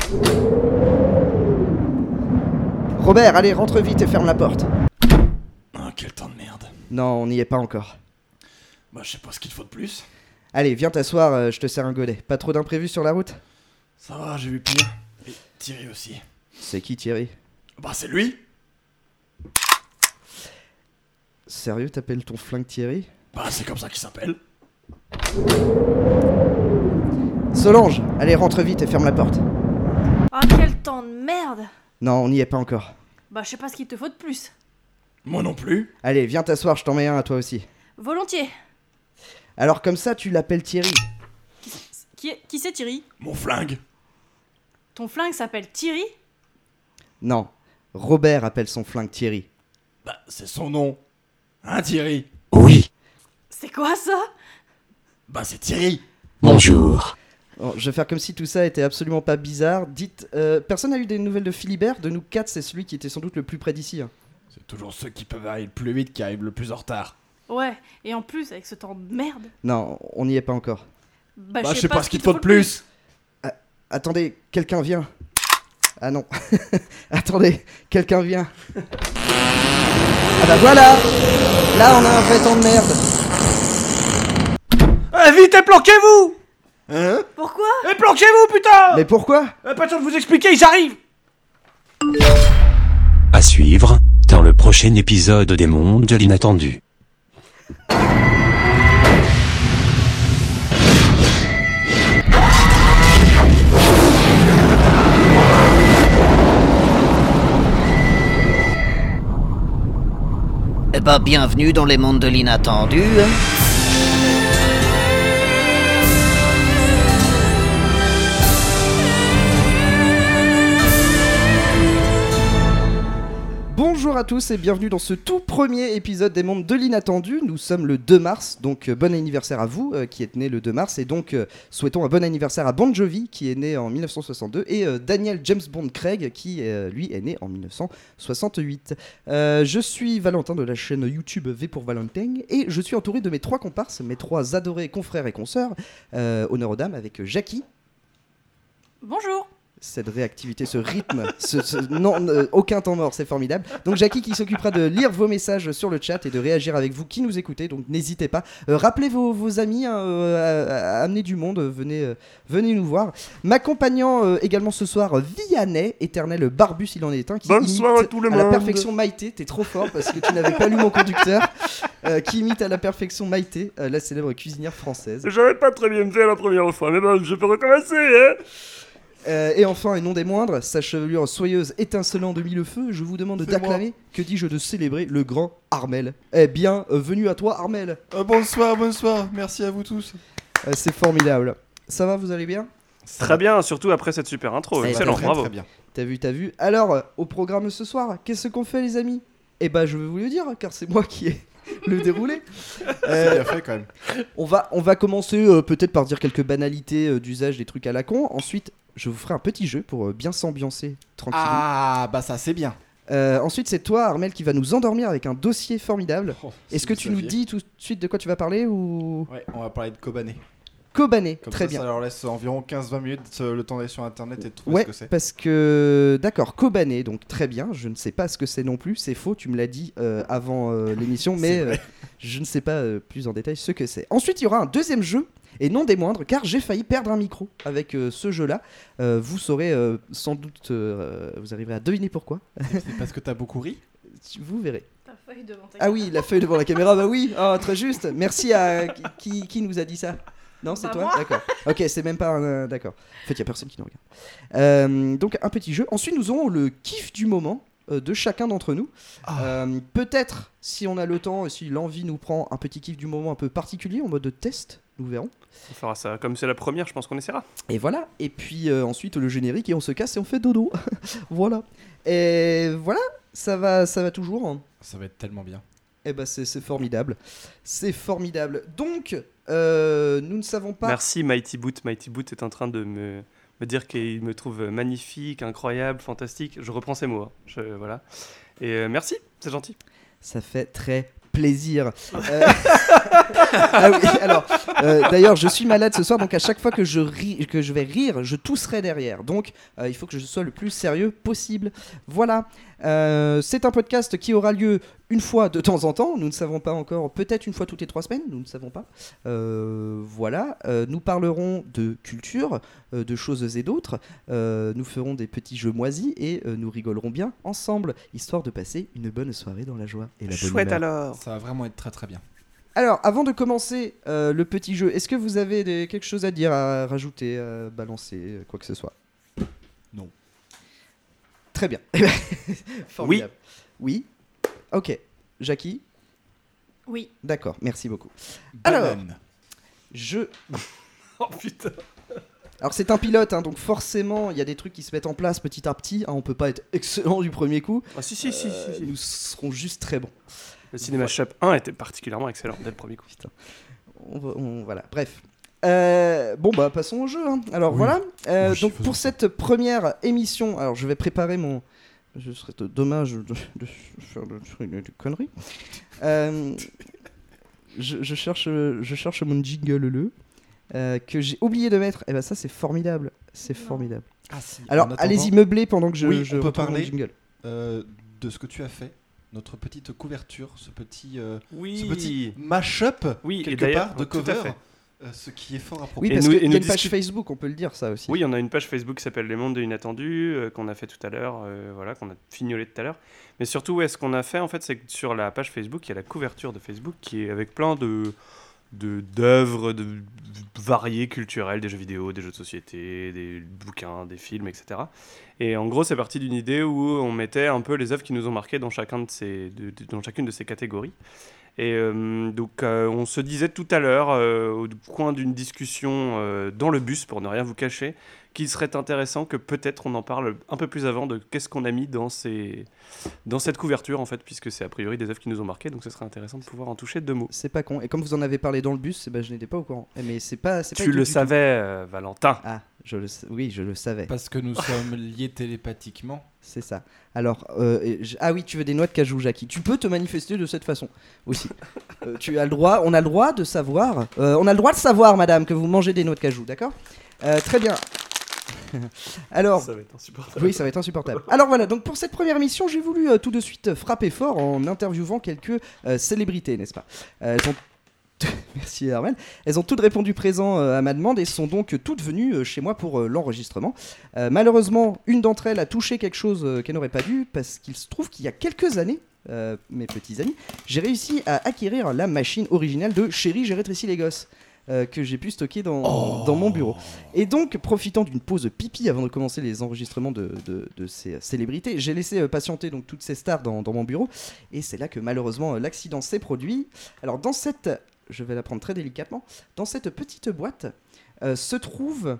Robert, allez, rentre vite et ferme la porte. Ah, quel temps de merde. Non, on n'y est pas encore. Bah, je sais pas ce qu'il te faut de plus. Allez, viens t'asseoir, je te sers un godet. Pas trop d'imprévus sur la route? Ça va, j'ai vu pire. Et Thierry aussi. C'est qui Thierry? Bah, c'est lui. Sérieux, t'appelles ton flingue Thierry? Bah, c'est comme ça qu'il s'appelle. Solange, allez, rentre vite et ferme la porte. Ah, quel temps de merde! Non, on n'y est pas encore. Bah, je sais pas ce qu'il te faut de plus. Moi non plus. Allez, viens t'asseoir, je t'en mets un à toi aussi. Volontiers. Alors comme ça, tu l'appelles Thierry. Qui c'est Thierry? Mon flingue. Ton flingue s'appelle Thierry? Non, Robert appelle son flingue Thierry. Bah, c'est son nom. Hein, Thierry? Oui, C'est quoi ça? Bah, c'est Thierry. bonjour. Bon, je vais faire comme si tout ça était absolument pas bizarre. Dites, personne n'a eu des nouvelles de Philibert? De nous quatre, c'est celui qui était sans doute le plus près d'ici. Hein. C'est toujours ceux qui peuvent aller le plus vite qui arrivent le plus en retard. Ouais, et en plus, avec ce temps de merde. Non, on n'y est pas encore. Bah, Bah, je sais pas ce qu'il te faut de plus. Attendez, quelqu'un vient. Ah non. Attendez, quelqu'un vient. Ah bah voilà. Là, on a un vrai temps de merde. Vite, et planquez-vous. Hein? Pourquoi? Et planquez-vous, putain. Mais pourquoi? Pas de temps de vous expliquer, ils arrivent. À suivre, dans le prochain épisode des Mondes de l'Inattendu. Eh ben, bienvenue dans les mondes de l'inattendu. Bonjour à tous et bienvenue dans ce tout premier épisode des Mondes de l'Inattendu. Nous sommes le 2 mars, donc bon anniversaire à vous qui êtes né le 2 mars et donc souhaitons un bon anniversaire à Bon Jovi qui est né en 1962 et Daniel James Bond Craig qui lui est né en 1968. Je suis Valentin de la chaîne YouTube V pour Valentin et je suis entouré de mes trois comparses, mes trois adorés confrères et consoeurs. Honneur aux dames avec Jackie. Bonjour. Cette réactivité, ce rythme, aucun temps mort, c'est formidable. Donc Jackie qui s'occupera de lire vos messages sur le chat et de réagir avec vous qui nous écoutez, donc n'hésitez pas. Rappelez vos amis, amenez du monde, venez nous voir. M'accompagnant également ce soir, Vianney, éternel Barbus il en est un, qui Bonsoir imite à tout le à la monde. perfection Maïté, t'es trop fort parce que tu n'avais pas lu mon conducteur, qui imite à la perfection Maïté, la célèbre cuisinière française. J'arrête pas très bien fait la première fois, mais bon, je peux recommencer, hein. Et enfin, et non des moindres, sa chevelure soyeuse étincelant de mille feux, je vous demande d'acclamer, que dis-je, de célébrer le grand Armel. Eh bien, venue à toi Armel. Bonsoir, merci à vous tous. C'est formidable. Ça va, vous allez bien? Très bien, surtout après cette super intro. Ça Excellent, va bravo. Très bien. T'as vu. Alors, au programme ce soir, qu'est-ce qu'on fait les amis? Eh ben, je vais vous le dire, car c'est moi qui ai le déroulé. C'est bien fait quand même. On va commencer peut-être par dire quelques banalités d'usage des trucs à la con. Ensuite, je vous ferai un petit jeu pour bien s'ambiancer tranquillement. Ah, bah ça c'est bien. Ensuite, c'est toi, Armel, qui va nous endormir avec un dossier formidable. Est-ce que tu nous dis tout de suite de quoi tu vas parler ou... Ouais, on va parler de Kobané. Kobané, Comme très ça, bien. ça leur laisse environ 15-20 minutes le temps d'aller sur internet et de trouver Ouais, ce que c'est. parce que... D'accord, Kobané, donc très bien. Je ne sais pas ce que c'est non plus, c'est faux, tu me l'as dit avant l'émission, mais je ne sais pas plus en détail ce que c'est. Ensuite, il y aura un deuxième jeu, et non des moindres, car j'ai failli perdre un micro avec ce jeu-là. Vous saurez sans doute, vous arriverez à deviner pourquoi. C'est parce que t'as beaucoup ri. Vous verrez. Ta feuille devant ta Ah oui, la feuille devant la caméra, bah oui, très juste. Merci à qui nous a dit ça. Non, c'est Bah toi. moi. D'accord. Ok, c'est même pas un... D'accord. En fait, il n'y a personne qui nous regarde. Donc, un petit jeu. Ensuite, nous aurons le kiff du moment de chacun d'entre nous. Peut-être, si on a le temps, si l'envie nous prend, un petit kiff du moment un peu particulier, en mode de test. Nous verrons. On fera ça. Comme c'est la première, je pense qu'on essaiera. Et voilà. Et puis, ensuite, le générique, et on se casse et on fait dodo. Voilà. Et voilà, ça va toujours. Ça va être tellement bien. Eh ben, c'est formidable. C'est formidable. Donc, nous ne savons pas... Merci Mighty Boot. Mighty Boot est en train de me dire qu'il me trouve magnifique, incroyable, fantastique. Je reprends ces mots. Voilà. Et merci, c'est gentil. Ça fait très plaisir. Ah oui, alors, d'ailleurs, je suis malade ce soir, donc à chaque fois que je vais rire, je tousserai derrière. Donc, il faut que je sois le plus sérieux possible. Voilà. C'est un podcast qui aura lieu une fois de temps en temps. Nous ne savons pas encore. Peut-être une fois toutes les 3 semaines. Nous ne savons pas. Voilà. Nous parlerons de culture, de choses et d'autres. Nous ferons des petits jeux moisis et nous rigolerons bien ensemble, histoire de passer une bonne soirée dans la joie et la bonne Chouette humeur. alors. Ça va vraiment être très très bien. Alors, avant de commencer le petit jeu, est-ce que vous avez quelque chose à dire, à rajouter, à balancer, quoi que ce soit? Non. Très bien. Formidable. Oui. Ok. Jackie? Oui. D'accord, merci beaucoup. Alors, Banane. Oh putain. Alors c'est un pilote, hein, donc forcément il y a des trucs qui se mettent en place petit à petit. Hein, on peut pas être excellent du premier coup. Ah si. Nous serons juste très bons. Le Cinéma Shop 1 était particulièrement excellent dès le premier coup. Putain. Voilà, bref. Bon bah passons au jeu. Hein. Alors Oui. voilà. Oui, Donc faisons pour ça. cette première émission, alors je vais préparer mon. Ce serait dommage de faire de conneries. Je cherche mon jingle que j'ai oublié de mettre. Et ben ça c'est formidable. C'est formidable. Ah, si. Alors En attendant, allez-y meubler pendant que je Oui, on peut retrouve mon parler. jingle. De ce que tu as fait, notre petite couverture, ce petit Oui. mash-up Oui, et quelque d'ailleurs, part de tout à cover, fait. ce qui est fort à propos. Oui, Et parce nous- qu'il et y a nous une page discu- Facebook, on peut le dire ça aussi. Oui, on a une page Facebook qui s'appelle Les Mondes de l'Inattendu, qu'on a fait tout à l'heure, voilà, qu'on a fignolé tout à l'heure. Mais surtout, ce qu'on a fait, en fait, c'est que sur la page Facebook, il y a la couverture de Facebook qui est avec plein d'œuvres variées culturelles, des jeux vidéo, des jeux de société, des bouquins, des films, etc. Et en gros, c'est parti d'une idée où on mettait un peu les œuvres qui nous ont marqués dans chacune de ces catégories. Et donc, on se disait tout à l'heure, au coin d'une discussion dans le bus, pour ne rien vous cacher, qu'il serait intéressant que peut-être on en parle un peu plus avant de qu'est-ce qu'on a mis dans cette couverture, en fait, puisque c'est a priori des œuvres qui nous ont marqués, donc ce serait intéressant de pouvoir en toucher 2 mots. C'est pas con. Et comme vous en avez parlé dans le bus, je n'étais pas au courant. Mais c'est pas. Tu le savais, Valentin. Ah, oui, je le savais. Parce que nous sommes liés télépathiquement. C'est ça. Alors, ah oui, tu veux des noix de cajou, Jackie. Tu peux te manifester de cette façon aussi. Tu as le droit. On a le droit de savoir. On a le droit de savoir, madame, que vous mangez des noix de cajou, d'accord? Très bien. Alors, Ça va être insupportable. oui, ça va être insupportable. Alors voilà, donc pour cette première émission, j'ai voulu tout de suite frapper fort en interviewant quelques célébrités, n'est-ce pas? Elles ont Merci Armel. Elles ont toutes répondu présent à ma demande et sont donc toutes venues chez moi pour l'enregistrement. Malheureusement, une d'entre elles a touché quelque chose qu'elle n'aurait pas dû parce qu'il se trouve qu'il y a quelques années, mes petits amis, j'ai réussi à acquérir la machine originale de Chérie, j'ai rétréci les gosses. Que j'ai pu stocker dans mon bureau. Et donc, profitant d'une pause pipi avant de commencer les enregistrements de ces célébrités, j'ai laissé patienter donc toutes ces stars dans mon bureau. Et c'est là que malheureusement l'accident s'est produit. Alors dans cette, je vais la prendre très délicatement, dans cette petite boîte se trouvent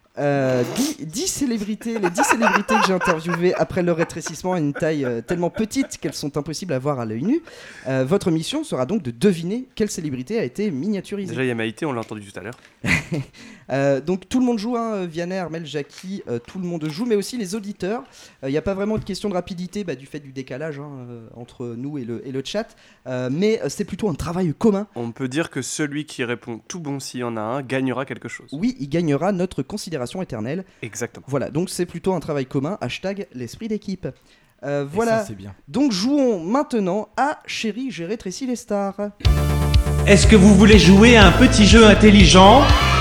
10 célébrités, les 10 célébrités que j'ai interviewées après leur rétrécissement à une taille tellement petite qu'elles sont impossibles à voir à l'œil nu. Votre mission sera donc de deviner quelle célébrité a été miniaturisée. Déjà, il y a Maïté, on l'a entendu tout à l'heure. Donc tout le monde joue, hein, Vianney, Armel, Jackie, tout le monde joue, mais aussi les auditeurs. Il n'y a pas vraiment de question de rapidité du fait du décalage entre nous et le chat, mais c'est plutôt un travail commun. On peut dire que celui qui répond tout bon s'il y en a un gagnera quelque chose. Oui, il gagnera notre considération éternelle. Exactement. Voilà, donc c'est plutôt un travail commun, hashtag l'esprit d'équipe. Et Voilà, ça, c'est bien. donc jouons maintenant à Chérie, j'ai rétréci les stars. Est-ce que vous voulez jouer à un petit jeu intelligent?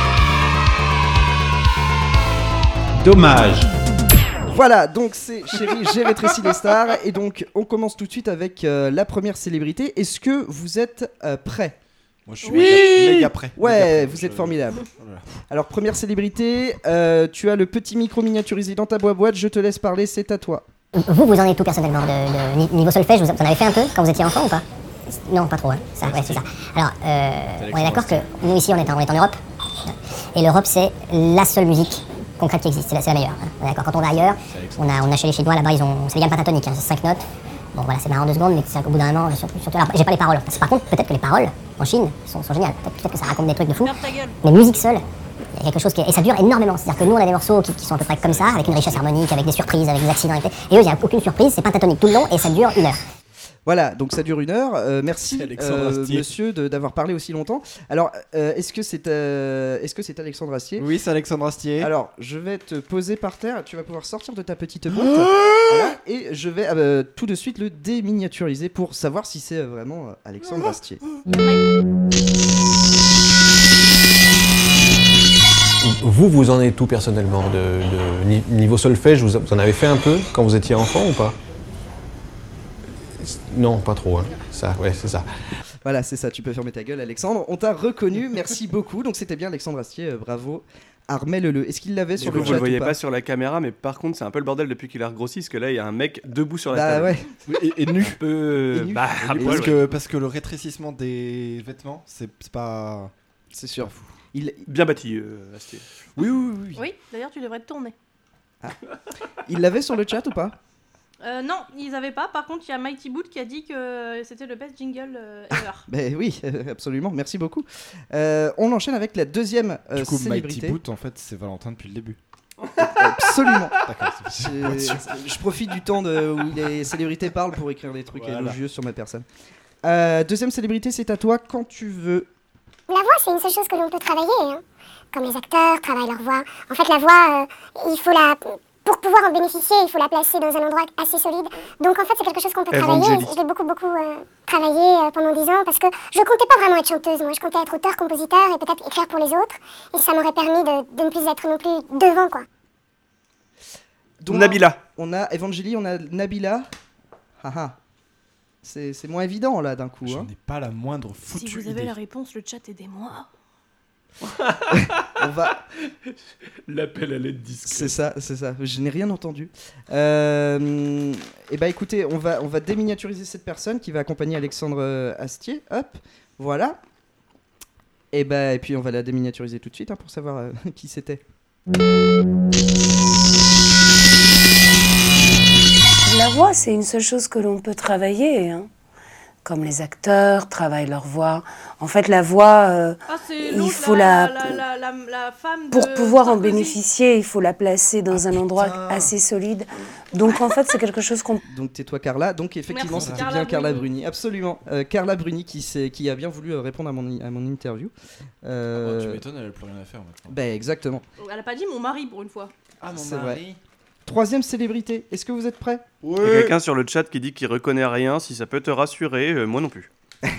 Dommage. Voilà, donc c'est Chérie, j'ai rétréci les stars. Et donc on commence tout de suite avec la première célébrité. Est-ce que vous êtes prêts? Moi, je suis Oui méga prêt. Ouais, Méga prêt. vous êtes formidable. Voilà. Alors première célébrité, tu as le petit micro miniaturisé dans ta boîte, je te laisse parler, c'est à toi. Vous en êtes tout personnellement niveau solfège, vous en avez fait un peu quand vous étiez enfant ou pas? Non, pas trop, hein. Ça, ouais, c'est ça. Alors, on est d'accord que nous ici on est en Europe, et l'Europe c'est la seule musique concrète qui existe, c'est la meilleure. Hein. On est d'accord, quand on va ailleurs, on a chez les Chinois là-bas, c'est les gammes pentatoniques, hein, c'est 5 notes. Bon voilà, c'est marrant 2 secondes, mais au bout d'un moment, surtout alors, j'ai pas les paroles. Par contre, peut-être que les paroles en Chine sont géniales, peut-être que ça raconte des trucs de fou. Ferme ta gueule. Mais musique seule, il y a quelque chose et ça dure énormément. C'est-à-dire que nous on a des morceaux qui sont à peu près comme ça, avec une richesse harmonique, avec des surprises, avec des accidents. Et eux, il n'y a aucune surprise, c'est pentatonique tout le long et ça dure 1 heure. Voilà, donc ça dure 1 heure. Merci C'est Alexandre Astier. monsieur d'avoir parlé aussi longtemps. Alors, est-ce que c'est Alexandre Astier? Oui, c'est Alexandre Astier. Alors, je vais te poser par terre, tu vas pouvoir sortir de ta petite boîte. Voilà, et je vais tout de suite le déminiaturiser pour savoir si c'est vraiment Alexandre Astier. Vous en êtes tout personnellement niveau solfège, vous en avez fait un peu quand vous étiez enfant ou pas? Non, pas trop. Hein. Ça, ouais, c'est ça. Voilà, c'est ça, tu peux fermer ta gueule, Alexandre. On t'a reconnu, merci beaucoup. Donc c'était bien Alexandre Astier, bravo. Armel-le. Est-ce qu'il l'avait sur le chat? Vous le voyez ou pas sur la caméra, mais par contre, c'est un peu le bordel depuis qu'il a regrossi, parce que là, il y a un mec debout sur la Bah table. ouais. Et nu. Peu... Et nu. Bah, Et à poil, parce que le rétrécissement des vêtements, c'est pas. C'est sûr. pas fou. bien bâti, Astier. Oui. Oui, d'ailleurs, tu devrais te tourner. Il l'avait sur le chat ou pas? Non, ils avaient pas. Par contre, il y a Mighty Boot qui a dit que c'était le best jingle ever. Ben oui, absolument, merci beaucoup. On enchaîne avec la deuxième Du coup, célébrité. Mighty Boot, en fait, c'est Valentin depuis le début. Absolument. D'accord. Je profite du temps où les célébrités parlent pour écrire des trucs Voilà. élogieux sur ma personne. Deuxième célébrité, c'est à toi quand tu veux. La voix, c'est une seule chose que l'on peut travailler. Hein. Comme les acteurs travaillent leur voix. En fait, la voix, il faut la... Pour pouvoir en bénéficier, il faut la placer dans un endroit assez solide. Donc en fait, c'est quelque chose qu'on peut travailler. Je l'ai beaucoup travaillé pendant 10 ans parce que je comptais pas vraiment être chanteuse. Moi, je comptais être auteur, compositeur et peut-être écrire pour les autres. Et ça m'aurait permis de ne plus être non plus devant, quoi. Donc, Nabila. On a Evangélie, on a Nabila. Haha. C'est moins évident là d'un coup. Je Hein. n'ai pas la moindre foutue Si vous idée. avez la réponse, le chat, aidez-moi. On va. L'appel à l'aide discrète. C'est ça. Je n'ai rien entendu. Et bah écoutez, on va déminiaturiser cette personne qui va accompagner Alexandre Astier. Hop, voilà. Et puis on va la déminiaturiser tout de suite pour savoir qui c'était. La voix, c'est une seule chose que l'on peut travailler, hein. Comme les acteurs travaillent leur voix. En fait, la voix, C'est il l'autre, faut la femme de pour pouvoir en Sarkozy. bénéficier, il faut la placer dans un endroit assez solide. Donc en fait, c'est quelque chose qu'on... Donc tais-toi Carla. Donc effectivement, Merci, c'était Carla bien Carla Bruni. Bruni. Absolument. Carla Bruni qui a bien voulu répondre à mon interview. Tu m'étonnes, elle n'a plus rien à faire maintenant. Exactement. Elle a pas dit mon mari pour une fois. Ah, mon C'est mari. Troisième célébrité. Est-ce que vous êtes prêts? Il y a quelqu'un sur le chat qui dit qu'il reconnaît rien, si ça peut te rassurer, moi non plus.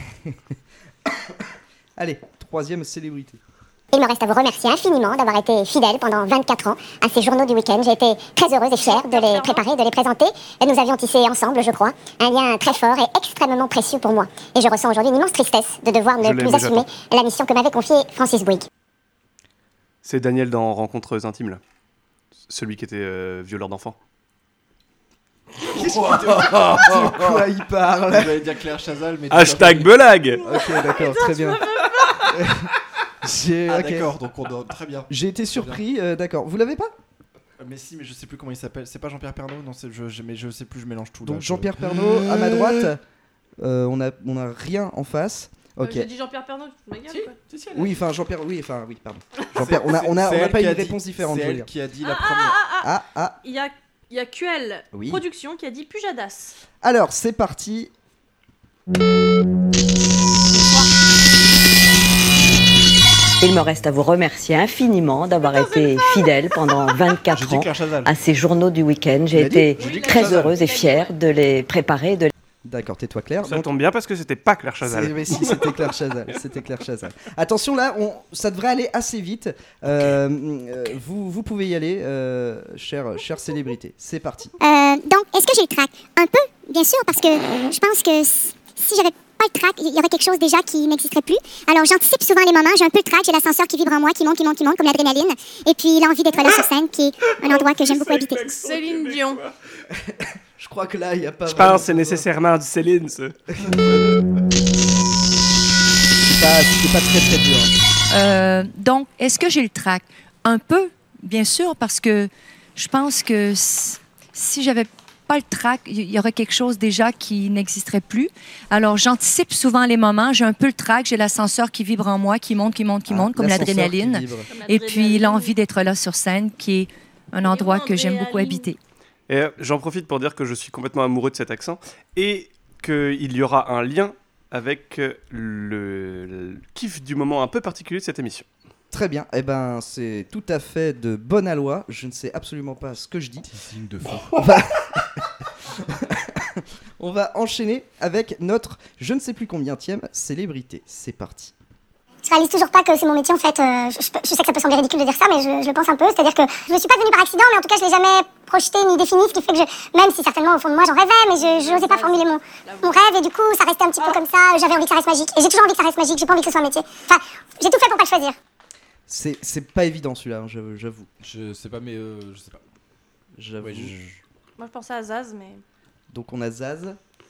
Allez, troisième célébrité. Il me reste à vous remercier infiniment d'avoir été fidèle pendant 24 ans à ces journaux du week-end. J'ai été très heureuse et fière de les préparer, de les présenter. Et nous avions tissé ensemble, je crois, un lien très fort et extrêmement précieux pour moi. Et je ressens aujourd'hui une immense tristesse de devoir ne plus assumer la mission que m'avait confiée Francis Bouygues. C'est Daniel dans Rencontres Intimes, là. Celui qui était violeur d'enfants. De quoi il parle? J'allais dire Claire Chazal, mais... Hashtag Belag. Ok, d'accord, très bien. D'accord, donc on doit... Très bien. J'ai été surpris, d'accord. Vous l'avez pas? Mais si, mais je sais plus comment il s'appelle. C'est pas Jean-Pierre Pernaut? Non, mais je sais plus, je mélange tout. Donc là, Jean-Pierre Pernaut, à ma droite, on a rien en face. Ok. J'ai dit Jean-Pierre Pernaut, tu te ma gueule, quoi. Oui, enfin Jean-Pierre, pardon. Jean-Pierre, on n'a pas une réponse différente. C'est je veux elle dire. qui a dit la première. Il y a QL Oui. Production qui a dit Pujadas. Alors, c'est parti. Il me reste à vous remercier infiniment d'avoir été fidèle pendant 24 ans à ces journaux du week-end. J'ai été très heureuse et fière de les préparer. D'accord, tais-toi Claire. Ça tombe bien parce que c'était pas Claire Chazal. Mais si, c'était Claire Chazal. C'était Claire Chazal. Attention là, ça devrait aller assez vite. Vous pouvez y aller, chère célébrité. C'est parti. Donc, est-ce que j'ai le trac? Un peu, bien sûr, parce que je pense que si j'avais pas le trac, il y aurait quelque chose déjà qui n'existerait plus. Alors, j'anticipe souvent les moments, j'ai un peu le trac, j'ai l'ascenseur qui vibre en moi, qui monte, comme l'adrénaline. Et puis, l'envie d'être là sur scène, qui est un endroit que j'aime beaucoup habiter. Céline Dion. Je crois que là, il n'y a pas... Je pense c'est nécessairement du Céline, ça. C'était pas très dur. Donc, est-ce que j'ai le trac? Un peu, bien sûr, parce que je pense que si j'avais pas le trac, il y aurait quelque chose déjà qui n'existerait plus. Alors, j'anticipe souvent les moments. J'ai un peu le trac, j'ai l'ascenseur qui vibre en moi, qui monte, comme l'adrénaline. Et puis, l'envie d'être là sur scène, qui est un endroit que j'aime beaucoup habiter. Et j'en profite pour dire que je suis complètement amoureux de cet accent et qu'il y aura un lien avec le kiff du moment un peu particulier de cette émission. Très bien, eh ben c'est tout à fait de bonne aloi. Je ne sais absolument pas ce que je dis. Signe de fou. On va enchaîner avec notre je ne sais plus combienième célébrité. C'est parti. Je réalise toujours pas que c'est mon métier en fait. Je sais que ça peut sembler ridicule de dire ça, mais je le pense un peu. C'est-à-dire que je ne suis pas devenue par accident, mais en tout cas je l'ai jamais projeté ni défini, ce qui fait que même si certainement au fond de moi j'en rêvais, mais je n'osais pas formuler mon rêve et du coup ça restait un petit peu comme ça. J'avais envie que ça reste magique et j'ai toujours envie que ça reste magique. J'ai pas envie que ce soit un métier. Enfin, j'ai tout fait pour pas le choisir. C'est pas évident celui-là, hein, j'avoue. Je sais pas, mais je sais pas. J'avoue. Ouais, Moi je pensais à Zaz, mais. Donc on a Zaz.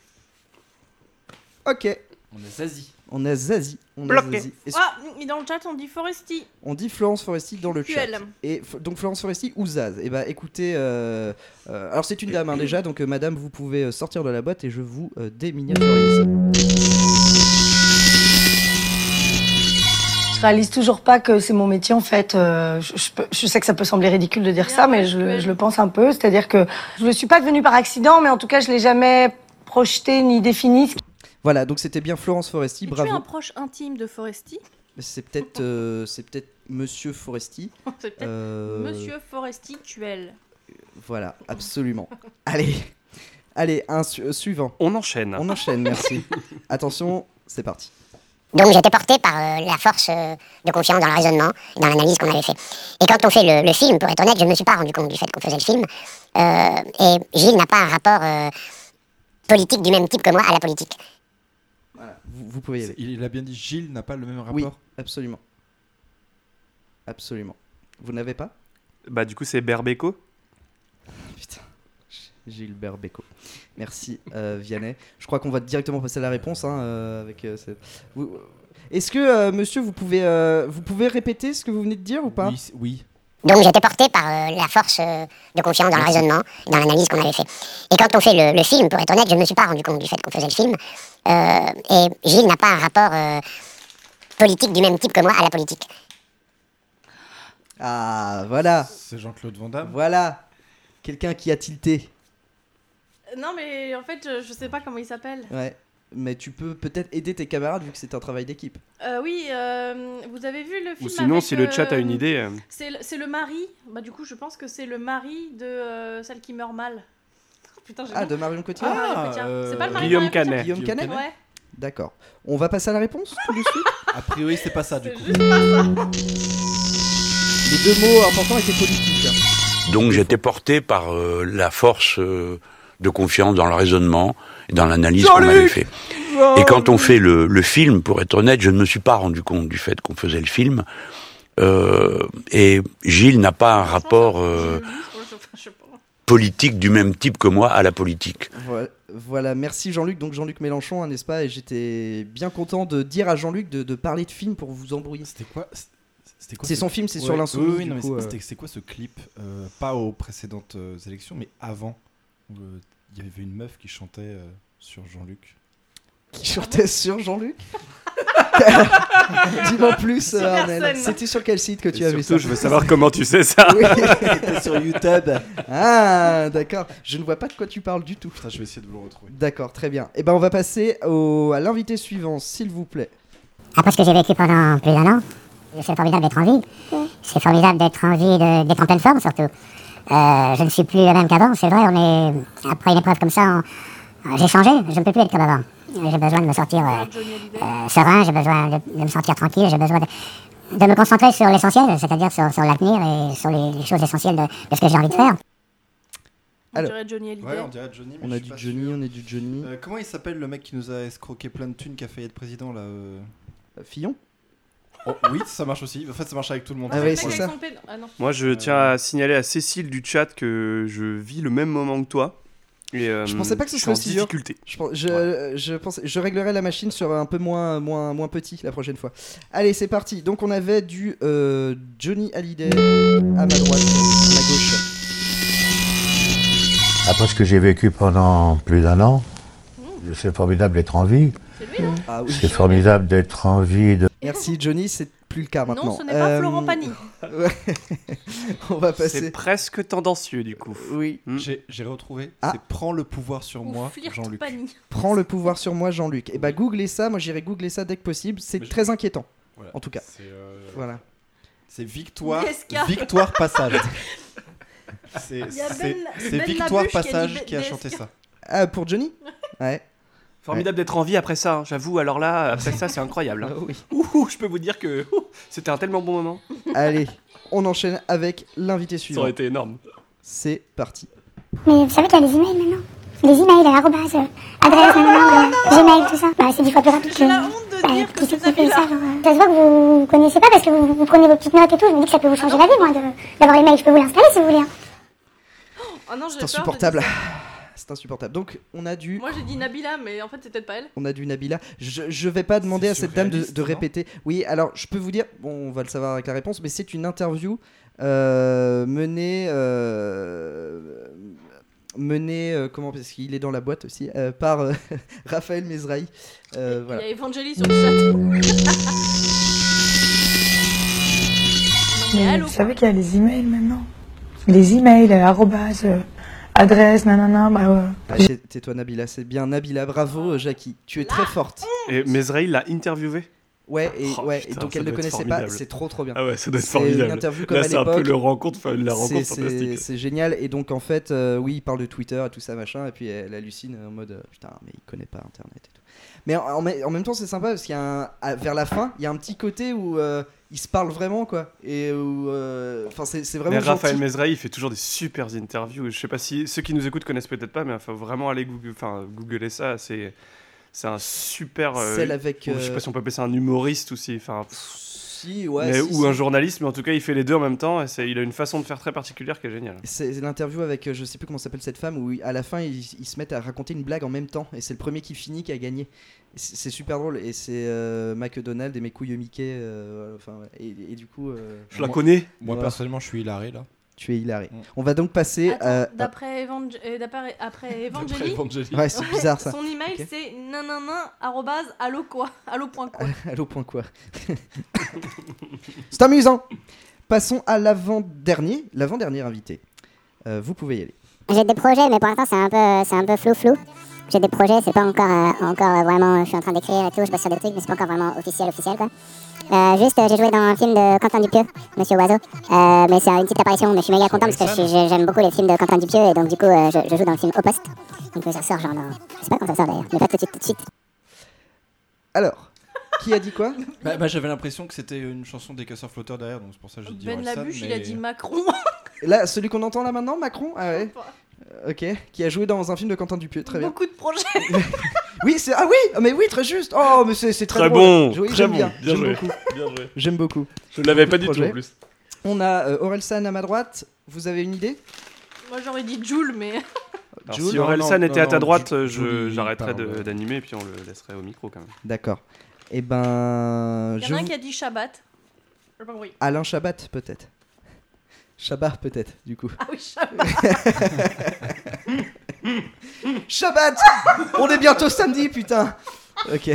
Ok. On a Zazie. On a Zazie. Bloqué. Ah, et dans le chat on dit Foresti. On dit Florence Foresti dans le chat. QL. Et donc Florence Foresti ou Zaz. Et bah écoutez, alors c'est une dame déjà, donc madame vous pouvez sortir de la boîte et je vous déminiaturise. Je réalise toujours pas que c'est mon métier en fait. Je sais que ça peut sembler ridicule de dire ça, mais je le pense un peu. C'est-à-dire que je ne suis pas devenue par accident, mais en tout cas je l'ai jamais projeté ni défini. Voilà, donc c'était bien Florence Foresti, bravo. Tu es un proche intime de Foresti. C'est peut-être Monsieur Foresti. C'est peut-être Monsieur Foresti QL. Voilà, absolument. Allez, suivant. On enchaîne. On enchaîne, merci. Attention, c'est parti. Donc j'étais porté par la force de confiance dans le raisonnement et dans l'analyse qu'on avait fait. Et quand on fait le film, pour être honnête, je ne me suis pas rendu compte du fait qu'on faisait le film. Et Gilles n'a pas un rapport politique du même type que moi à la politique. Voilà, vous pouvez y aller. Il a bien dit Gilles n'a pas le même rapport. Oui, absolument. Absolument. Vous n'avez pas ? Bah du coup c'est Berbeco. Putain, Gilbert Bécaud. Merci Vianney. Je crois qu'on va directement passer à la réponse. Avec, Est-ce que monsieur, vous pouvez répéter ce que vous venez de dire ou pas ? Oui. Donc j'étais porté par la force de confiance dans le raisonnement et dans l'analyse qu'on avait fait. Et quand on fait le film, pour être honnête, je ne me suis pas rendu compte du fait qu'on faisait le film. Et Gilles n'a pas un rapport politique du même type que moi à la politique. Ah, voilà. C'est Jean-Claude Van Damme. Voilà. Quelqu'un qui a tilté. Non mais en fait je sais pas comment il s'appelle. Ouais. Mais tu peux peut-être aider tes camarades vu que c'est un travail d'équipe. Oui, vous avez vu le film. Ou sinon, avec, si le chat a une idée. C'est le mari. Bah du coup, je pense que c'est le mari de celle qui meurt mal. Putain, de Marion Cotillard. C'est pas le mari Guillaume Canet. Guillaume Canet. Ouais. D'accord. On va passer à la réponse tout de suite. A priori, c'est pas ça du coup. Juste pas ça. Les deux mots importants étaient politiques. Donc j'étais porté par la force de confiance dans le raisonnement et dans l'analyse qu'on avait fait. Et quand on fait le film, pour être honnête, je ne me suis pas rendu compte du fait qu'on faisait le film. Et Gilles n'a pas un rapport politique du même type que moi à la politique. Voilà, merci Jean-Luc. Donc Jean-Luc Mélenchon, n'est-ce pas ? Et j'étais bien content de dire à Jean-Luc de parler de film pour vous embrouiller. C'était quoi C'est son film, c'est sur l'insoumis. Oui, non, mais c'est quoi ce clip pas aux précédentes élections, mais avant. Il y avait une meuf qui chantait sur Jean-Luc. Qui chantait sur Jean-Luc ? Dis-moi plus, Arnel. C'était sur quel site que tu as vu ça ? Surtout, je veux savoir comment tu sais ça. Oui, c'était sur YouTube. Ah, d'accord. Je ne vois pas de quoi tu parles du tout. Putain, je vais essayer de vous le retrouver. D'accord, très bien. Et ben, on va passer à l'invité suivant, s'il vous plaît. Après ce que j'ai vécu pendant plus d'1 an, c'est formidable d'être en vie. C'est formidable d'être en vie, d'être en pleine forme surtout. Je ne suis plus la même qu'avant, c'est vrai, après une épreuve comme ça, j'ai changé, je ne peux plus être comme avant. J'ai besoin de me sentir serein, j'ai besoin de me sentir tranquille, j'ai besoin de me concentrer sur l'essentiel, c'est-à-dire sur l'avenir et sur les choses essentielles de ce que j'ai envie de faire. On dirait Johnny Hallyday. Ouais, on dirait Johnny. On a du Johnny. Comment il s'appelle le mec qui nous a escroqué plein de thunes, qui a failli être président là Fillon ? Oh, oui, ça marche aussi. En fait, ça marche avec tout le monde. Ah oui, c'est ça. Moi, je tiens à signaler à Cécile du chat que je vis le même moment que toi. Et, je pensais pas que ce serait aussi dur. difficulté. Je réglerai la machine sur un peu moins petit la prochaine fois. Allez, c'est parti. Donc on avait du Johnny Hallyday à ma droite, à ma gauche. Après ce que j'ai vécu pendant plus d'1 an, c'est formidable d'être en vie. C'est lui, non ? Ah oui. C'est formidable d'être en vie. Merci Johnny, c'est plus le cas maintenant. Non, ce n'est pas Florent Pagny. On va passer. C'est presque tendancieux du coup. Oui. J'ai retrouvé. C'est Prends le pouvoir sur moi, Jean-Luc. Prends le pouvoir sur moi, Jean-Luc. Et bah googlez ça, moi j'irai googler ça dès que possible. C'est très inquiétant. Voilà. En tout cas. Voilà. C'est Victoire Passage. C'est Victoire Passage qui a chanté ça. Ah, pour Johnny. Ouais. Formidable d'être en vie après ça, j'avoue. Alors là, après ça, c'est incroyable. Hein. Oui. Je peux vous dire que c'était un tellement bon moment. Allez, on enchaîne avec l'invité suivant. Ça aurait été énorme. C'est parti. Mais vous savez qu'il y a les emails maintenant. Les emails à arrobase, adresse, Gmail, tout ça. Bah, c'est 10 fois plus rapide que... J'ai la honte de dire que c'est Nabila. Ça se voit que vous connaissez pas parce que vous prenez vos petites notes et tout. Je me dis que ça peut vous changer la vie, moi, d'avoir les mails. Je peux vous l'installer si vous voulez. Oh non, c'est insupportable. C'est insupportable. Donc on a dû. Moi j'ai dit Nabila, mais en fait c'est peut-être pas elle. On a dû Nabila. Je vais pas demander à cette dame de répéter. Oui, alors je peux vous dire, bon, on va le savoir avec la réponse, mais c'est une interview menée. Comment, parce qu'il est dans la boîte aussi, par Raphaël Mesrahi. Voilà. Il y a Evangélie sur le chat. Mais vous savez qu'il y a les emails maintenant. Les emails, arrobase, adresse, nanana. Tais-toi Nabila, c'est bien Nabila. Bravo Jackie, tu es très forte. Et Mesrahi l'a interviewé. Ouais, et donc elle ne connaissait pas, c'est trop bien. Ah ouais, ça doit être formidable. Une interview comme là, à l'époque. C'est un peu la rencontre fantastique. C'est génial, et donc en fait, oui, il parle de Twitter et tout ça, machin, et puis elle hallucine en mode putain, mais il connaît pas Internet et tout. Mais en même temps, c'est sympa parce qu'il y a vers la fin, il y a un petit côté où ils se parlent vraiment, quoi. Et où. Enfin, c'est vraiment. Mais Raphaël Mesrahi, il fait toujours des super interviews. Je sais pas si ceux qui nous écoutent connaissent peut-être pas, mais il faut vraiment aller googler ça. C'est un super. Celle avec. Je sais pas si on peut appeler ça un humoriste aussi. Ou un journaliste, mais en tout cas, il fait les deux en même temps. Et il a une façon de faire très particulière qui est géniale. C'est l'interview avec, je sais plus comment s'appelle cette femme, où à la fin, ils se mettent à raconter une blague en même temps. Et c'est le premier qui finit qui a gagné. C'est super drôle. Et c'est McDonald et mes couilles Mickey. Et du coup. Je la connais. Moi, personnellement, je suis hilaré là. Tu es hilaré. On va donc passer d'après Evangélie. Ouais, c'est bizarre ça. Son email c'est nanana@allo.quoi. Allo.quoi. C'est amusant. Passons à l'avant-dernier invité. Vous pouvez y aller. J'ai des projets, mais pour l'instant c'est un peu flou. J'ai des projets, c'est pas encore vraiment. Je suis en train d'écrire et tout, je bosse sur des trucs, mais c'est pas encore vraiment officiel quoi. Juste, j'ai joué dans un film de Quentin Dupieux, Monsieur Oiseau, mais c'est une petite apparition, mais je suis méga content parce que j'aime beaucoup les films de Quentin Dupieux et donc du coup je joue dans le film Au Poste, donc ça sort genre dans... Je sais pas quand ça sort d'ailleurs, mais pas tout de suite. Alors, qui a dit quoi? J'avais l'impression que c'était une chanson des Casseurs Flotteurs derrière, donc c'est pour ça que j'ai dit Ben Labuche, il a dit Macron. Là, celui qu'on entend là maintenant, Macron? Ah ouais. Ok, qui a joué dans un film de Quentin Dupieux, très bien. Beaucoup de projets. Oui, mais oui, très juste. Oh, mais c'est très bon. Oui, très j'aime bon. bien. J'aime beaucoup. Bien joué. J'aime beaucoup. Je ne l'avais pas dit tout en plus. On a Orelsan à ma droite. Vous avez une idée? Moi, j'aurais dit Jules, mais. Alors, si Orelsan était à ta droite, j'arrêterais d'animer et puis on le laisserait au micro quand même. D'accord. Eh ben. Il y en a un qui a dit Shabbat. Oui. Alain Chabat, peut-être. Shabbat, peut-être, du coup. Ah oui, Shabbat. Shabbat. On est bientôt samedi, putain. Ok.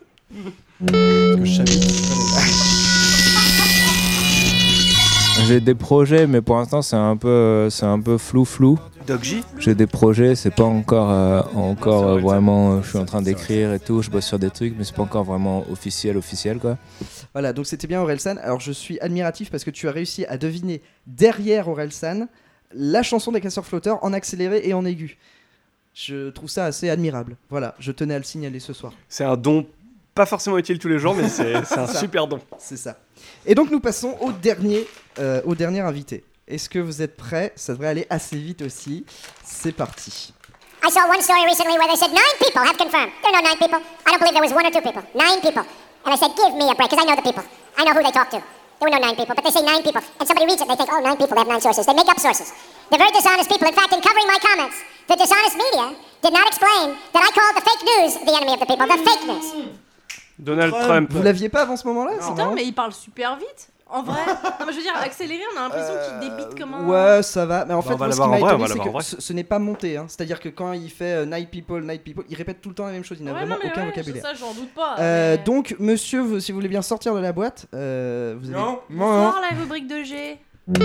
J'ai des projets, mais pour l'instant c'est un peu flou. Doc J. J'ai des projets, c'est pas encore vraiment. Je suis en train d'écrire et tout, je bosse sur des trucs, mais c'est pas encore vraiment officiel quoi. Voilà, donc c'était bien Orelsan. Alors je suis admiratif parce que tu as réussi à deviner derrière Orelsan la chanson des Casseurs Flotteurs en accéléré et en aigu. Je trouve ça assez admirable. Voilà, je tenais à le signaler ce soir. C'est un don pas forcément utile tous les jours, mais c'est un super don. C'est ça. Et donc nous passons au dernier invité. Est-ce que vous êtes prêts? Ça devrait aller assez vite aussi. C'est parti. I saw one story recently where they said 9 people have confirmed. There are no 9 people. I don't believe there was 1 or 2 people. 9 people. And I said, give me a break, because I know the people. I know who they talk to. There were no 9 people, but they say 9 people. And somebody reads it, and they think, oh, 9 people, they have 9 sources. They make up sources. They're very dishonest people. In fact, in covering my comments, the dishonest media did not explain that I called the fake news the enemy of the people. The fake news. Donald Trump. Vous l'aviez pas avant ce moment-là? Putain, mais il parle super vite. En vrai, non, mais je veux dire, accéléré, on a l'impression qu'il débite comme un. Ouais, ça va. Mais en fait, on va moi, ce qui l'avoir m'a en vrai, étonné, on va c'est l'avoir en que vrai. ce n'est pas monté. Hein. C'est-à-dire que quand il fait Night People, il répète tout le temps la même chose. Il n'a Ouais, vraiment non, mais aucun ouais, vocabulaire. Ça, j'en doute pas. Mais... Donc, monsieur, si vous voulez bien sortir de la boîte, vous avez... Non. Bonsoir, la rubrique de G.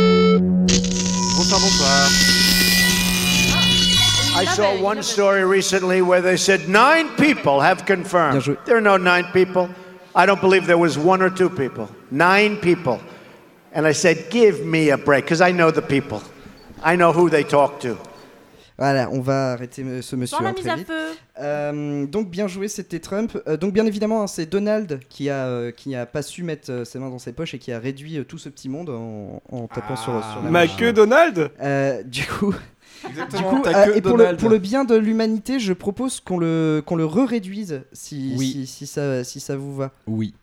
Bonsoir. I saw one story recently where they said 9 people have confirmed. There are no 9 people. I don't believe there was 1 or 2 people. 9 people. And I said, give me a break, because I know the people. I know who they talk to. Voilà, on va arrêter ce monsieur. Sans la hein, mise très à vite. feu. Donc bien joué, c'était Trump. Donc bien évidemment, hein, c'est Donald qui a pas su mettre ses mains dans ses poches et qui a réduit tout ce petit monde en tapant sur la Ma machine. queue Donald. Du coup, Exactement, t'as que et pour Donald. le bien de l'humanité, je propose qu'on le re-réduise si ça vous va. Oui.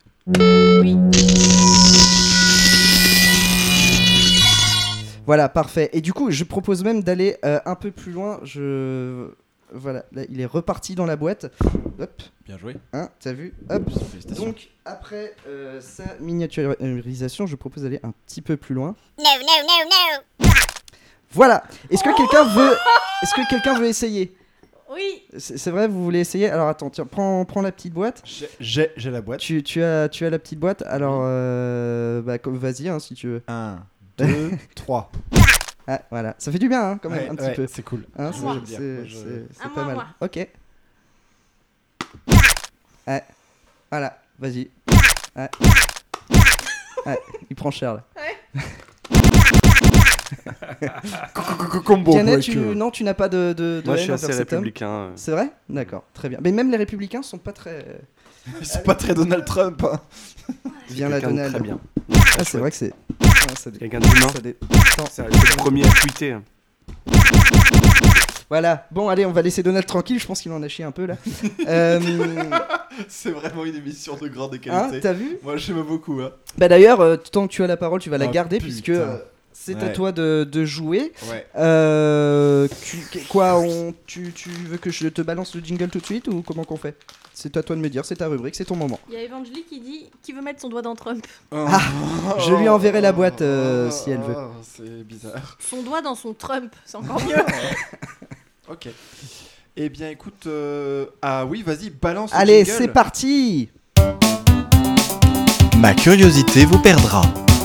Voilà, parfait. Et du coup, je propose même d'aller un peu plus loin. Voilà, là, il est reparti dans la boîte. Hop. Bien joué. Hein, t'as vu? Hop. Félicitations. Donc, après sa miniaturisation, je propose d'aller un petit peu plus loin. No, no, no, no. Voilà. Est-ce que quelqu'un veut essayer? Oui. C'est vrai, vous voulez essayer? Alors attends, tiens, prends la petite boîte. J'ai la boîte. Tu as la petite boîte. Alors, vas-y, hein, si tu veux. 1, 2, 3. Ah, voilà, ça fait du bien, hein, quand même, Ouais, un petit peu. c'est cool. Hein, Moi, c'est j'aime bien. c'est pas mal. Ok. Ouais. Voilà, vas-y. Ouais. Ouais, il prend cher là. Combo Tianet, breaker. non, tu n'as pas de Moi, je haine suis assez envers cet homme. républicain. C'est vrai? D'accord, très bien. Mais même les républicains sont pas très. Ils sont pas très Donald Trump. Hein. Viens la quelqu'un de Donald. très bien. Ah, c'est vrai que c'est. Quelqu'un d'humain. C'est le premier à tweeter. Voilà, bon allez, on va laisser Donald tranquille, je pense qu'il en a chié un peu là. C'est vraiment une émission de grande qualité. Hein, t'as vu? Moi j'aime beaucoup. Hein. Bah d'ailleurs, tant que tu as la parole, tu vas la Oh, garder putain. puisque c'est à Ouais. toi de jouer. Ouais. Tu veux que je te balance le jingle tout de suite ou comment qu'on fait? C'est à toi de me dire, c'est ta rubrique, c'est ton moment. Il y a Evangélie qui dit qui veut mettre son doigt dans Trump. Ah, je lui enverrai la boîte si elle veut. C'est bizarre. Son doigt dans son Trump, c'est encore mieux. Ok. Eh bien écoute, ah oui, vas-y, balance le Allez, jingle. c'est parti. Ma curiosité vous perdra.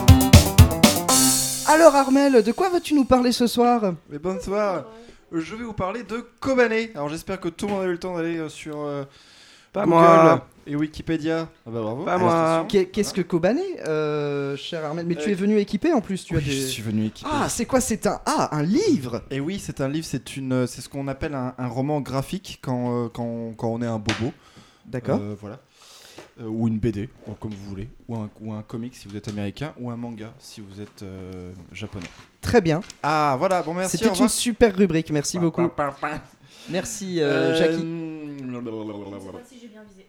Alors Armel, de quoi vas-tu nous parler ce soir? Mais bonsoir. Je vais vous parler de Kobané. Alors j'espère que tout le monde a eu le temps d'aller sur Pas Google moi. et Wikipédia. Ah bah bravo. Pas moi. Qu'est-ce que Kobané, cher Armel? Mais tu es venu équipé en plus, tu as Oui, des... je suis venu équipé. Ah, c'est quoi? C'est un livre? Et oui, c'est un livre, c'est ce qu'on appelle un roman graphique quand on est un bobo. D'accord. Voilà. Ou une BD, comme vous voulez. Ou un comic si vous êtes américain. Ou un manga si vous êtes japonais. Très bien. Ah voilà, bon merci. C'était au revoir. une super rubrique, merci beaucoup. Merci Jackie. Si j'ai bien visé.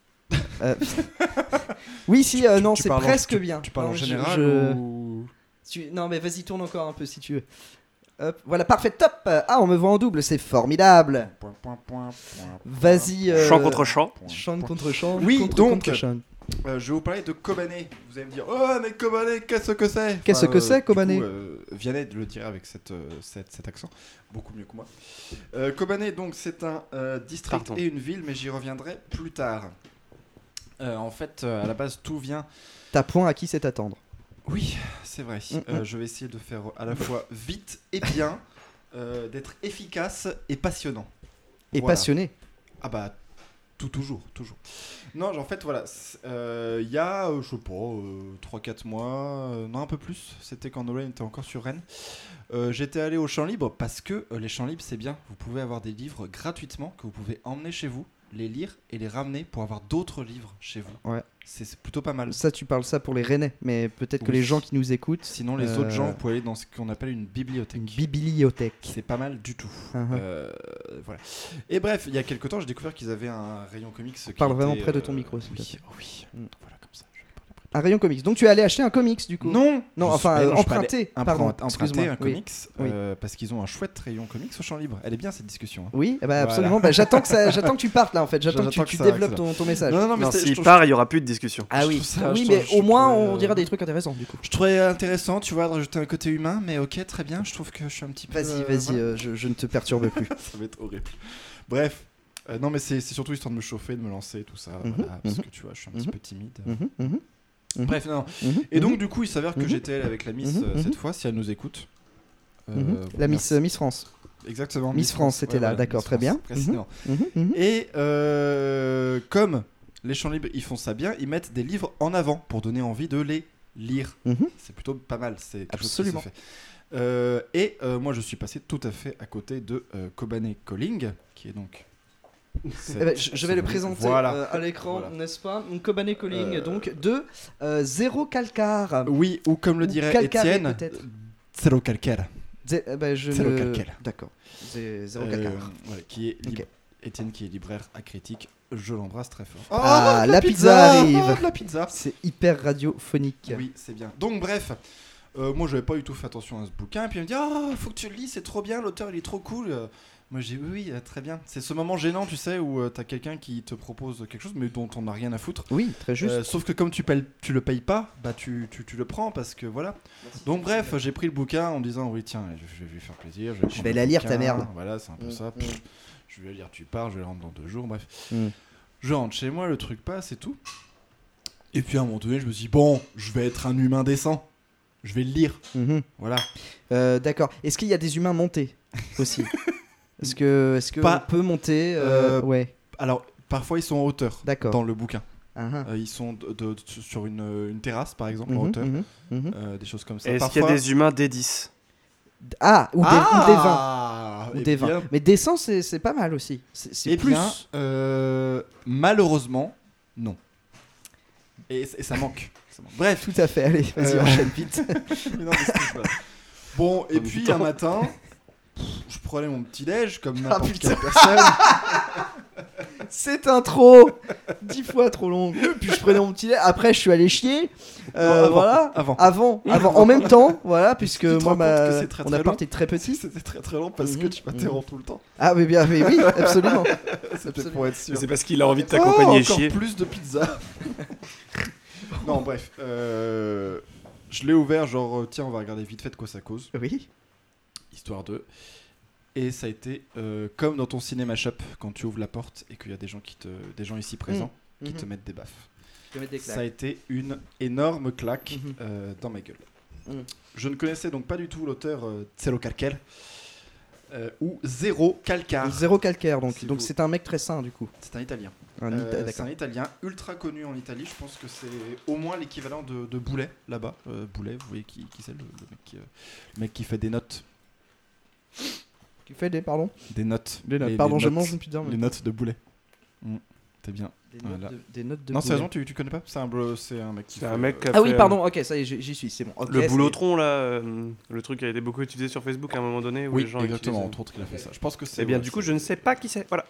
Oui, si, non, tu c'est parles en- presque tu- bien. Tu parles Non, en je- général ou... Non, mais vas-y, tourne encore un peu si tu veux. Hop, voilà, parfait, top. Ah, on me voit en double, c'est formidable. Vas-y. Chant contre chant. Chant contre chant. Oui, contre, donc, contre chant. je vais vous parler de Kobané. Vous allez me dire, oh mais Kobané, qu'est-ce que c'est? Qu'est-ce que c'est, Kobané? Vianney le dirait avec cet accent, beaucoup mieux que moi. Kobané, donc c'est un district Pardon. et une ville, mais j'y reviendrai plus tard. En fait, à la base, tout vient... T'as point à qui c'est attendre. Oui, c'est vrai. Je vais essayer de faire à la fois vite et bien, d'être efficace et passionnant. Et Voilà. passionné. Ah bah, toujours. Non, en fait, voilà, il y a, je sais pas, 3-4 mois, non un peu plus, c'était quand Nolan était encore sur Rennes, j'étais allé aux Champs Libres parce que les Champs Libres, c'est bien, vous pouvez avoir des livres gratuitement que vous pouvez emmener chez vous, les lire et les ramener pour avoir d'autres livres chez vous. Ouais. C'est plutôt pas mal. Ça, tu parles ça pour les Rennais, mais peut-être que Oui. les gens qui nous écoutent. Sinon, les autres gens, vous pouvez aller dans ce qu'on appelle une bibliothèque. Une bibliothèque. C'est pas mal du tout. Uh-huh. Voilà. Et bref, il y a quelques temps, j'ai découvert qu'ils avaient un rayon comics. Qui Parle vraiment était, près de ton micro, s'il te Oui, plaît. oui. Voilà, comme ça. Je vais parler près Un rayon comics. Donc tu es allé acheter un comics du coup? Non, emprunter. Emprunter un comics Oui. parce qu'ils ont un chouette rayon comics au champ libre. Elle est bien cette discussion. Hein. Oui, absolument. Bah, j'attends que tu partes là en fait. J'attends que tu développes ton message. Non, mais s'il part, il n'y aura plus de discussion. Ah oui, mais au moins on dira des trucs intéressants du coup. Je trouvais intéressant, tu vois, de rajouter un côté humain, mais ok, très bien. Je trouve que je suis un petit peu. Vas-y, je ne te perturbe plus. Ça va être horrible. Bref. Non, mais c'est surtout histoire de me chauffer, de me lancer, tout ça. Parce que tu vois, je suis un petit peu timide. Bref, non. Et donc, du coup, il s'avère que j'étais allé avec la Miss cette fois, si elle nous écoute. La Miss France. Exactement. Miss France, c'était là, d'accord, très bien. Et comme les champs libres, ils font ça bien, ils mettent des livres en avant pour donner envie de les lire. C'est plutôt pas mal. C'est absolument. Moi, je suis passé tout à fait à côté de Kobané Calling, qui est donc. Je vais le présenter à l'écran, n'est-ce pas? Kobané Calling, donc de Zéro Calcar. Oui, ou comme le dirait Étienne, Zéro Calcar. Zéro Calcar. D'accord. Zéro Calcar. Qui est Étienne, qui est libraire à Critique. Je l'embrasse très fort. Ah, la pizza arrive. La pizza. C'est hyper radiophonique. Oui, c'est bien. Donc bref. Moi, j'avais pas du tout fait attention à ce bouquin. Et puis, il me dit faut que tu le lis, c'est trop bien, l'auteur il est trop cool. Moi, j'ai dit oui, très bien. C'est ce moment gênant, tu sais, où t'as quelqu'un qui te propose quelque chose, mais dont on n'a rien à foutre. Oui, très juste. Sauf que comme tu le payes pas, bah tu le prends parce que voilà. Donc, bref, j'ai pris le bouquin en me disant oui, tiens, je vais lui faire plaisir. Je vais la lire, ta merde. Voilà, c'est un peu ça. Je vais la lire, tu pars, je vais la rendre dans 2 jours, bref. Je rentre chez moi, le truc passe et tout. Et puis à un moment donné, je me dis bon, je vais être un humain décent. Je vais le lire. Voilà. D'accord. Est-ce qu'il y a des humains montés aussi? Est-ce que on peut monter ouais. Alors, parfois, ils sont en hauteur dans le bouquin. Ils sont sur une terrasse, par exemple, en hauteur. Des choses comme ça. Est-ce qu'il y a des humains D10? Ou des 20. Mais décent, c'est pas mal aussi. C'est plus. Bien, malheureusement, non. Et ça manque. Bref, tout à fait. Allez, vas-y, enchaîne vite. Bon, et puis un matin, je prenais mon petit déj comme n'importe quelle personne. C'est intro 10 fois trop long. Puis je prenais mon petit déj. Après, je suis allé chier. Avant. En même temps, voilà, puisque moi, mon appart est très petit. C'était très très long parce que tu m'interromps tout le temps. Ah, mais bien, mais oui, absolument. C'était pour être sûr. C'est parce qu'il a envie de t'accompagner chier. Encore plus de pizza. Non, bref. Je l'ai ouvert, genre, tiens, on va regarder vite fait de quoi ça cause. Oui. Histoire de. Et ça a été comme dans ton cinéma shop, quand tu ouvres la porte et qu'il y a des gens ici présents qui te mettent des baffes. Ça a été une énorme claque dans ma gueule. Je ne connaissais donc pas du tout l'auteur Zéro Calcar ou Zéro Calcar. Zéro Calcar, donc c'est un mec très sain du coup. C'est un Italien. C'est un Italien ultra connu en Italie. Je pense que c'est au moins l'équivalent de Boulet là-bas. Boulet, vous voyez qui c'est le mec qui fait des notes. Qui fait des notes. Pardon, je mange une pizza. Les notes de Boulet. T'es bien. Des notes de non, sérieusement, tu connais pas? C'est un mec qui fait... un mec oui, pardon, ok, ça y est, j'y suis, c'est bon. Okay, le boulotron, là, le truc qui a été beaucoup utilisé sur Facebook à un moment donné. Où oui, les gens exactement, entre autres, il a fait ça. Je pense que c'est... Eh bien, du coup, je ne sais pas qui c'est, voilà.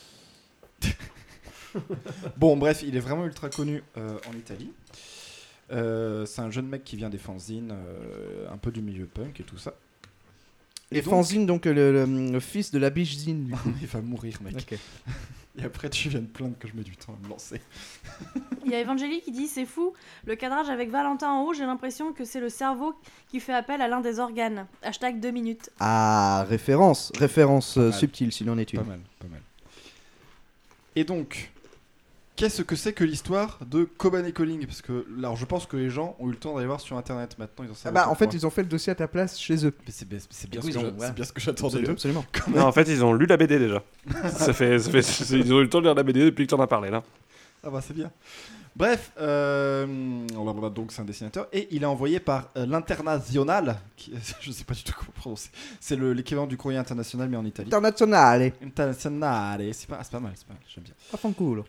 Bon, bref, il est vraiment ultra connu en Italie. C'est un jeune mec qui vient des fanzines, un peu du milieu punk et tout ça. Et fanzine, donc le fils de la bichzine. Il va mourir, mec. Okay. Et après, tu viens de plaindre que je mets du temps à me lancer. Il y a Evangélie qui dit c'est fou, le cadrage avec Valentin en haut, j'ai l'impression que c'est le cerveau qui fait appel à l'un des organes. Hashtag 2 minutes. Ah, référence subtile, s'il en est une. Pas mal. Et donc, qu'est-ce que c'est que l'histoire de Kobané Calling? Parce que, alors, je pense que les gens ont eu le temps d'aller voir sur internet maintenant. Ils en fait, ils ont fait le dossier à ta place chez eux. Mais c'est bien ce que j'attendais d'eux. Absolument. Non, en fait, ils ont lu la BD déjà. Ils ont eu le temps de lire la BD depuis que t'en as parlé là. Ah bah c'est bien. Bref, donc c'est un dessinateur et il est envoyé par l'Internazionale, je sais pas du tout comment prononcer. C'est l'équivalent du courrier international mais en Italie. Internazionale, c'est pas mal, j'aime bien. Fanculo.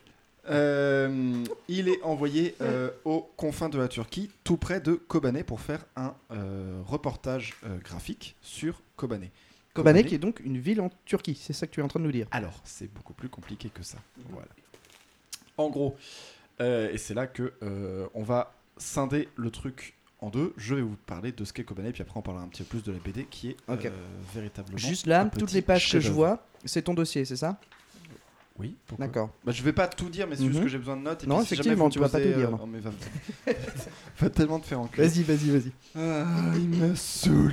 Il est envoyé aux confins de la Turquie, tout près de Kobané, pour faire un reportage graphique sur Kobané. Kobané qui est donc une ville en Turquie, c'est ça que tu es en train de nous dire. Alors, c'est beaucoup plus compliqué que ça. Voilà. En gros, et c'est là que on va scinder le truc en deux. Je vais vous parler de ce qu'est Kobané, puis après on parlera un petit peu plus de la BD qui est véritablement. Juste là, toutes les pages que je vois, c'est ton dossier, c'est ça ? Oui. Pourquoi ? D'accord. Bah, je vais pas tout dire, mais c'est juste que j'ai besoin de notes. Et non, puis, effectivement, si tu vas pas tout dire. Non, mais va tellement te faire enculer. Vas-y. Il me saoule.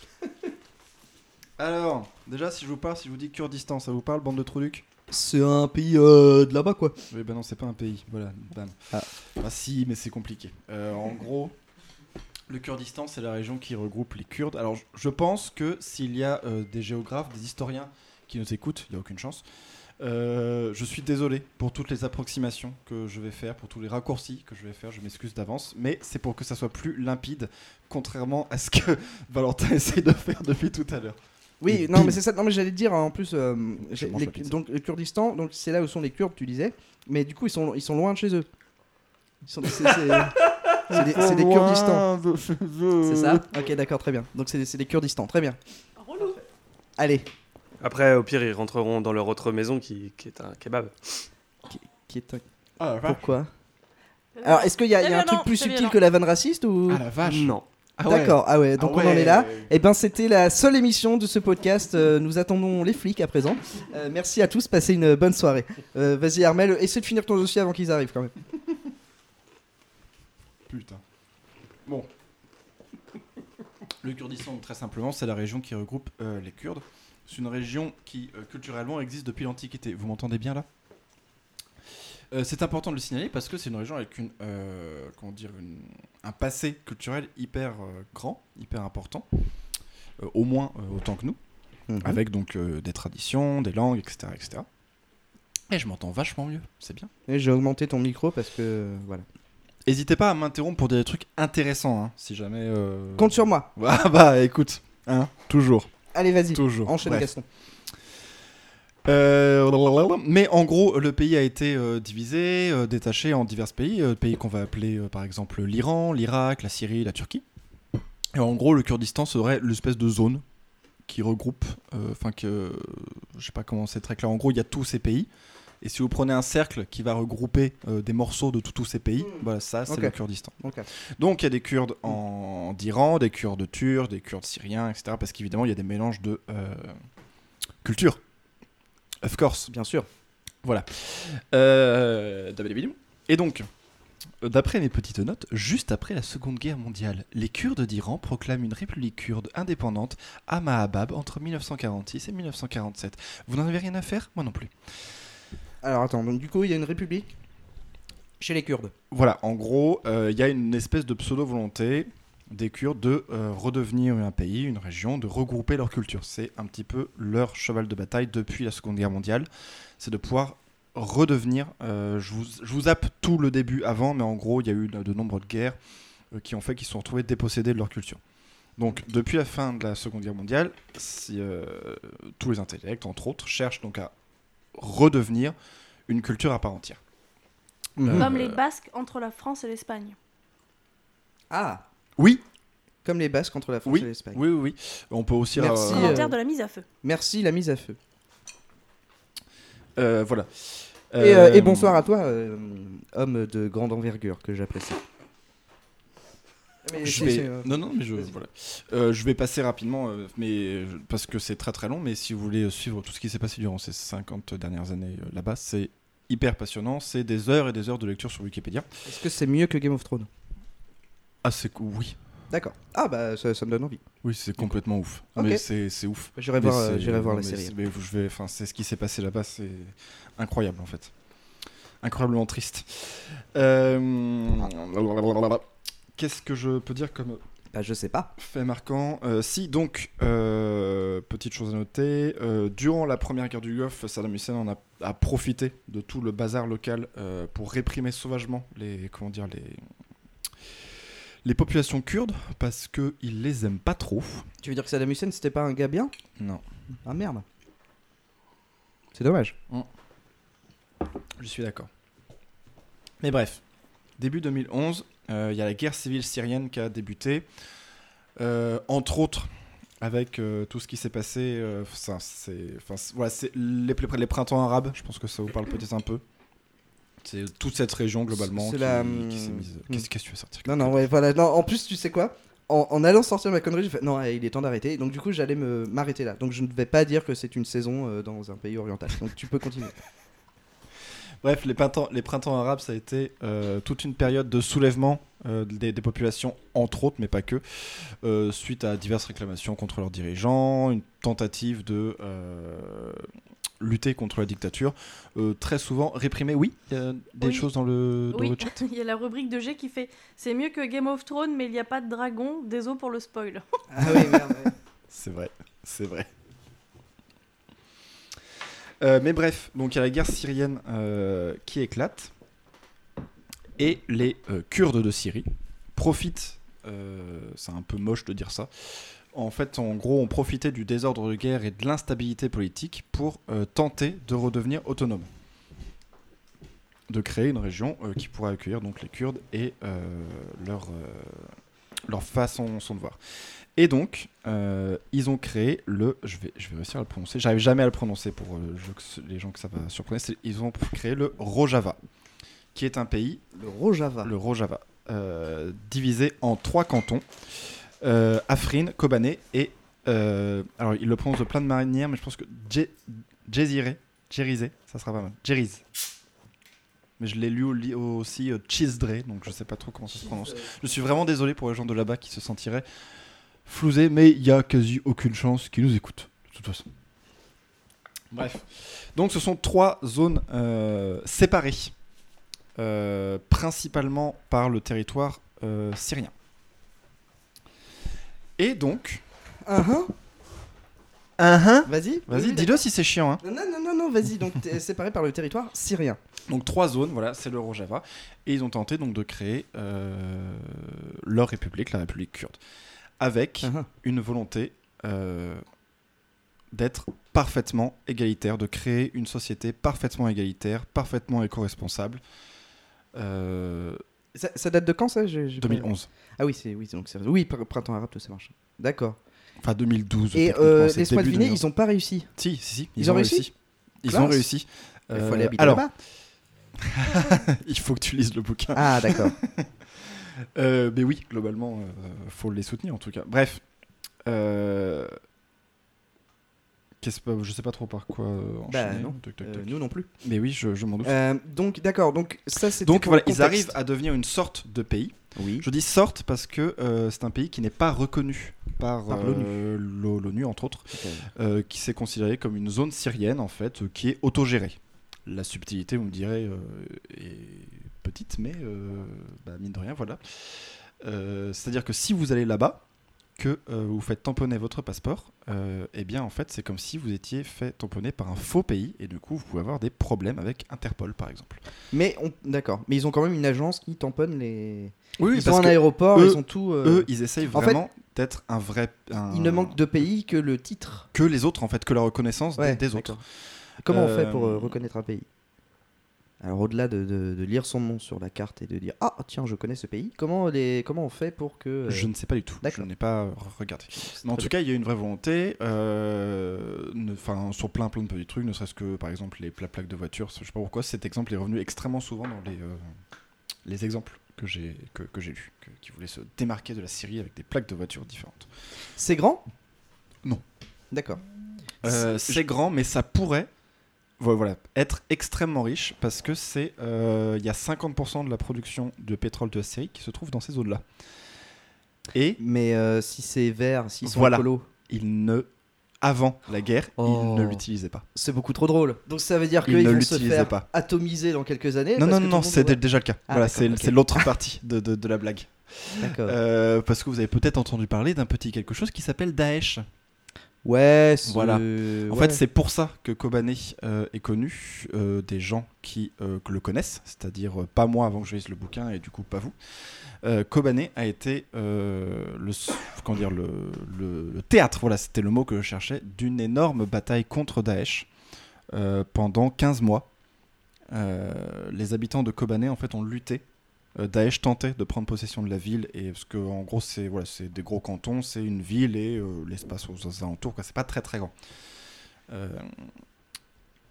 Alors, déjà, si je vous dis Kurdistan, ça vous parle, bande de trouducs ? C'est un pays de là-bas, quoi. Oui, bah non, c'est pas un pays. Voilà, bam. Ah si, mais c'est compliqué. En gros, le Kurdistan, c'est la région qui regroupe les Kurdes. Alors, je pense que s'il y a des géographes, des historiens qui nous écoutent, il n'y a aucune chance. Je suis désolé pour toutes les approximations que je vais faire, pour tous les raccourcis que je vais faire, je m'excuse d'avance, mais c'est pour que ça soit plus limpide, contrairement à ce que Valentin essaye de faire depuis tout à l'heure. Oui, non, mais c'est ça. Non, mais j'allais te dire en plus, donc le Kurdistan, donc c'est là où sont les Kurdes, tu disais, mais du coup ils sont loin de chez eux. C'est des Kurdistans. C'est ça ? Ok, d'accord, très bien. Donc c'est des Kurdistans, très bien. Allez. Après, au pire, ils rentreront dans leur autre maison qui est un kebab. Qui est un... Pourquoi ? Alors, est-ce qu'il y a un truc plus subtil que la vanne raciste ou... Ah la vache. Non. D'accord, donc on en est là. Et ben c'était la seule émission de ce podcast. Nous attendons les flics à présent. Merci à tous, passez une bonne soirée. Vas-y Armel, essaie de finir ton dossier avant qu'ils arrivent quand même. Putain. Bon. Le Kurdistan, très simplement, c'est la région qui regroupe les Kurdes. C'est une région qui, culturellement, existe depuis l'Antiquité. Vous m'entendez bien, là ? C'est important de le signaler parce que c'est une région avec un passé culturel hyper grand, hyper important, au moins autant que nous, avec donc des traditions, des langues, etc., etc. Et je m'entends vachement mieux, c'est bien. Et j'ai augmenté ton micro parce que, voilà. N'hésitez pas à m'interrompre pour des trucs intéressants, hein, si jamais... Compte sur moi. Bah écoute, hein, toujours. Allez, vas-y, toujours. Enchaîne Gaston. Mais en gros, le pays a été divisé, détaché en divers pays, pays qu'on va appeler par exemple l'Iran, l'Irak, la Syrie, la Turquie. Et en gros, le Kurdistan serait l'espèce de zone qui regroupe, je sais pas comment c'est très clair. En gros, il y a tous ces pays. Et si vous prenez un cercle qui va regrouper des morceaux de tous ces pays, voilà, ça c'est le Kurdistan. Donc il y a des Kurdes d'Iran, des Kurdes turcs, des Kurdes syriens, etc. Parce qu'évidemment il y a des mélanges de cultures. Of course. Bien sûr. Voilà. Et donc, d'après mes petites notes, juste après la Seconde Guerre mondiale, les Kurdes d'Iran proclament une république kurde indépendante à Mahabad entre 1946 et 1947. Vous n'en avez rien à faire ? Moi non plus. Alors attends, donc du coup il y a une république chez les Kurdes. Voilà, en gros, il y a une espèce de pseudo-volonté des Kurdes de redevenir un pays, une région, de regrouper leur culture. C'est un petit peu leur cheval de bataille depuis la Seconde Guerre mondiale. C'est de pouvoir redevenir... je vous zappe tout le début avant, mais en gros, il y a eu de nombreuses guerres qui ont fait qu'ils se sont retrouvés dépossédés de leur culture. Donc, depuis la fin de la Seconde Guerre mondiale, tous les intellects, entre autres, cherchent donc à redevenir une culture à part entière. Comme les Basques entre la France et l'Espagne. Ah oui. Comme les Basques entre la France et l'Espagne. Oui. On peut aussi... Merci. Commentaire de la mise à feu. Merci, la mise à feu. Voilà. Et bonsoir à toi, homme de grande envergure que j'apprécie. Mais je vais passer rapidement, parce que c'est très très long, mais si vous voulez suivre tout ce qui s'est passé durant ces 50 dernières années là-bas, c'est hyper passionnant, c'est des heures et des heures de lecture sur Wikipédia. Est-ce que c'est mieux que Game of Thrones ? Ah, c'est cool, oui. D'accord. Ah bah ça me donne envie. Oui, c'est complètement ouf. Okay. Mais c'est ouf. J'irai voir la série. C'est ce qui s'est passé là-bas, c'est incroyable en fait. Incroyablement triste. Qu'est-ce que je peux dire comme... je sais pas. Fait marquant. Si, donc, petite chose à noter, durant la première guerre du Golfe, Saddam Hussein a profité de tout le bazar local pour réprimer sauvagement les populations kurdes, parce qu'il les aime pas trop. Tu veux dire que Saddam Hussein, c'était pas un gars bien ? Non. Ah merde. C'est dommage. Je suis d'accord. Mais bref, début 2011... il y a la guerre civile syrienne qui a débuté, entre autres avec tout ce qui s'est passé. C'est les printemps arabes, je pense que ça vous parle peut-être un peu. C'est toute cette région globalement C'est qui s'est mise. Qu'est-ce que tu veux sortir? Non, ouais, voilà. Non, en plus, tu sais quoi? En allant sortir ma connerie, j'ai fait non, il est temps d'arrêter. Donc, du coup, j'allais m'arrêter là. Donc, je ne vais pas dire que c'est une saison dans un pays oriental. Donc, tu peux continuer. Bref, les printemps arabes, ça a été toute une période de soulèvement des populations, entre autres, mais pas que, suite à diverses réclamations contre leurs dirigeants, une tentative de lutter contre la dictature, très souvent réprimée. Oui, il y a des choses dans le chat. Il y a la rubrique de G qui fait « C'est mieux que Game of Thrones, mais il n'y a pas de dragon, désolé pour le spoil. » Ah oui, merde. Ouais. C'est vrai. Mais bref, donc il y a la guerre syrienne qui éclate, et les Kurdes de Syrie profitent, c'est un peu moche de dire ça, en fait, en gros, ont profité du désordre de guerre et de l'instabilité politique pour tenter de redevenir autonomes, de créer une région qui pourrait accueillir donc les Kurdes et leur façon de voir. Et donc, ils ont créé je vais réussir à le prononcer. J'arrive jamais à le prononcer pour les gens que ça va surprendre. Ils ont créé le Rojava, qui est un pays. Le Rojava, divisé en 3 cantons. Afrin, Kobané et... alors, ils le prononcent de plein de manières, mais je pense que Djerizé, ça sera pas mal. Djeriz. Mais je l'ai lu aussi Chizdre, donc je sais pas trop comment ça se prononce. Je suis vraiment désolé pour les gens de là-bas qui se sentiraient flousés, mais il y a quasi aucune chance qu'ils nous écoutent, de toute façon. Bref. Donc ce sont 3 zones séparées, principalement par le territoire syrien. Et donc... Vas-y, dis-le si c'est chiant. Hein. Non, vas-y. Donc, t'es séparé par le territoire syrien. Donc, 3 zones, voilà, c'est le Rojava. Et ils ont tenté donc de créer leur république, la République kurde, avec une volonté d'être parfaitement égalitaire, de créer une société parfaitement égalitaire, parfaitement éco-responsable. Ça date de quand, ça? 2011. Ah oui, oui, printemps arabe, tout ça marche. D'accord. Enfin, 2012. Et laisse-moi deviner, ils n'ont pas réussi. Si, ils ont réussi. Ils ont réussi. Il faut aller habiter là-bas. Il faut que tu lises le bouquin. Ah, d'accord. Mais oui, globalement, faut les soutenir en tout cas. Bref. Je sais pas trop par quoi enchaîner. Non. Nous non plus. Mais oui, je m'en doute. Donc d'accord, donc ça c'était. Donc voilà, ils arrivent à devenir une sorte de pays. Oui. Je dis sorte parce que c'est un pays qui n'est pas reconnu par l'ONU entre autres, qui s'est considéré comme une zone syrienne en fait, qui est autogérée. La subtilité, vous me direz, est petite, mais mine de rien, voilà. C'est-à-dire que si vous allez là-bas, que vous faites tamponner votre passeport, eh bien en fait c'est comme si vous étiez fait tamponner par un faux pays, et du coup vous pouvez avoir des problèmes avec Interpol par exemple. D'accord, mais ils ont quand même une agence qui tamponne les... Oui, ils ont un aéroport, ils sont tout... Eux ils essayent vraiment d'être un vrai... Il ne manque de pays que le titre. Que les autres en fait, que la reconnaissance des autres. Comment on fait pour reconnaître un pays? Alors au-delà de lire son nom sur la carte et de dire ah tiens je connais ce pays, comment on fait pour que Je ne sais pas du tout. Je n'ai pas regardé. Mais en tout cas il y a une vraie volonté, sur plein de petits trucs, ne serait-ce que par exemple les plaques de voiture. Je sais pas pourquoi cet exemple est revenu extrêmement souvent dans les exemples que j'ai lus, qui voulaient se démarquer de la Syrie avec des plaques de voiture différentes. C'est grand? Non. D'accord. C'est grand, mais ça pourrait être extrêmement riche parce que il y a 50% de la production de pétrole de la Syrie qui se trouve dans ces zones-là. Mais si c'est vert, s'ils sont écolos, avant la guerre, ils ne l'utilisaient pas. C'est beaucoup trop drôle. Donc ça veut dire qu'ils vont se faire atomiser dans quelques années? Non, c'est déjà le cas. C'est l'autre partie de la blague. D'accord. Parce que vous avez peut-être entendu parler d'un petit quelque chose qui s'appelle Daesh. Ouais, voilà. En fait, c'est pour ça que Kobané est connu, des gens qui le connaissent, c'est-à-dire pas moi avant que je lise le bouquin et du coup pas vous. Kobané a été le théâtre, voilà, c'était le mot que je cherchais, d'une énorme bataille contre Daesh pendant 15 mois. Les habitants de Kobané en fait ont lutté. Daesh tentait de prendre possession de la ville, et parce que en gros c'est des gros cantons, c'est une ville et l'espace aux alentours, c'est pas très très grand. Et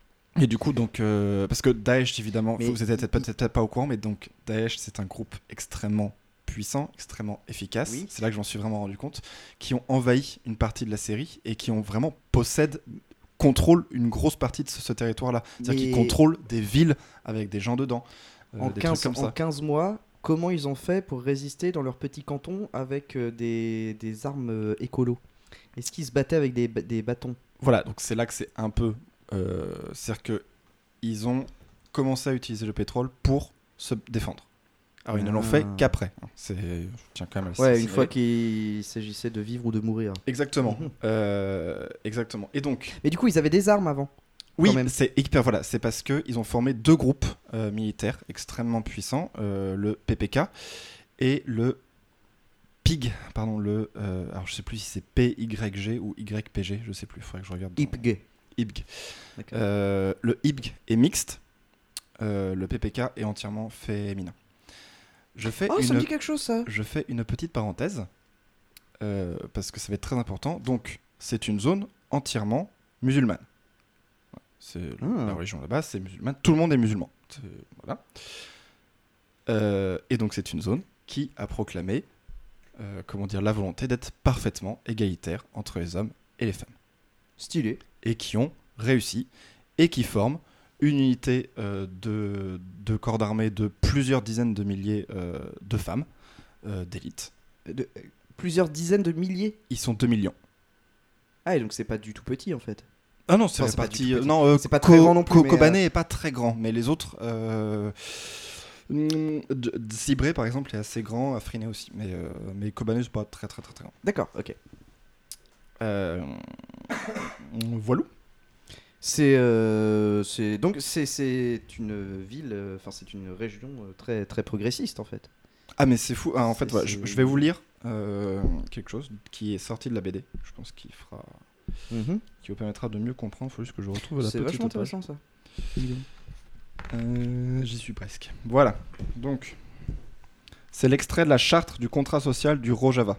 Et du coup, donc, parce que Daesh, évidemment, vous n'êtes peut-être pas au courant, mais donc Daesh, c'est un groupe extrêmement puissant, extrêmement efficace. Oui. C'est là que j'en suis vraiment rendu compte, qui ont envahi une partie de la série et qui ont vraiment contrôlent une grosse partie de ce territoire-là. C'est-à-dire qu'ils contrôlent des villes avec des gens dedans. En 15 mois, comment ils ont fait pour résister dans leur petit canton avec des armes écolo? Est-ce qu'ils se battaient avec des bâtons? Voilà, donc c'est là que c'est un peu... c'est-à-dire qu'ils ont commencé à utiliser le pétrole pour se défendre. Alors ils ne l'ont fait qu'après. Je tiens quand même à le signaler. Une fois qu'il s'agissait de vivre ou de mourir. Exactement. Exactement. Et donc... Mais du coup, ils avaient des armes avant. Oui, c'est parce qu'ils ont formé 2 groupes militaires extrêmement puissants, le PPK et le PIG, pardon, alors je sais plus si c'est PYG ou YPG, je sais plus, il faudrait que je regarde. IBG. Le IBG est mixte, le PPK est entièrement féminin. Ça me dit quelque chose, ça. Je fais une petite parenthèse, parce que ça va être très important. Donc, c'est une zone entièrement musulmane. La religion là-bas, c'est musulmane. Tout le monde est musulman. Voilà. Et donc, c'est une zone qui a proclamé la volonté d'être parfaitement égalitaire entre les hommes et les femmes. Stylé. Et qui ont réussi et qui forment une unité de corps d'armée de plusieurs dizaines de milliers de femmes d'élite. Plusieurs dizaines de milliers? Ils sont 2 millions. Ah, et donc c'est pas du tout petit en fait. Ah non, c'est réparti. Non, c'est pas très grand non plus. Kobané est pas très grand, mais les autres. Cibré par exemple est assez grand, Afriné aussi, mais Kobané c'est pas très grand. D'accord, ok. Voilà. C'est une ville, c'est une région très très progressiste en fait. Ah mais c'est fou. En fait, voilà, je vais vous lire quelque chose qui est sorti de la BD. Je pense qu'il fera. Qui vous permettra de mieux comprendre. Il faut juste que je retrouve la petite page. C'est vachement intéressant ça. J'y suis presque. Voilà. Donc, c'est l'extrait de la charte du contrat social du Rojava.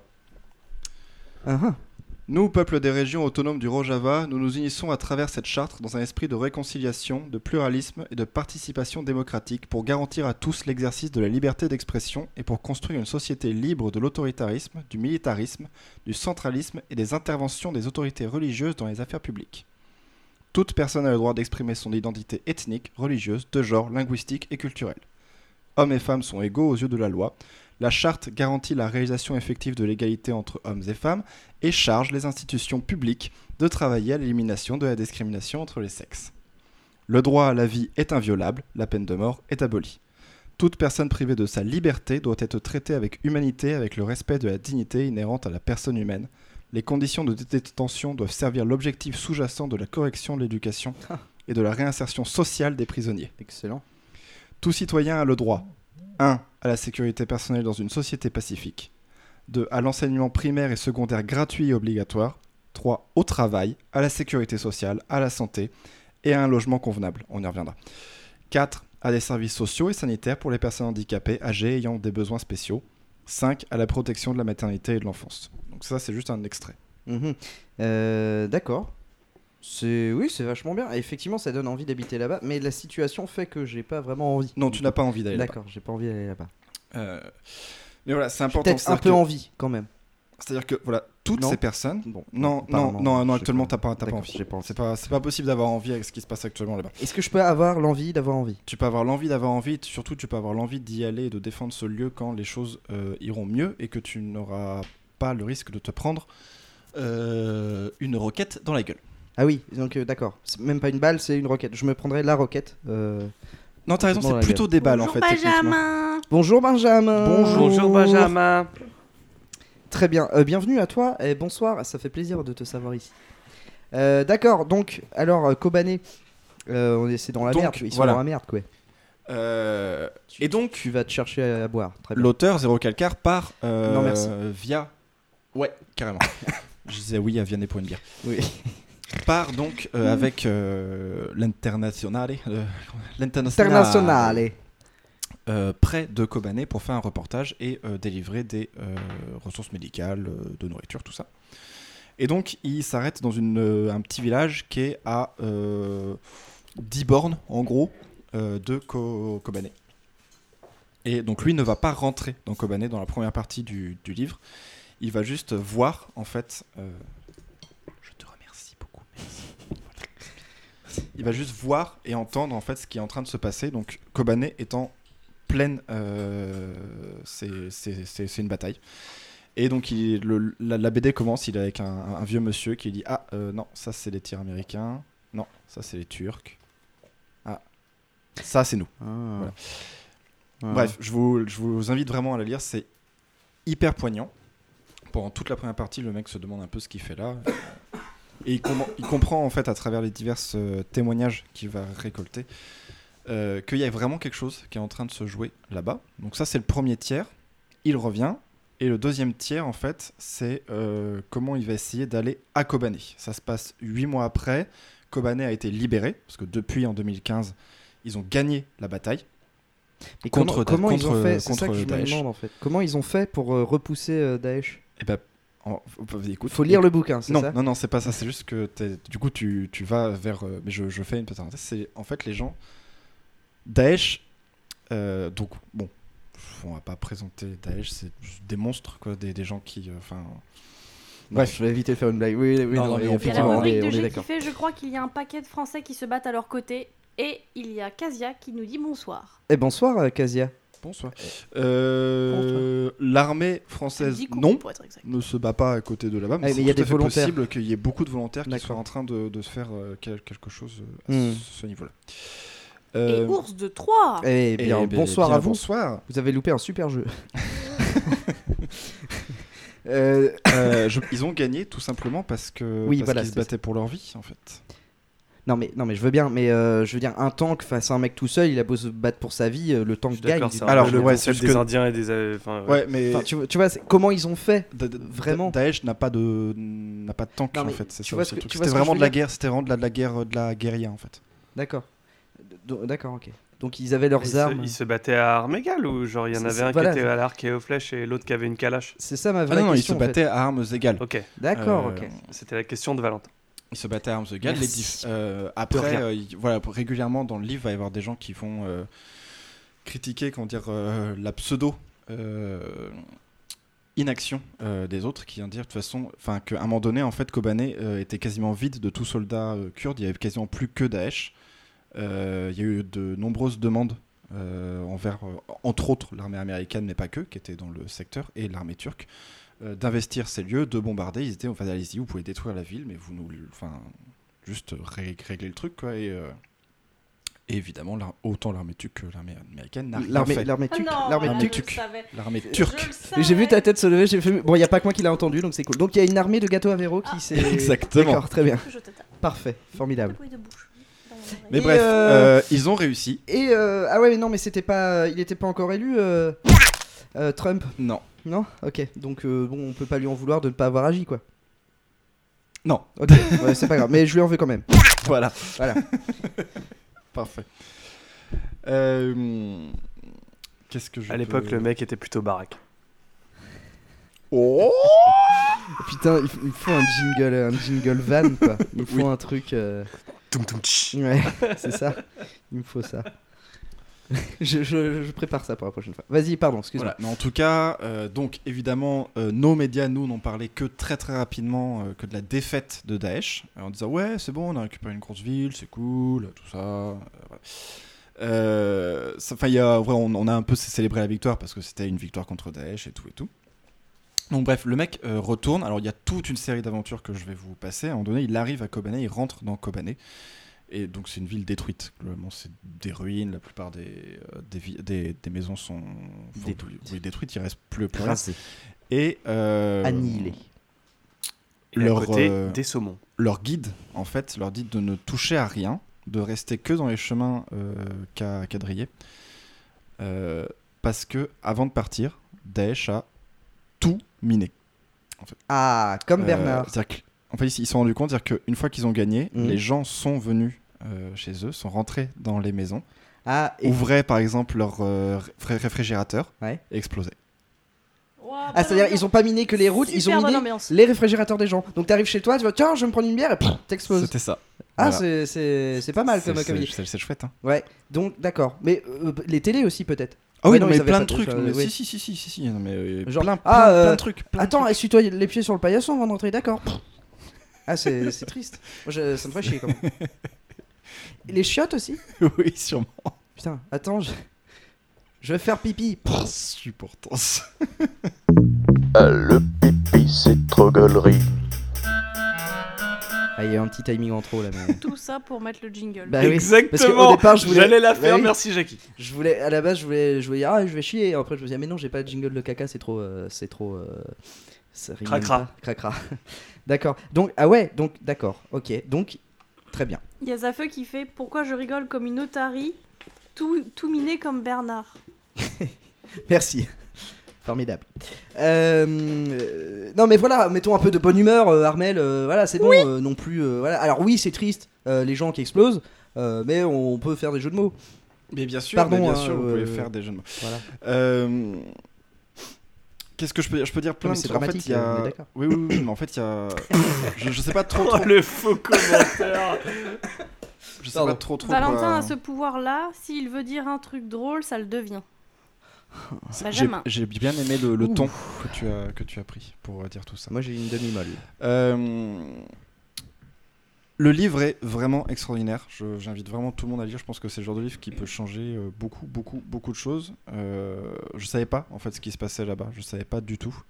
Nous, peuple des régions autonomes du Rojava, nous nous unissons à travers cette charte dans un esprit de réconciliation, de pluralisme et de participation démocratique pour garantir à tous l'exercice de la liberté d'expression et pour construire une société libre de l'autoritarisme, du militarisme, du centralisme et des interventions des autorités religieuses dans les affaires publiques. Toute personne a le droit d'exprimer son identité ethnique, religieuse, de genre, linguistique et culturelle. Hommes et femmes sont égaux aux yeux de la loi. La charte garantit la réalisation effective de l'égalité entre hommes et femmes et charge les institutions publiques de travailler à l'élimination de la discrimination entre les sexes. Le droit à la vie est inviolable, la peine de mort est abolie. Toute personne privée de sa liberté doit être traitée avec humanité, avec le respect de la dignité inhérente à la personne humaine. Les conditions de détention doivent servir l'objectif sous-jacent de la correction de l'éducation et de la réinsertion sociale des prisonniers. Excellent. Tout citoyen a le droit 1. À la sécurité personnelle dans une société pacifique. 2. À l'enseignement primaire et secondaire gratuit et obligatoire. 3. Au travail, à la sécurité sociale, à la santé et à un logement convenable. On y reviendra. 4. À des services sociaux et sanitaires pour les personnes handicapées, âgées, ayant des besoins spéciaux. 5. À la protection de la maternité et de l'enfance. Donc ça, c'est juste un extrait. D'accord. C'est vachement bien. Et effectivement, ça donne envie d'habiter là-bas, mais la situation fait que j'ai pas vraiment envie. Non, tu n'as pas envie d'aller là-bas. D'accord, j'ai pas envie d'aller là-bas. Mais voilà, c'est important. Peut-être un peu envie quand même. C'est-à-dire que voilà, toutes ces personnes. Non, actuellement t'as pas envie. C'est pas possible d'avoir envie avec ce qui se passe actuellement là-bas. Est-ce que je peux avoir l'envie d'avoir envie? Tu peux avoir l'envie d'avoir envie, surtout tu peux avoir l'envie d'y aller et de défendre ce lieu quand les choses iront mieux et que tu n'auras pas le risque de te prendre une roquette dans la gueule. Ah oui, donc d'accord. C'est même pas une balle, c'est une roquette. Je me prendrais la roquette. Non, t'as raison, c'est plutôt des balles en fait. Bonjour Benjamin. Bonjour Benjamin. Très bien, bienvenue à toi et bonsoir, ça fait plaisir de te savoir ici. D'accord, donc, alors Kobané, c'est dans la merde, ils sont dans la merde quoi. Et donc, tu vas te chercher à boire. Très bien. L'auteur Zéro Calcar part non, merci. via... Ouais, carrément. Je disais oui à Vianney pour une bière. Oui. Part donc avec l'Internazionale près de Kobané pour faire un reportage et délivrer des ressources médicales, de nourriture, tout ça. Et donc il s'arrête dans un petit village qui est à 10 bornes, en gros, de Kobané. Et donc lui ne va pas rentrer dans Kobané dans la première partie du livre. Il va juste voir, en fait... je te remercie beaucoup. Merci. Il va juste voir et entendre, en fait, ce qui est en train de se passer. Donc Kobané est en pleine... c'est une bataille. Et donc la BD commence, il est avec un vieux monsieur qui dit « Ah, non, ça c'est les tirs américains. Non, ça c'est les Turcs. Ah, ça c'est nous. » Voilà. Bref, je vous invite vraiment à la lire, c'est hyper poignant. Pendant toute la première partie, le mec se demande un peu ce qu'il fait là. Et il comprend en fait à travers les divers témoignages qu'il va récolter qu'il y a vraiment quelque chose qui est en train de se jouer là-bas. Donc ça c'est le premier tiers, il revient. Et le deuxième tiers en fait, c'est comment il va essayer d'aller à Kobané. Ça se passe 8 mois après, Kobané a été libéré, parce que depuis en 2015, ils ont gagné la bataille. Et comment ils ont fait, c'est ça que je me demande en fait. Comment ils ont fait pour repousser Daesh? Eh ben, écoute, faut lire le bouquin, c'est ça? Non, c'est pas ça. C'est juste que du coup, tu vas vers. Mais je fais une petite parenthèse. C'est en fait les gens. Daesh. Donc bon, on va pas présenter Daesh. C'est des monstres, quoi, des gens qui. Bref, je vais éviter de faire une blague. Oui, non, effectivement, on est d'accord. Je crois qu'il y a un paquet de Français qui se battent à leur côté. Et il y a Casia qui nous dit bonsoir. Eh bonsoir Casia. Bonsoir. L'armée française ne se bat pas à côté de là-bas, mais c'est tout à fait possible qu'il y ait beaucoup de volontaires qui soient en train de se faire quelque chose à ce niveau-là. Et Ours de Troyes. Eh bien, bonsoir à vous. Bonsoir. Vous avez loupé un super jeu. Ils ont gagné tout simplement parce qu'ils se battaient pour leur vie en fait. Non mais je veux bien, mais je veux dire un tank face à un mec tout seul, il a beau se battre pour sa vie, le tank gagne. Alors c'est des Indiens et des mais tu vois comment ils ont fait vraiment. Daesh n'a pas de tank en fait, c'est ça. C'était vraiment de la guerre, c'était vraiment de la guérilla en fait. D'accord, ok. Donc ils avaient leurs armes. Ils se battaient à armes égales ou genre il y en avait un qui était à l'arc et aux flèches et l'autre qui avait une calache? C'est ça ma vraie question. Non, ils se battaient à armes égales. Ok. D'accord, ok. C'était la question de Valentin. Ils se battaient à armes égales. Après, voilà, régulièrement dans le livre, il va y avoir des gens qui vont critiquer, la pseudo inaction des autres, qui vient dire de toute façon, qu'à un moment donné, en fait, Kobané était quasiment vide de tout soldat kurde. Il y avait quasiment plus que Daesh. Il y a eu de nombreuses demandes envers, entre autres, l'armée américaine, mais pas que, qui était dans le secteur, et l'armée turque. D'investir ces lieux, de bombarder. Ils étaient, allez-y, vous pouvez détruire la ville, mais vous nous, juste régler le truc, quoi. Et évidemment, autant l'armée turque que l'armée américaine n'a rien fait. L'armée turque. J'ai vu ta tête se lever. J'ai fait. Bon, il y a pas que moi qui l'a entendu, donc c'est cool. Donc il y a une armée de gâteaux Avéro qui s'est. Exactement. D'accord, très bien. Parfait, formidable. Mais bref, ils ont réussi. Et ah ouais, mais non, mais c'était pas. Il était pas encore élu. Trump. Non, ok. Donc bon, on peut pas lui en vouloir de ne pas avoir agi, quoi. Non. Ok, ouais, c'est pas grave. Mais je lui en veux quand même. Voilà. Parfait. Qu'est-ce que à l'époque, le mec était plutôt baraque. Oh putain, il faut un jingle van, quoi. Il faut un truc. Ouais, c'est ça. Il me faut ça. je prépare ça pour la prochaine fois. Vas-y, pardon, excuse-moi. Voilà. Mais en tout cas, donc évidemment, nos médias, nous, n'ont parlé que très très rapidement que de la défaite de Daesh, en disant ouais, c'est bon, on a récupéré une grosse ville, c'est cool, tout ça. On a un peu célébré la victoire parce que c'était une victoire contre Daesh et tout. Donc bref, le mec retourne. Alors il y a toute une série d'aventures que je vais vous passer. À un moment donné, il arrive à Kobané, il rentre dans Kobané. Et donc c'est une ville détruite. Globalement, c'est des ruines. La plupart des maisons sont détruites. Il reste plus rien. Et annihilé. Et à côté, des saumons. Leur guide, en fait, leur dit de ne toucher à rien, de rester que dans les chemins quadrillés, parce que avant de partir, Daesh a tout miné. En fait. Ah, comme Bernard. En fait, ils se sont rendus compte qu'une fois qu'ils ont gagné, les gens sont venus chez eux, sont rentrés dans les maisons, ouvraient par exemple leur réfrigérateur et explosaient. C'est-à-dire ils ont pas miné que les routes, ils ont miné les réfrigérateurs des gens. Donc t'arrives chez toi, tu vas tiens, je vais me prendre une bière et t'exploses. C'était ça. Ah, Voilà. c'est pas mal comme idée. C'est chouette. Hein. Ouais, donc d'accord. Mais les télés aussi peut-être. Ah oui, non, mais ils avaient plein pas de trucs. ça, Mais oui. Si. Non, mais Genre, plein de trucs. Attends, essuie-toi les pieds sur le paillasson avant d'entrer, d'accord. Ah, c'est triste. Moi, ça me ferait chier quand même. Les chiottes aussi? Oui, sûrement. Putain, attends, je vais faire pipi. Supportance. Le pipi, c'est trop gaulerie. Ah, il y a un petit timing en trop là. Mais... Tout ça pour mettre le jingle. Bah, oui. Exactement. Parce qu'au départ, j'allais la faire. Bah, oui. Merci Jackie. À la base, je voulais dire je vais chier. Et après, je me disais mais non, j'ai pas de jingle de caca, c'est trop. Ça rime Cracra. pas. Cracra. D'accord. Donc d'accord. Ok. Donc très bien. Il y a Zafeu qui fait pourquoi je rigole comme une otarie, tout miné comme Bernard. Merci. Formidable. Non mais voilà, mettons un peu de bonne humeur, Armel. Voilà, c'est bon. Oui. Non plus. Voilà. Alors oui, c'est triste, les gens qui explosent, mais on peut faire des jeux de mots. Mais bien sûr. Pardon, bien sûr, vous pouvez faire des jeux de mots. Voilà. Qu'est-ce que je peux dire plein mais de c'est trucs. En fait, dramatique, il y a. on est d'accord. Oui, mais en fait, il y a. Je sais pas trop. Oh, le faux commentaire. Je sais pas trop. Valentin a ce pouvoir-là. S'il veut dire un truc drôle, ça le devient. Benjamin. J'ai bien aimé le ton que tu as pris pour dire tout ça. Moi, j'ai une demi-molle. Le livre est vraiment extraordinaire. J'invite vraiment tout le monde à lire. Je pense que c'est le genre de livre qui peut changer beaucoup de choses. Je savais pas en fait ce qui se passait là-bas. Je savais pas du tout.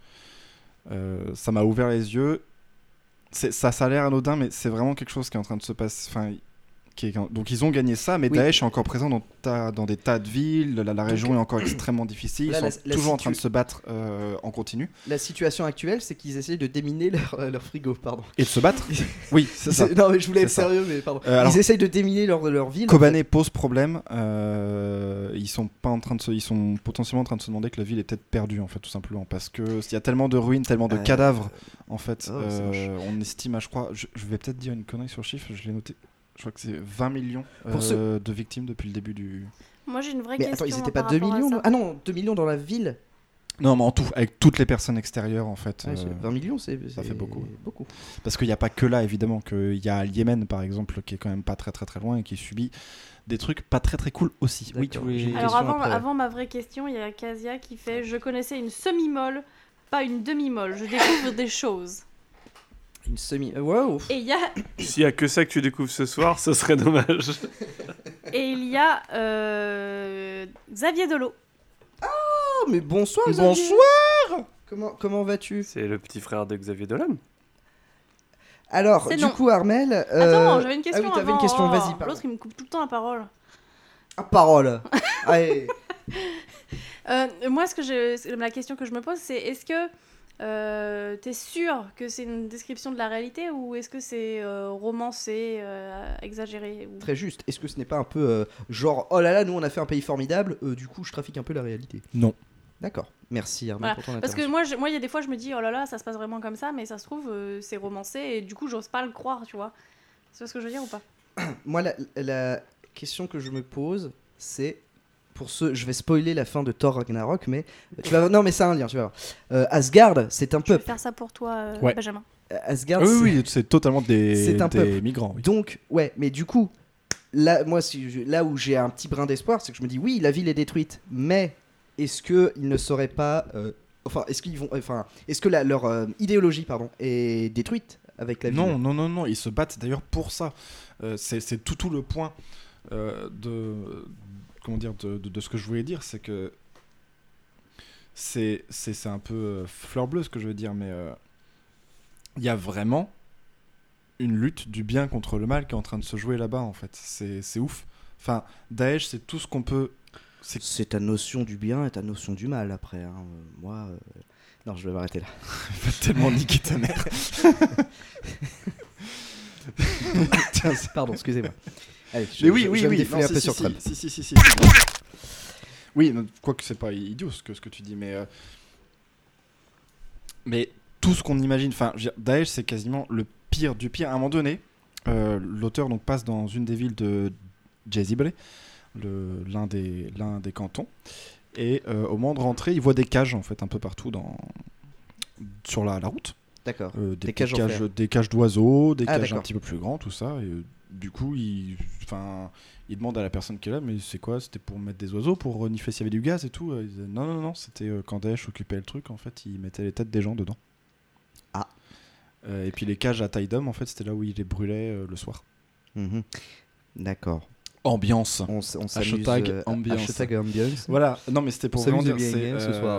Ça m'a ouvert les yeux. Ça a l'air anodin, mais c'est vraiment quelque chose qui est en train de se passer. Enfin, donc ils ont gagné ça, mais oui. Daesh est encore présent dans des tas de villes. La région est encore extrêmement difficile. Ils sont toujours en train de se battre en continu. La situation actuelle, c'est qu'ils essayent de déminer leur frigo, pardon. Et de se battre. Oui, c'est ça. Non, mais je voulais être sérieux, mais pardon. Ils essayent de déminer leur ville. Kobané en fait. Pose problème. Ils sont potentiellement en train de se demander que la ville est peut-être perdue, en fait, tout simplement, parce que il y a tellement de ruines, tellement de cadavres, en fait. On estime, je crois, je vais peut-être dire une connerie sur le chiffre. Je l'ai noté. Je crois que c'est 20 millions de victimes depuis le début du... Moi j'ai une vraie question. Attends, ils étaient pas 2 millions Ah non, 2 millions dans la ville. Non, mais en tout, avec toutes les personnes extérieures en fait. 20 millions, ça fait beaucoup. Parce qu'il n'y a pas que là, évidemment, qu'il y a Yémen par exemple, qui est quand même pas très loin et qui subit des trucs pas très cool aussi. D'accord. Oui, tu voulais... Alors avant ma vraie question, il y a Casia qui fait je connaissais une semi-molle, pas une demi-molle, je découvre des choses. Une semi... Wow. Et il y a... S'il y a que ça que tu découvres ce soir, ce serait dommage. Et il y a Xavier Delo. Oh, mais bonsoir Xavier. Bonsoir. Comment vas-tu? C'est le petit frère de Xavier Dolan. Alors, du coup, Armel... Attends, j'avais une question Ah oui, t'avais avant. une question, vas-y, pardon. L'autre, il me coupe tout le temps la parole. Ah, parole. Allez. Moi, la question que je me pose, c'est est-ce que t'es sûr que c'est une description de la réalité ou est-ce que c'est romancé, exagéré ou... Très juste. Est-ce que ce n'est pas un peu genre oh là là, nous on a fait un pays formidable, du coup je trafique un peu la réalité? Non. D'accord. Merci Armel Voilà. pour ton Parce que intervention. moi il y a des fois je me dis oh là là ça se passe vraiment comme ça, mais ça se trouve c'est romancé et du coup j'ose pas le croire, tu vois. C'est ce que je veux dire ou pas? Moi la question que je me pose c'est je vais spoiler la fin de Thor Ragnarok, mais non mais c'est un lien, tu vas voir. Asgard, c'est un peuple. Je vais faire ça pour toi, Benjamin. Asgard, oui, c'est totalement des peuple. migrants. Oui. Donc, ouais, mais du coup, là, moi, là où j'ai un petit brin d'espoir, c'est que je me dis, oui, la ville est détruite, mais est-ce qu'ils ne sauraient pas, est-ce que leur idéologie, est détruite avec la ville? Non, ils se battent d'ailleurs pour ça. C'est tout le point de ce que je voulais dire, c'est que c'est un peu fleur bleue ce que je veux dire, mais il y a vraiment une lutte du bien contre le mal qui est en train de se jouer là-bas en fait. C'est ouf. Enfin, Daesh, c'est tout ce qu'on peut... C'est ta notion du bien et ta notion du mal après. Hein. Moi... Non, je vais m'arrêter là. Il va tellement niquer ta mère. Tiens, pardon, excusez-moi. Allez, mais oui, je vais me défouler un peu sur Trump. Si. Oui, quoique c'est pas idiot ce que tu dis, mais tout ce qu'on imagine, enfin, Daesh c'est quasiment le pire du pire. À un moment donné, l'auteur donc passe dans une des villes de Jezibel, l'un des cantons, et au moment de rentrer, il voit des cages en fait un peu partout sur la route. D'accord. Des cages d'oiseaux, des cages un petit peu plus grands, tout ça. Et du coup, il demande à la personne qui est là, mais c'est quoi? C'était pour mettre des oiseaux, pour renifler s'il y avait du gaz et tout. Il disait, non, c'était quand Daesh occupait le truc, en fait, il mettait les têtes des gens dedans. Ah. Et puis les cages à taille d'homme, en fait, c'était là où il les brûlait le soir. D'accord. Ambiance. On s'amuse, Hashtag ambiance. Hashtag ambiance. Voilà. Non, mais c'était pour vraiment dire, c'est ce soir.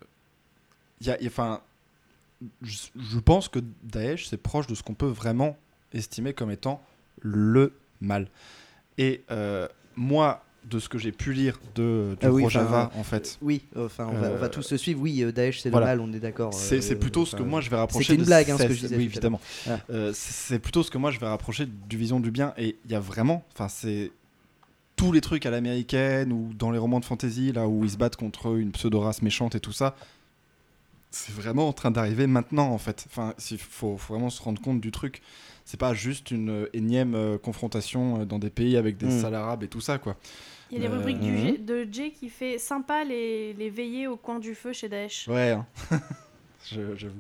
Je pense que Daesh, c'est proche de ce qu'on peut vraiment estimer comme étant le mal. Et moi, de ce que j'ai pu lire du Rojava, en fait. Oui, on va tous se suivre. Oui, Daesh, c'est le mal, on est d'accord. C'est plutôt ce que moi je vais rapprocher. C'était une blague, ce que je disais. Oui, évidemment. C'est plutôt ce que moi je vais rapprocher du Vision du Bien. Et il y a vraiment, c'est tous les trucs à l'américaine ou dans les romans de fantasy, là où ils se battent contre une pseudo-race méchante et tout ça. C'est vraiment en train d'arriver maintenant, en fait. Il faut vraiment se rendre compte du truc. C'est pas juste une énième confrontation dans des pays avec des sales arabes et tout ça, quoi. Il y a les rubriques de Jay qui fait sympa les veillées au coin du feu chez Daesh. Ouais, hein. J'avoue.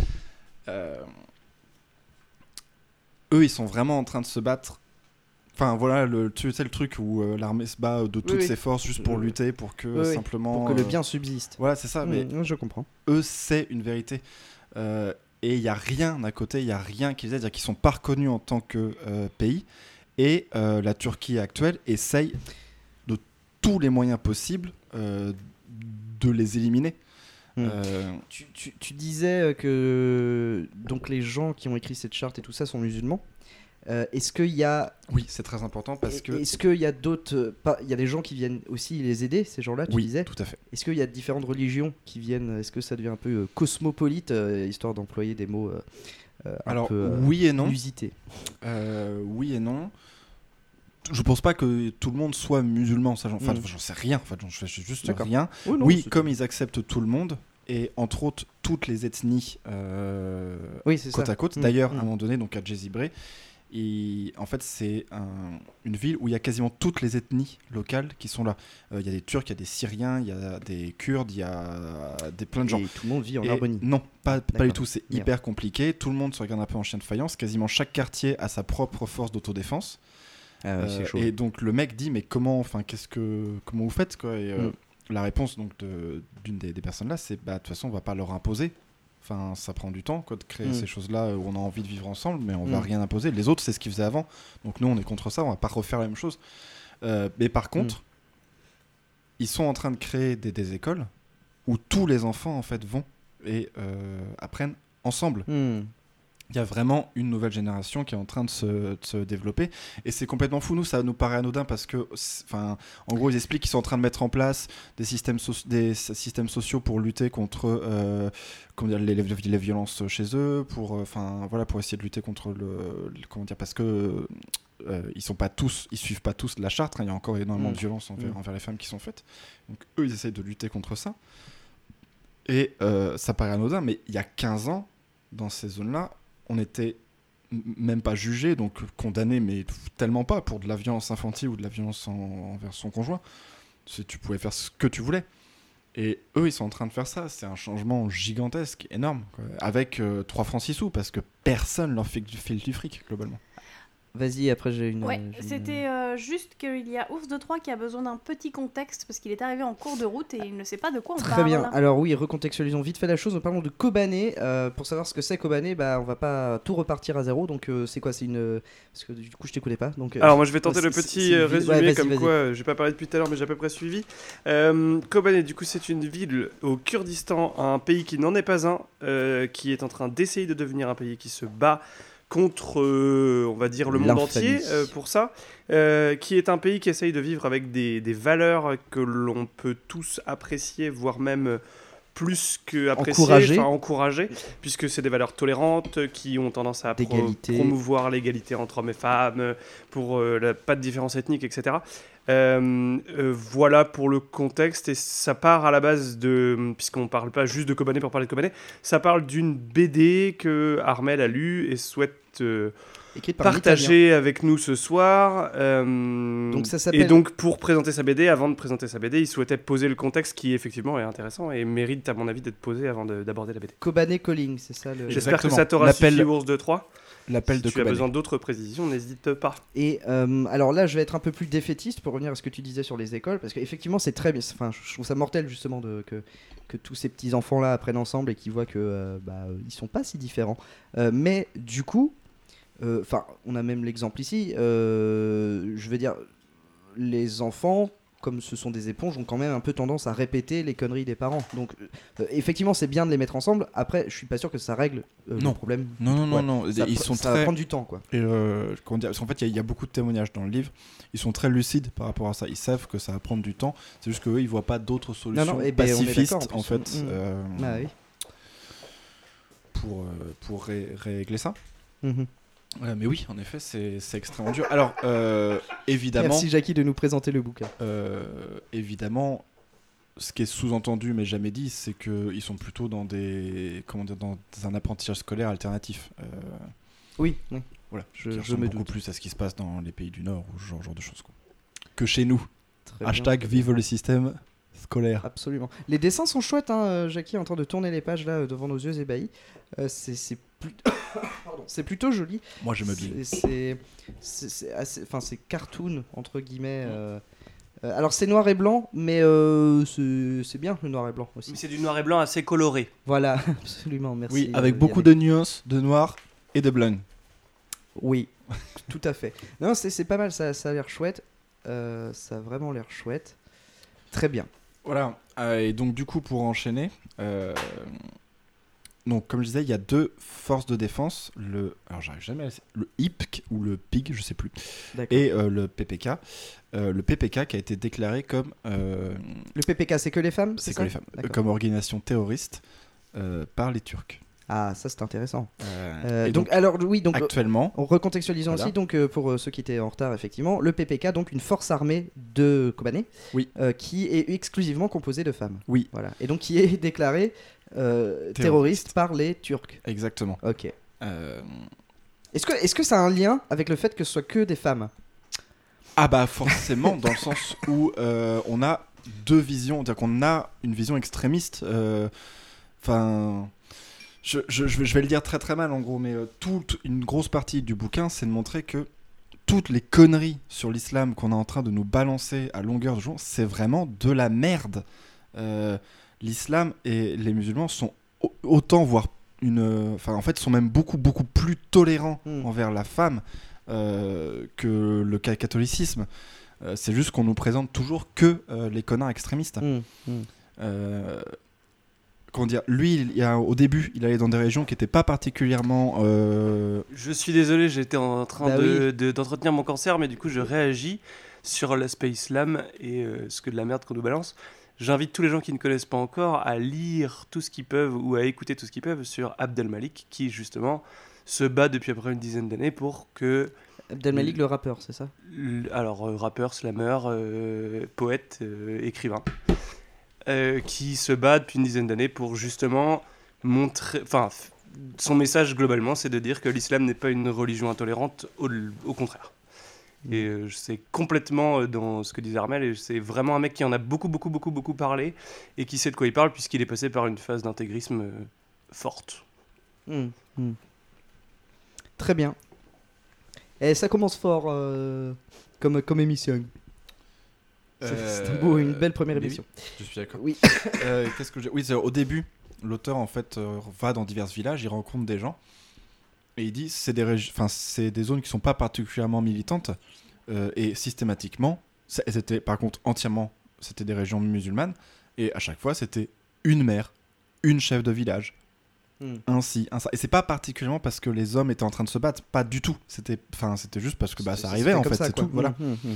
Eux, ils sont vraiment en train de se battre. Enfin, voilà, tu sais, le truc où l'armée se bat de toutes ses forces juste pour lutter, pour que simplement... Pour que le bien subsiste. Voilà, c'est ça, mais je comprends. Eux, c'est une vérité. Et il n'y a rien à côté, il n'y a rien qui les aide, c'est-à-dire qu'ils ne sont pas reconnus en tant que pays. Et la Turquie actuelle essaye de tous les moyens possibles de les éliminer. Tu disais que donc, les gens qui ont écrit cette charte et tout ça sont musulmans. Est-ce qu'il y a... Oui, c'est très important parce que... Est-ce qu'il y a d'autres... Il y a des gens qui viennent aussi les aider, ces gens-là, tu disais? Oui, tout à fait. Est-ce qu'il y a différentes religions qui viennent... Est-ce que ça devient un peu cosmopolite, histoire d'employer des mots Alors, peu oui et non. usités? Oui et non. Je pense pas que tout le monde soit musulman. Ça, j'en sais rien. En fait, j'en sais juste rien. Oui, comme ils acceptent tout le monde, et entre autres toutes les ethnies côte à côte. D'ailleurs, à un moment donné, donc à Jezzibré, en fait, c'est une ville où il y a quasiment toutes les ethnies locales qui sont là. Il y a des Turcs, il y a des Syriens, il y a des Kurdes, il y a plein de gens. Et tout le monde vit en harmonie? Non, pas du tout. C'est hyper compliqué. Tout le monde se regarde un peu en chien de faïence. Quasiment chaque quartier a sa propre force d'autodéfense. C'est chaud. Et donc le mec dit mais comment vous faites, quoi? Et la réponse donc d'une des personnes là, c'est de toute façon on va pas leur imposer. Enfin, ça prend du temps, quoi, de créer ces choses-là où on a envie de vivre ensemble, mais on va rien imposer. Les autres, c'est ce qu'ils faisaient avant. Donc nous, on est contre ça, on va pas refaire la même chose. Mais par contre, ils sont en train de créer des écoles où tous les enfants, en fait, vont et apprennent ensemble. Il y a vraiment une nouvelle génération qui est en train de se développer et c'est complètement fou. Nous, ça nous paraît anodin parce que, en gros, ils expliquent qu'ils sont en train de mettre en place des systèmes sociaux pour lutter contre les violences chez eux, pour essayer de lutter contre parce que ils suivent pas tous la charte. Il y a encore énormément de violences envers les femmes qui sont faites. Donc eux, ils essayent de lutter contre ça. Et ça paraît anodin, mais il y a 15 ans, dans ces zones-là, on était même pas jugé, donc condamné, mais tellement pas pour de la violence infantile ou de la violence envers son conjoint. Tu pouvais faire ce que tu voulais. Et eux, ils sont en train de faire ça. C'est un changement gigantesque, énorme, quoi. Avec 3 francs 6 sous, parce que personne leur fait du fric, globalement. Vas-y, après j'ai une... C'était juste qu'il y a Ours de Troyes qui a besoin d'un petit contexte parce qu'il est arrivé en cours de route et il ne sait pas de quoi on parle. Très bien, alors oui, recontextualisons vite fait la chose, nous parlons de Kobané. Pour savoir ce que c'est Kobané, on va pas tout repartir à zéro, donc c'est quoi? C'est une... Parce que du coup je t'écoutais pas. Donc, alors moi je vais tenter le petit résumé, quoi, j'ai pas parlé depuis tout à l'heure mais j'ai à peu près suivi. Kobané, du coup c'est une ville au Kurdistan, un pays qui n'en est pas un, qui est en train d'essayer de devenir un pays qui se bat contre, on va dire, le monde entier pour ça, qui est un pays qui essaye de vivre avec des valeurs que l'on peut tous apprécier, voire même plus qu'apprécier, encourager, puisque c'est des valeurs tolérantes qui ont tendance à promouvoir l'égalité entre hommes et femmes, pour pas de différence ethnique, etc. Voilà pour le contexte, et ça part à la base puisqu'on parle pas juste de Kobané pour parler de Kobané, ça parle d'une BD que Armel a lue et souhaite partager avec nous ce soir. Donc ça s'appelle... Et donc pour présenter sa BD, avant de présenter sa BD, il souhaitait poser le contexte qui effectivement est intéressant et mérite à mon avis d'être posé avant d'aborder la BD. Kobané Calling, c'est ça le... J'espère que ça t'aura suffi, Ours de Troyes. L'appel de Si tu as Kobané. besoin d'autres précisions, n'hésite pas. Et alors là, je vais être un peu plus défaitiste pour revenir à ce que tu disais sur les écoles, parce qu'effectivement, c'est très bien. Enfin, je trouve ça mortel justement que tous ces petits enfants là apprennent ensemble et qu'ils voient que ils sont pas si différents. Mais du coup, on a même l'exemple ici. Je veux dire, les enfants, comme ce sont des éponges, ont quand même un peu tendance à répéter les conneries des parents. Donc, effectivement, c'est bien de les mettre ensemble. Après, je suis pas sûr que ça règle le problème. Non. Ça va prendre du temps, quoi. Et comment dire, parce qu'en fait, il y a beaucoup de témoignages dans le livre. Ils sont très lucides par rapport à ça. Ils savent que ça va prendre du temps. C'est juste qu'eux, ils voient pas d'autres solutions pacifistes, en fait, oui. pour régler ça. Mm-hmm. Mais oui, en effet, c'est extrêmement dur. Alors, évidemment... Merci Jackie de nous présenter le bouquin. Évidemment, ce qui est sous-entendu mais jamais dit, c'est qu'ils sont plutôt dans dans un apprentissage scolaire alternatif. Oui. Voilà, je ressemble me beaucoup doute. plus à ce qui se passe dans les pays du Nord ou ce genre de choses, quoi. Que chez nous. Très Hashtag bien. vive le système scolaire. Absolument. Les dessins sont chouettes, hein. Jackie est en train de tourner les pages là devant nos yeux ébahis. C'est plutôt joli. Moi, j'aime bien. C'est cartoon entre guillemets. Alors c'est noir et blanc, mais c'est bien le noir et blanc aussi. Mais c'est du noir et blanc assez coloré. Voilà, absolument, merci. Oui, avec beaucoup de nuances, de noir et de blanc. Oui, tout à fait. Non, c'est pas mal, ça a l'air chouette. Ça a vraiment l'air chouette. Très bien. Voilà, et donc du coup pour enchaîner, donc comme je disais, il y a deux forces de défense, alors j'arrive jamais à le HIPC ou le PIG, je sais plus, et le PPK. Le PPK qui a été déclaré comme... Le PPK, c'est que les femmes, c'est que les femmes, comme organisation terroriste par les Turcs. Ah, ça c'est intéressant. Donc actuellement, recontextualisons voilà. aussi, donc pour ceux qui étaient en retard, effectivement, le PPK, donc une force armée de Kobané, oui. Qui est exclusivement composée de femmes. Oui. Voilà. Et donc qui est déclarée terroriste par les Turcs. Exactement. Ok. Est-ce que ça a un lien avec le fait que ce soit que des femmes ? Ah bah forcément, dans le sens où on a deux visions, c'est-à-dire qu'on a une vision extrémiste, enfin... Je vais le dire très très mal en gros, mais toute une grosse partie du bouquin, c'est de montrer que toutes les conneries sur l'islam qu'on est en train de nous balancer à longueur de jour, c'est vraiment de la merde. L'islam et les musulmans sont autant, voire en fait, sont même beaucoup plus tolérants envers la femme que le catholicisme. C'est juste qu'on nous présente toujours que les connards extrémistes. Comment dire, lui, au début, il allait dans des régions qui n'étaient pas particulièrement... Je suis désolé, j'étais en train d'entretenir mon cancer, mais du coup, je réagis sur l'aspect islam et ce que de la merde qu'on nous balance. J'invite tous les gens qui ne connaissent pas encore à lire tout ce qu'ils peuvent ou à écouter tout ce qu'ils peuvent sur Abdel Malik, qui justement se bat depuis à peu près une dizaine d'années pour que... Abdel Malik, le rappeur, c'est ça ? Alors, rappeur, slammer, poète, écrivain. Qui se bat depuis une dizaine d'années pour justement montrer... Enfin, son message globalement, c'est de dire que l'islam n'est pas une religion intolérante, au contraire. Et c'est complètement dans ce que disait Armel, et c'est vraiment un mec qui en a beaucoup parlé, et qui sait de quoi il parle, puisqu'il est passé par une phase d'intégrisme forte. Très bien. Et ça commence fort comme émission. C'est une belle première émission. Oui, je suis d'accord. Oui. Qu'est-ce que oui, au début, l'auteur en fait va dans divers villages, il rencontre des gens et il dit c'est des zones qui sont pas particulièrement militantes et systématiquement, c'était par contre entièrement c'était des régions musulmanes et à chaque fois c'était une mère, une chef de village. Ainsi, et c'est pas particulièrement parce que les hommes étaient en train de se battre, pas du tout. C'était juste parce que ça arrivait en fait, c'est tout. Voilà.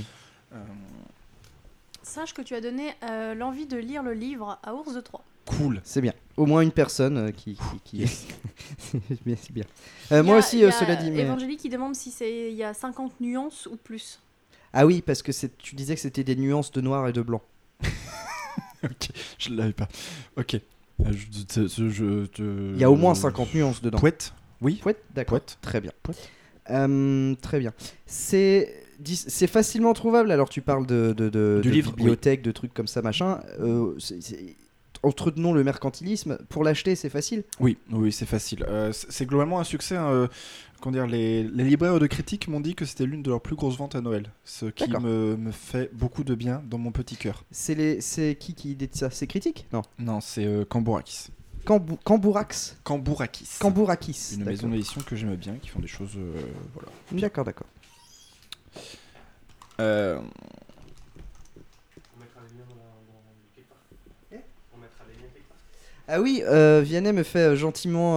Sache que tu as donné l'envie de lire le livre à Ours de Troie. Cool, c'est bien. Au moins une personne qui c'est bien. Moi aussi, cela dit. Mais... Evangélie qui demande si il y a 50 nuances ou plus. Ah oui, parce que tu disais que c'était des nuances de noir et de blanc. Ok, je l'avais pas. Ok. Il y a au moins 50 nuances dedans. Pouette, oui. Pouette, d'accord. Pouette. Très bien. Très bien. C'est facilement trouvable. Alors tu parles de livre, bibliothèque, de trucs comme ça, machin. Entretenons le mercantilisme. Pour l'acheter, c'est facile. Oui, c'est facile. C'est globalement un succès. comment dire, les libraires de critiques m'ont dit que c'était l'une de leurs plus grosses ventes à Noël. Ce qui me fait beaucoup de bien dans mon petit cœur. C'est qui dit ça? C'est Critique? Non, c'est Cambourakis. Cambourakis. Une maison d'édition que j'aime bien, qui font des choses... voilà. D'accord. Ah oui, Vianney me fait gentiment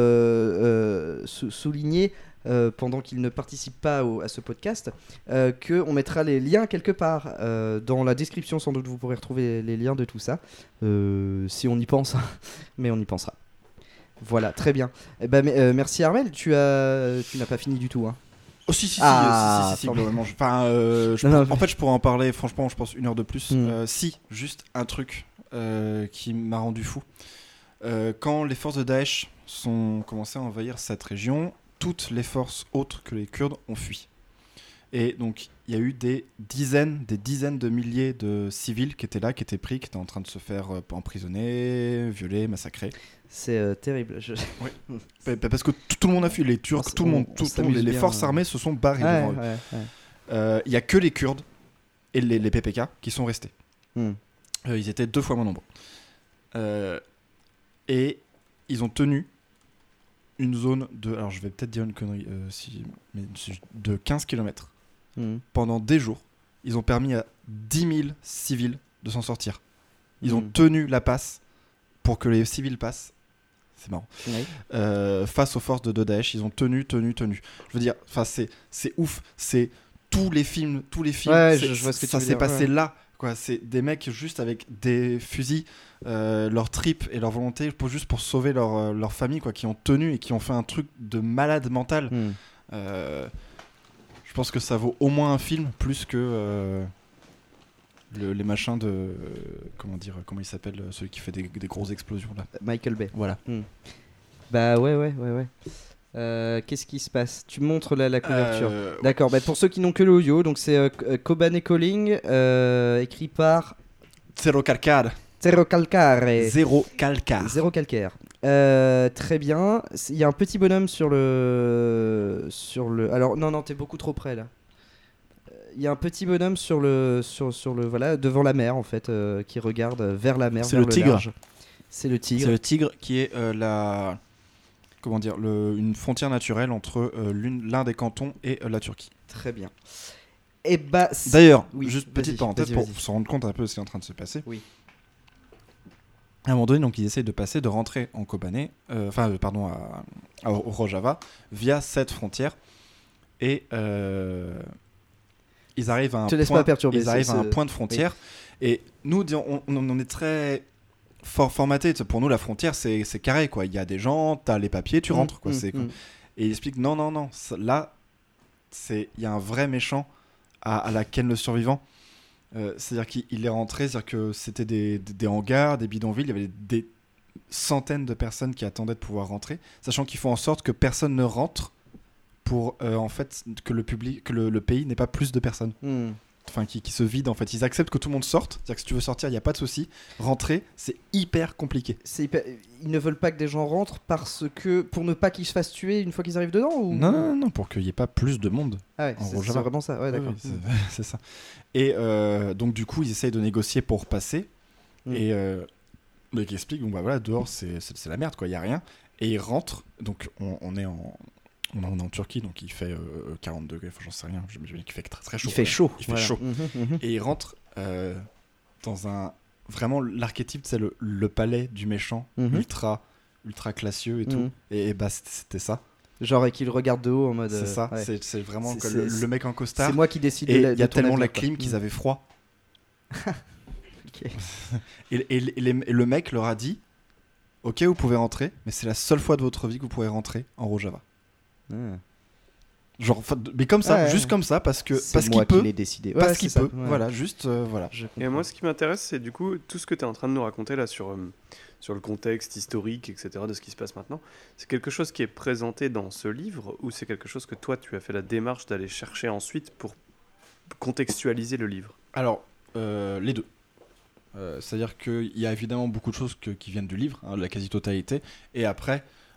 souligner, pendant qu'il ne participe pas à ce podcast, qu'on mettra les liens quelque part. Dans la description, sans doute, vous pourrez retrouver les liens de tout ça. Si on y pense, mais on y pensera. Voilà, très bien. Merci Armel, tu n'as pas fini du tout. Hein. Oh si, globalement. En fait, je pourrais en parler, franchement, je pense 1 heure de plus. Juste un truc qui m'a rendu fou. Quand les forces de Daesh sont commencées à envahir cette région, toutes les forces autres que les Kurdes ont fui. Et donc, il y a eu des dizaines de milliers de civils qui étaient là, qui étaient pris, qui étaient en train de se faire emprisonner, violer, massacrer. C'est terrible. Oui. Parce que tout le monde a fui, les Turcs, tout le monde, les forces armées se sont barrées devant eux. Il n'y a que les Kurdes et les PPK qui sont restés. Ils étaient 2 fois moins nombreux. Et ils ont tenu une zone de... Alors je vais peut-être dire une connerie, de 15 km. Pendant des jours. Ils ont permis à 10 000 civils de s'en sortir. Ils ont tenu la passe pour que les civils passent. C'est marrant. Face aux forces de Daesh, ils ont tenu. Je veux dire, c'est ouf. C'est tous les films. Je vois ce que ça tu veux s'est dire, passé là. Quoi, c'est des mecs juste avec des fusils, leur trip et leur volonté juste pour sauver leur famille, quoi, qui ont tenu et qui ont fait un truc de malade mental. Je pense que ça vaut au moins un film plus que les machins de comment il s'appelle, celui qui fait des grosses explosions là. Michael Bay. Voilà. Bah ouais. Qu'est-ce qui se passe? Tu montres la couverture. D'accord, pour ceux qui n'ont que l'audio, donc c'est Kobane Calling, écrit par Zero Calcare. Très bien. Il y a un petit bonhomme sur le... Alors non, t'es beaucoup trop près là. Il y a un petit bonhomme sur le voilà, devant la mer en fait, qui regarde vers la mer. C'est le tigre. Large. C'est le tigre. C'est le tigre qui est une frontière naturelle entre l'un des cantons et la Turquie. Très bien. D'ailleurs, juste petite parenthèse pour se rendre compte un peu de ce qui est en train de se passer. Oui. À un moment donné, donc, ils essayent de rentrer en Kobane, au Rojava, via cette frontière. Et ils arrivent à un point de frontière. Oui. Et nous, on est très formaté. Pour nous, la frontière, c'est carré, quoi. Il y a des gens, t'as les papiers, tu rentres, quoi. Et il explique non. Là, il y a un vrai méchant à la Ken le survivant. C'est-à-dire qu'il est rentré, c'est-à-dire que c'était des hangars, des bidonvilles, il y avait des centaines de personnes qui attendaient de pouvoir rentrer, sachant qu'ils font en sorte que personne ne rentre pour en fait que le pays n'ait pas plus de personnes. Enfin, qui se vide en fait. Ils acceptent que tout le monde sorte, c'est-à-dire que si tu veux sortir, il n'y a pas de souci. Rentrer, c'est hyper compliqué. Ils ne veulent pas que des gens rentrent pour ne pas qu'ils se fassent tuer une fois qu'ils arrivent dedans ou... Non, pour qu'il n'y ait pas plus de monde. Ah ouais, c'est vraiment ça. Ouais, d'accord. Oui, c'est ça. Et donc du coup, ils essayent de négocier pour passer. Et mais qui explique, bon bah voilà, dehors c'est la merde, quoi. Il y a rien. Et ils rentrent. Donc on est en Turquie, donc il fait 40 degrés, enfin j'en sais rien, j'imagine qu'il fait très, très chaud. Il fait chaud. Et il rentre dans vraiment l'archétype, c'est le palais du méchant, ultra classieux et tout. Et c'était ça. Genre, et qu'il regarde de haut en mode... C'est ça, c'est vraiment le mec en costard. C'est moi qui décide et il y a tellement la clim qu'ils avaient froid. Et le mec leur a dit, ok, vous pouvez rentrer, mais c'est la seule fois de votre vie que vous pourrez rentrer en Rojava. Genre, mais comme ça, juste comme ça, parce qu'il peut, décidé. Parce qu'il peut, voilà, juste voilà. Et moi, ce qui m'intéresse, c'est du coup tout ce que tu es en train de nous raconter là sur le contexte historique, etc., de ce qui se passe maintenant. C'est quelque chose qui est présenté dans ce livre ou c'est quelque chose que toi, tu as fait la démarche d'aller chercher ensuite pour contextualiser le livre? Alors, les deux. C'est-à-dire qu'il y a évidemment beaucoup de choses qui viennent du livre, la quasi-totalité, et après.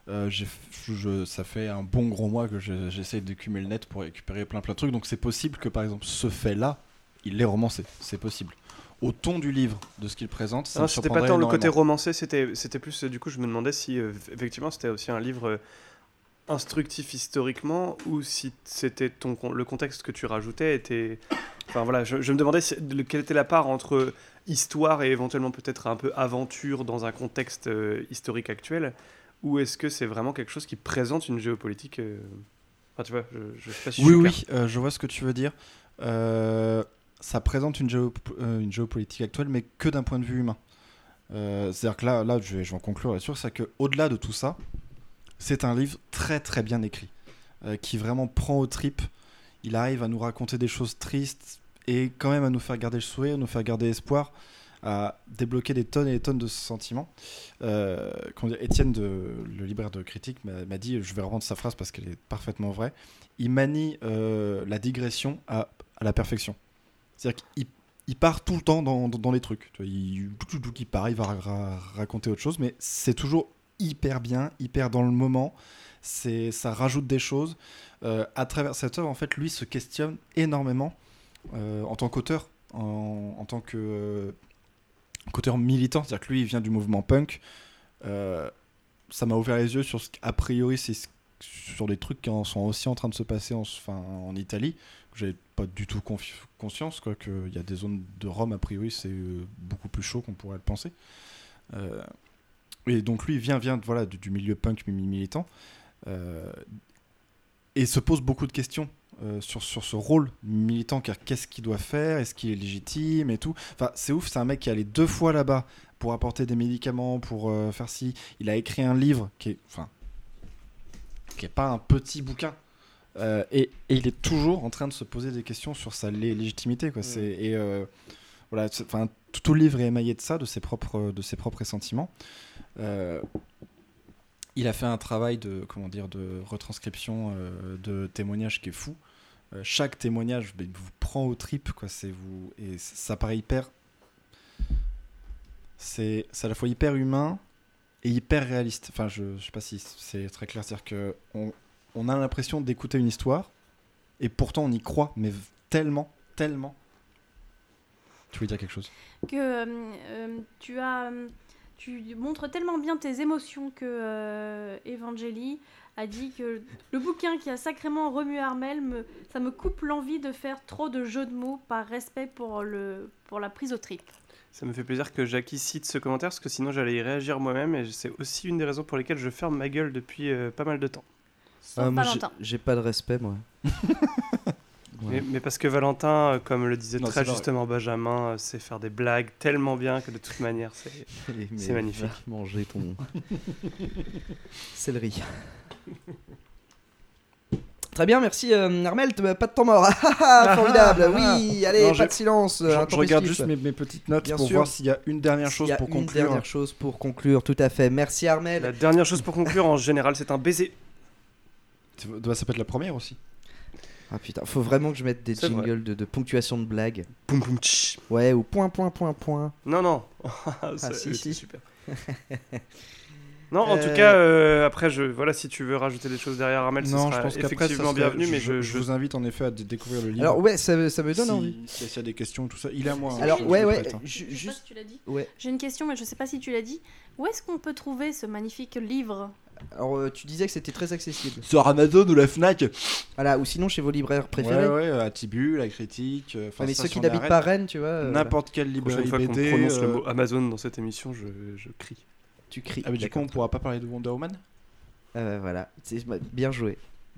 Ça fait un bon gros mois que j'essaie d'écumer le net pour récupérer plein de trucs. Donc c'est possible que par exemple ce fait-là, il l'ait romancé. C'est possible. Au ton du livre, de ce qu'il présente, ça me c'était surprendrait pas tant le énormément. côté romancé, c'était plus du coup je me demandais si effectivement c'était aussi un livre instructif historiquement ou si c'était le contexte que tu rajoutais était... Enfin voilà, je me demandais quelle était la part entre histoire et éventuellement peut-être un peu aventure dans un contexte historique actuel, ou est-ce que c'est vraiment quelque chose qui présente une géopolitique Enfin tu vois, je sais pas si Oui, je vois ce que tu veux dire. Ça présente une géopolitique actuelle, mais que d'un point de vue humain. C'est-à-dire que là je vais en conclure là-dessus, c'est qu'au-delà de tout ça, c'est un livre très très bien écrit, qui vraiment prend aux tripes. Il arrive à nous raconter des choses tristes et quand même à nous faire garder le sourire, nous faire garder espoir, à débloquer des tonnes et des tonnes de sentiments. Étienne, le libraire de critique, m'a dit, je vais reprendre sa phrase parce qu'elle est parfaitement vraie, il manie la digression à la perfection. C'est-à-dire qu'il part tout le temps dans les trucs. Il va raconter autre chose, mais c'est toujours hyper bien, hyper dans le moment. Ça rajoute des choses. À travers cette œuvre, en fait, lui se questionne énormément en tant qu'auteur, en tant qu'auteur militant. C'est-à-dire que lui, il vient du mouvement punk. Ça m'a ouvert les yeux sur a priori, c'est sur des trucs qui sont aussi en train de se passer en Italie. J'avais pas du tout conscience qu'il y a des zones de Rome, a priori, c'est beaucoup plus chaud qu'on pourrait le penser. Et donc lui, il vient voilà, du milieu punk militant. Et se pose beaucoup de questions sur ce rôle militant, car qu'est-ce qu'il doit faire, est-ce qu'il est légitime et tout. Enfin, c'est ouf, c'est un mec qui est allé 2 fois là-bas pour apporter des médicaments, pour faire ci. Il a écrit un livre qui est pas un petit bouquin, et il est toujours en train de se poser des questions sur sa légitimité, quoi. Voilà, tout le livre est émaillé de ça, de ses propres sentiments. Il a fait un travail de retranscription de témoignages qui est fou. Chaque témoignage vous prend aux tripes, quoi. Et ça paraît hyper... C'est à la fois hyper humain et hyper réaliste. Enfin, je sais pas si c'est très clair. C'est-à-dire qu'on a l'impression d'écouter une histoire et pourtant on y croit, mais tellement. Tu veux dire quelque chose ? Que tu montres tellement bien tes émotions que Evangélie a dit que le bouquin qui a sacrément remué Armel, ça me coupe l'envie de faire trop de jeux de mots par respect pour la prise au trip. Ça me fait plaisir que Jackie cite ce commentaire, parce que sinon j'allais y réagir moi-même, et c'est aussi une des raisons pour lesquelles je ferme ma gueule depuis pas mal de temps. Moi, j'ai pas de respect, moi. Ouais. Mais parce que Valentin, comme le disait très justement Benjamin, sait faire des blagues tellement bien que de toute manière, c'est magnifique. Manger ton céleri. Très bien, merci Armel, pas de temps mort. Formidable, oui, allez, pas de silence. Je regarde juste mes petites notes pour voir s'il y a une dernière chose pour conclure. Une dernière chose pour conclure, tout à fait. Merci Armel. La dernière chose pour conclure, en général, c'est un baiser. Ça peut être la première aussi. Ah putain, faut vraiment que je mette des jingles de ponctuation de blagues. Poum poum tch. Ouais, ou point. Non. si. Super. Non, en tout cas, après, voilà, si tu veux rajouter des choses derrière Armel, ce sera effectivement bienvenu. Mais je vous invite en effet à découvrir le livre. Alors ouais, ça me donne envie. S'il y a des questions, tout ça, il est à moi. Alors juste, je sais pas si tu l'as dit. Ouais. J'ai une question, mais je sais pas si tu l'as dit. Où est-ce qu'on peut trouver ce magnifique livre ? Alors tu disais que c'était très accessible. Sur Amazon ou la Fnac. Voilà, ou sinon chez vos libraires préférés. Ouais, à Tibu, la Critique. Mais ceux qui n'habitent pas Rennes, tu vois. N'importe quelle librairie BD. Prochaine fois qu'on prononce le mot Amazon dans cette émission, je crie. Tu cries. Ah mais du coup on pourra pas parler de Wonder Woman. Voilà, bien joué.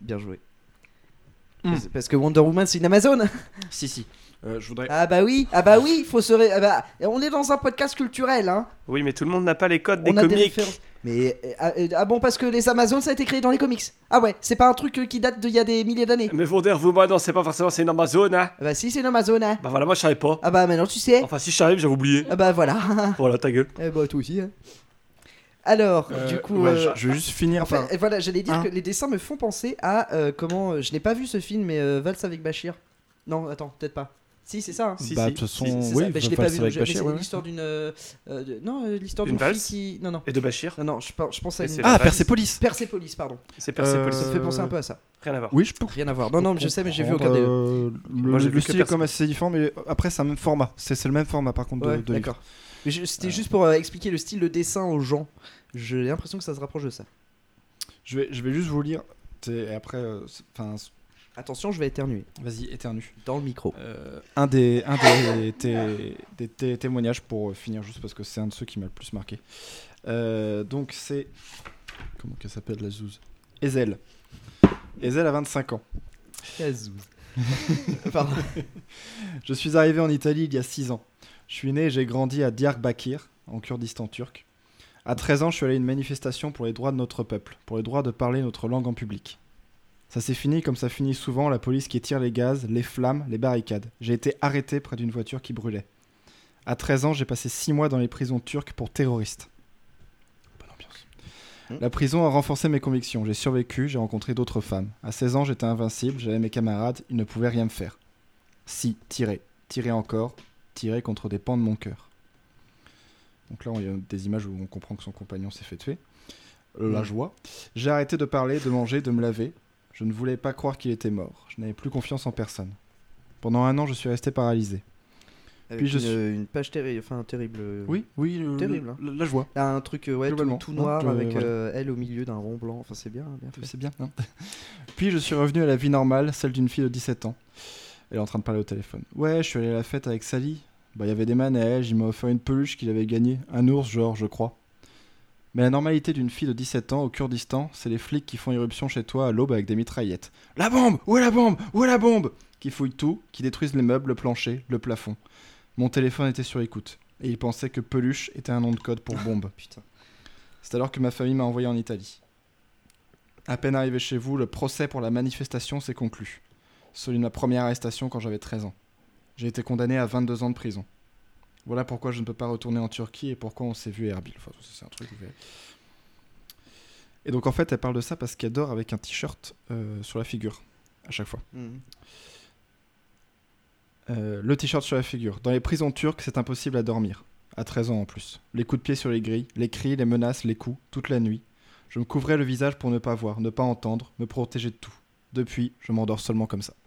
Parce que Wonder Woman c'est une Amazon. Si. Je voudrais... Ah bah oui, faut se on est dans un podcast culturel, hein. Oui, mais tout le monde n'a pas les codes des comics. Mais bon, parce que les Amazones ça a été créé dans les comics. Ah ouais, c'est pas un truc qui date d'il y a des milliers d'années. Mais Wonder Woman, non, c'est pas forcément, c'est une Amazon, hein. Bah si, c'est une Amazon, hein. Bah voilà, moi je savais pas. Ah bah maintenant tu sais. Enfin si je savais, j'avais oublié. Ah bah voilà. Voilà, ta gueule. Bah toi aussi, hein. Alors, du coup, je vais juste finir. Voilà, j'allais dire que les dessins me font penser à je n'ai pas vu ce film, mais Valse avec Bachir. Non, attends, peut-être pas. Si, c'est ça. Hein. Bah, de toute façon, oui. Je l'ai pas vu. C'est l'histoire d'une. L'histoire d'une fille qui. Non. Et de Bachir. Non, je pense à une. Persépolis. Persépolis, pardon. C'est Persépolis. Ça me fait penser un peu à ça. Rien à voir. Oui, je peux. Rien à voir. Non, mais je sais, mais j'ai vu aucun des deux. Moi, le style est comme assez différent, mais après, c'est un même format. C'est le même format, par contre, de d'accord. C'était juste pour expliquer le style de dessin aux gens. J'ai l'impression que ça se rapproche de ça. Je vais juste vous lire. Et après, attention, je vais éternuer. Vas-y, éternue. Dans le micro. Un des témoignages pour finir, juste parce que c'est un de ceux qui m'a le plus marqué. Donc c'est... Comment qu'elle s'appelle, la zouze? Ezel. Ezel a 25 ans. La zouze. Pardon. Je suis arrivé en Italie il y a 6 ans. Je suis né et j'ai grandi à Diyarbakir, en Kurdistan turc. À 13 ans, je suis allé à une manifestation pour les droits de notre peuple, pour le droit de parler notre langue en public. Ça s'est fini comme ça finit souvent, la police qui tire les gaz, les flammes, les barricades. J'ai été arrêté près d'une voiture qui brûlait. À 13 ans, j'ai passé 6 mois dans les prisons turques pour terroristes. Bonne ambiance. La prison a renforcé mes convictions. J'ai survécu, j'ai rencontré d'autres femmes. À 16 ans, j'étais invincible, j'avais mes camarades, ils ne pouvaient rien me faire. Si, tirer encore, tirer contre des pans de mon cœur. Donc là, il y a des images où on comprend que son compagnon s'est fait tuer. La joie. J'ai arrêté de parler, de manger, de me laver. Je ne voulais pas croire qu'il était mort. Je n'avais plus confiance en personne. Pendant 1 an, je suis resté paralysé. Avec puis une page terrible. Oui, terrible. Hein. La joie. Là, un truc tout noir avec elle au milieu d'un rond blanc. Enfin, c'est bien fait. C'est bien. Hein. Puis je suis revenu à la vie normale, celle d'une fille de 17 ans. Elle est en train de parler au téléphone. Ouais, je suis allé à la fête avec Sally. Bah, il y avait des manèges, il m'a offert une peluche qu'il avait gagnée. Un ours, genre, je crois. Mais la normalité d'une fille de 17 ans au Kurdistan, c'est les flics qui font irruption chez toi à l'aube avec des mitraillettes. La bombe! Où est la bombe? Où est la bombe? Qui fouillent tout, qui détruisent les meubles, le plancher, le plafond. Mon téléphone était sur écoute, et il pensait que peluche était un nom de code pour bombe. Putain. C'est alors que ma famille m'a envoyé en Italie. À peine arrivé chez vous, le procès pour la manifestation s'est conclu. Celui de ma première arrestation quand j'avais 13 ans. J'ai été condamné à 22 ans de prison. Voilà pourquoi je ne peux pas retourner en Turquie et pourquoi on s'est vu à Erbil. Enfin, c'est un truc. Et donc en fait, elle parle de ça parce qu'elle dort avec un t-shirt sur la figure à chaque fois. Le t-shirt sur la figure. Dans les prisons turques, c'est impossible à dormir. À 13 ans en plus. Les coups de pied sur les grilles, les cris, les menaces, les coups, toute la nuit. Je me couvrais le visage pour ne pas voir, ne pas entendre, me protéger de tout. Depuis, je m'endors seulement comme ça.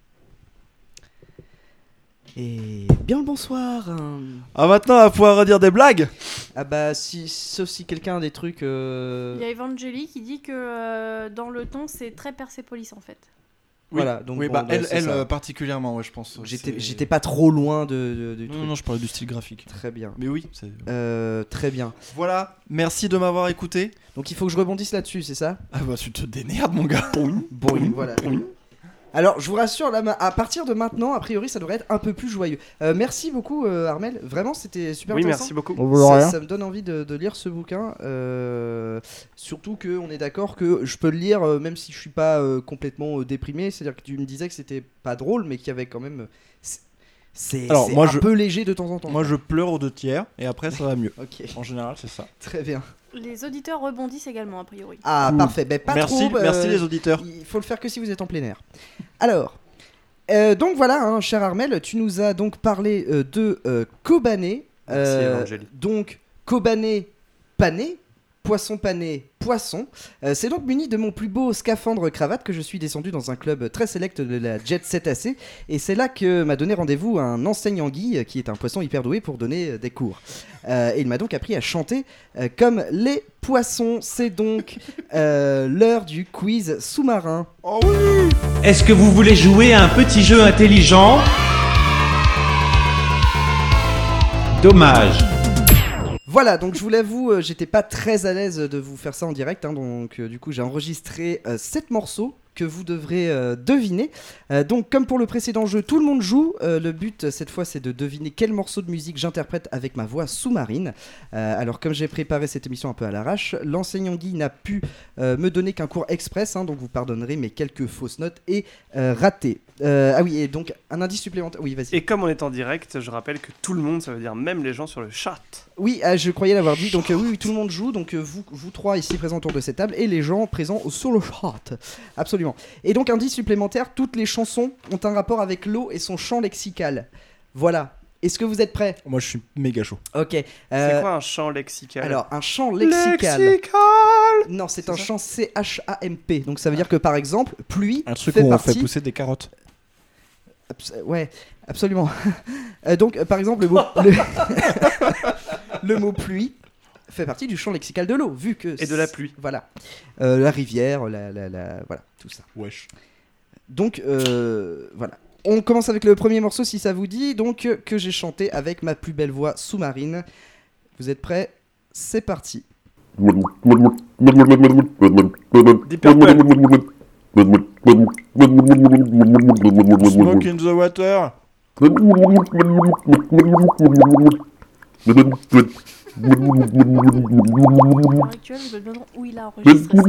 Et bien le bonsoir. Ah, maintenant on va pouvoir redire des blagues. Ah bah sauf si quelqu'un a des trucs. Il y a Evangélie qui dit que dans le ton c'est très Persépolis en fait. Oui. Voilà, donc oui, bon, elle particulièrement, ouais, je pense. J'étais pas trop loin du truc. Non, je parlais du style graphique. Très bien. Mais oui, très bien. Voilà, merci de m'avoir écouté. Donc il faut que je rebondisse là-dessus, c'est ça? Ah bah tu te démerdes mon gars. Bon, voilà. Alors, je vous rassure, là, à partir de maintenant, a priori, ça devrait être un peu plus joyeux. Merci beaucoup, Armel. Vraiment, c'était super intéressant. Merci beaucoup. Ça me donne envie de lire ce bouquin. Surtout qu'on est d'accord que je peux le lire, même si je suis pas complètement déprimé. C'est-à-dire que tu me disais que c'était pas drôle, mais qu'il y avait quand même... C'est un peu léger de temps en temps. Moi, je pleure aux 2 tiers, et après, ça va mieux. Ok. En général, c'est ça. Très bien. Les auditeurs rebondissent également, a priori. Ah, parfait. Ben, pas trop. Merci les auditeurs. Il faut le faire que si vous êtes en plein air. Alors, donc voilà, hein, cher Armel, tu nous as donc parlé de Kobané. Donc, Kobané pané, poisson pané, poisson. C'est donc muni de mon plus beau scaphandre cravate que je suis descendu dans un club très sélect de la Jet Set AC. Et c'est là que m'a donné rendez-vous un enseignant Guy, qui est un poisson hyper doué pour donner des cours. Et il m'a donc appris à chanter comme les poissons. C'est donc l'heure du quiz sous-marin. Oh oui! Est-ce que vous voulez jouer à un petit jeu intelligent? Dommage. Voilà, donc je vous l'avoue, j'étais pas très à l'aise de vous faire ça en direct, hein, donc du coup j'ai enregistré 7 morceaux que vous devrez deviner. Donc comme pour le précédent jeu, tout le monde joue. Le but cette fois c'est de deviner quel morceau de musique j'interprète avec ma voix sous-marine. Alors comme j'ai préparé cette émission un peu à l'arrache, l'enseignant Guy n'a pu me donner qu'un cours express, hein, donc vous pardonnerez mes quelques fausses notes et ratés. Ah oui, et donc un indice supplémentaire. Oui, vas-y. Et comme on est en direct, je rappelle que tout le monde, ça veut dire même les gens sur le chat. Oui, je croyais l'avoir dit. Donc oui, tout le monde joue. Donc vous trois ici présents autour de cette table et les gens présents sur le chat. Absolument. Et donc indice supplémentaire, toutes les chansons ont un rapport avec l'eau et son champ lexical. Voilà. Est-ce que vous êtes prêts ? Moi, je suis méga chaud. Ok. C'est quoi un champ lexical ? Alors, un champ lexical. Non, c'est un champ CHAMP. Donc, ça veut dire que, par exemple, pluie un truc fait où partie... on fait pousser des carottes. Ouais, absolument. Donc, par exemple, le mot pluie fait partie du champ lexical de l'eau, vu que... Et de la pluie. Voilà. La rivière, voilà, tout ça. Wesh. Donc, voilà. On commence avec le premier morceau, si ça vous dit, donc que j'ai chanté avec ma plus belle voix sous-marine. Vous êtes prêts ? C'est parti. Deep Smoke in the water. Actuel, je me demande où il a enregistré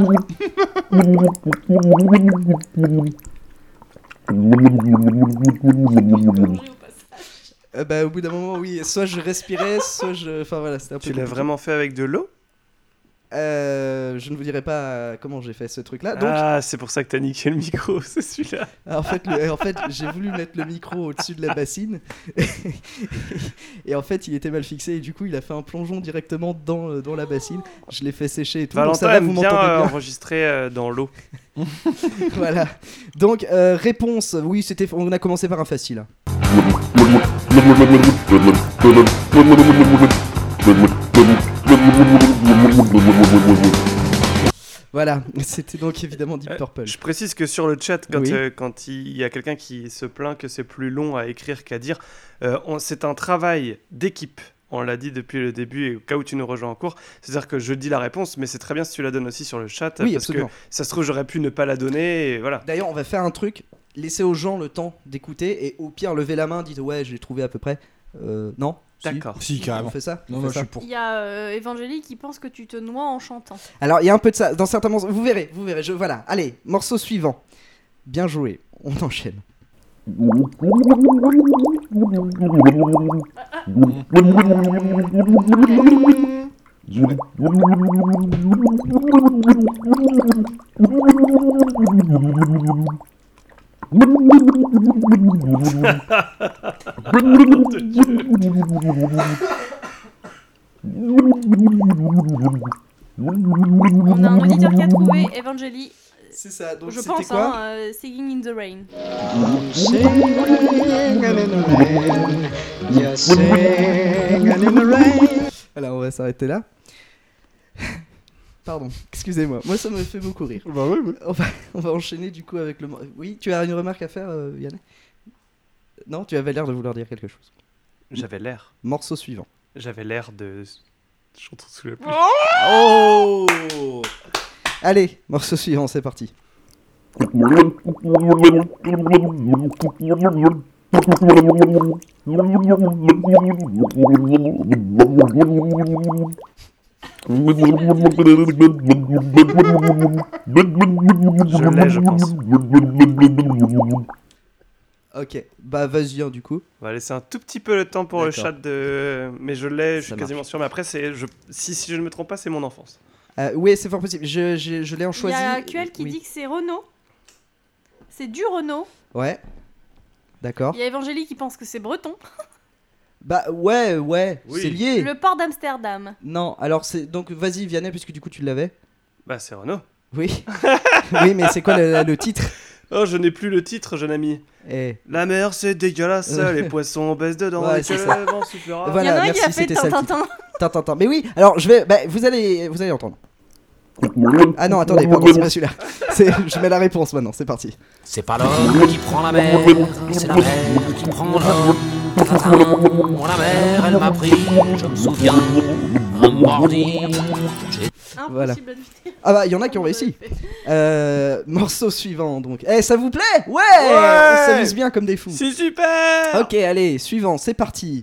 ça. Bah, au bout d'un moment, oui, soit je respirais, soit je... Enfin voilà, c'était un peu... Tu l'as vraiment fait avec de l'eau ? Je ne vous dirai pas comment j'ai fait ce truc-là. Donc... Ah, c'est pour ça que t'as niqué le micro, c'est celui-là. En fait, j'ai voulu mettre le micro au-dessus de la bassine et en fait, il était mal fixé et du coup, il a fait un plongeon directement dans la bassine. Je l'ai fait sécher et tout. Valentin donc ça va, vous aime m'entendez bien bien enregistrer dans l'eau. Voilà. Donc réponse. Oui, on a commencé par un facile. Voilà, c'était donc évidemment Deep Purple. Je précise que sur le chat, quand il y a quelqu'un qui se plaint que c'est plus long à écrire qu'à dire, c'est un travail d'équipe. On l'a dit depuis le début et au cas où tu nous rejoins en cours, c'est-à-dire que je dis la réponse, mais c'est très bien si tu la donnes aussi sur le chat, oui, parce absolument. que ça se trouve j'aurais pu ne pas la donner, et voilà. D'ailleurs, on va faire un truc, laissez aux gens le temps d'écouter et au pire levez la main, dites ouais, j'ai trouvé à peu près. Non. D'accord. Si, carrément. On fait ça. Non, moi je suis pour. Il y a Evangélie qui pense que tu te noies en chantant. Alors, il y a un peu de ça dans certains morceaux. Vous verrez. Voilà. Allez, morceau suivant. Bien joué. On enchaîne. On a un auditeur qui a trouvé Evangélie. C'est ça, donc je c'était pense, quoi Singing in the Rain. Alors on va s'arrêter là. Pardon, excusez-moi, moi ça me fait beaucoup rire. Bah oui. On va enchaîner du coup avec le... Oui, tu as une remarque à faire, Yann ? Non, tu avais l'air de vouloir dire quelque chose. J'avais l'air. Morceau suivant. J'avais l'air de chanter sous la pluie. Oh Allez, morceau suivant, c'est parti. Je pense. Ok, bah vas-y du coup. On va laisser un tout petit peu le temps pour le chat mais je l'ai, je suis Ça quasiment marche. sûr. Mais après, si je ne me trompe pas, c'est mon enfance. Oui, c'est fort possible. Je l'ai en choisi. Il y a Actuel qui Oui. dit que c'est Renault. C'est du Renault. Ouais. D'accord. Il y a Evangélie qui pense que c'est breton. Bah ouais, Oui. c'est lié. Le port d'Amsterdam. Non, alors c'est donc vas-y Vianney puisque du coup tu l'avais. Bah c'est Renault. Oui. Oui, mais c'est quoi le titre? Oh, je n'ai plus le titre, jeune ami. La mer c'est dégueulasse, les poissons baissent dedans, Ouais, et c'est que ça. le vent soufflera. Voilà, Il y en a un merci, qui a fait c'était ça le titre. Tintin. Tintin. Mais oui, alors je vais. Bah, vous allez entendre. Ah non, attendez, pardon, c'est pas celui-la. Je mets la réponse maintenant, c'est parti. C'est pas l'homme qui prend la mer, c'est la mer qui prend l'homme. La mer, elle m'a pris, je me souviens, un mardi. Voilà. Ah bah, il y en a qui ont réussi. Morceau suivant, donc. Ça vous plaît? Ouais, on s'amuse bien comme des fous. C'est super. Ok, allez, suivant, c'est parti.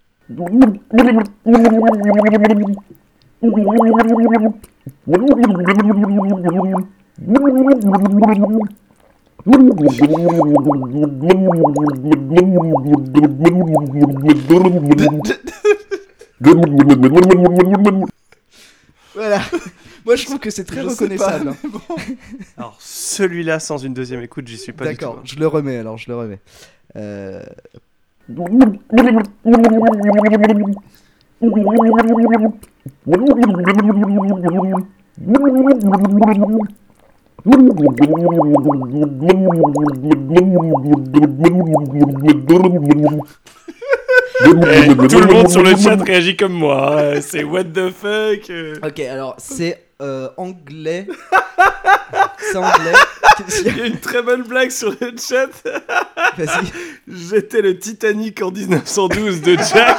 Voilà. Moi je trouve que c'est très reconnaissable. Pas, bon. Alors celui-là sans une deuxième écoute, j'y suis pas du tout. D'accord, je le remets alors, Tout le monde sur le chat réagit comme moi. C'est what the fuck. Ok, alors c'est anglais. C'est anglais. Il y a une très bonne blague sur le chat. Vas-y. J'étais le Titanic en 1912 de Jack.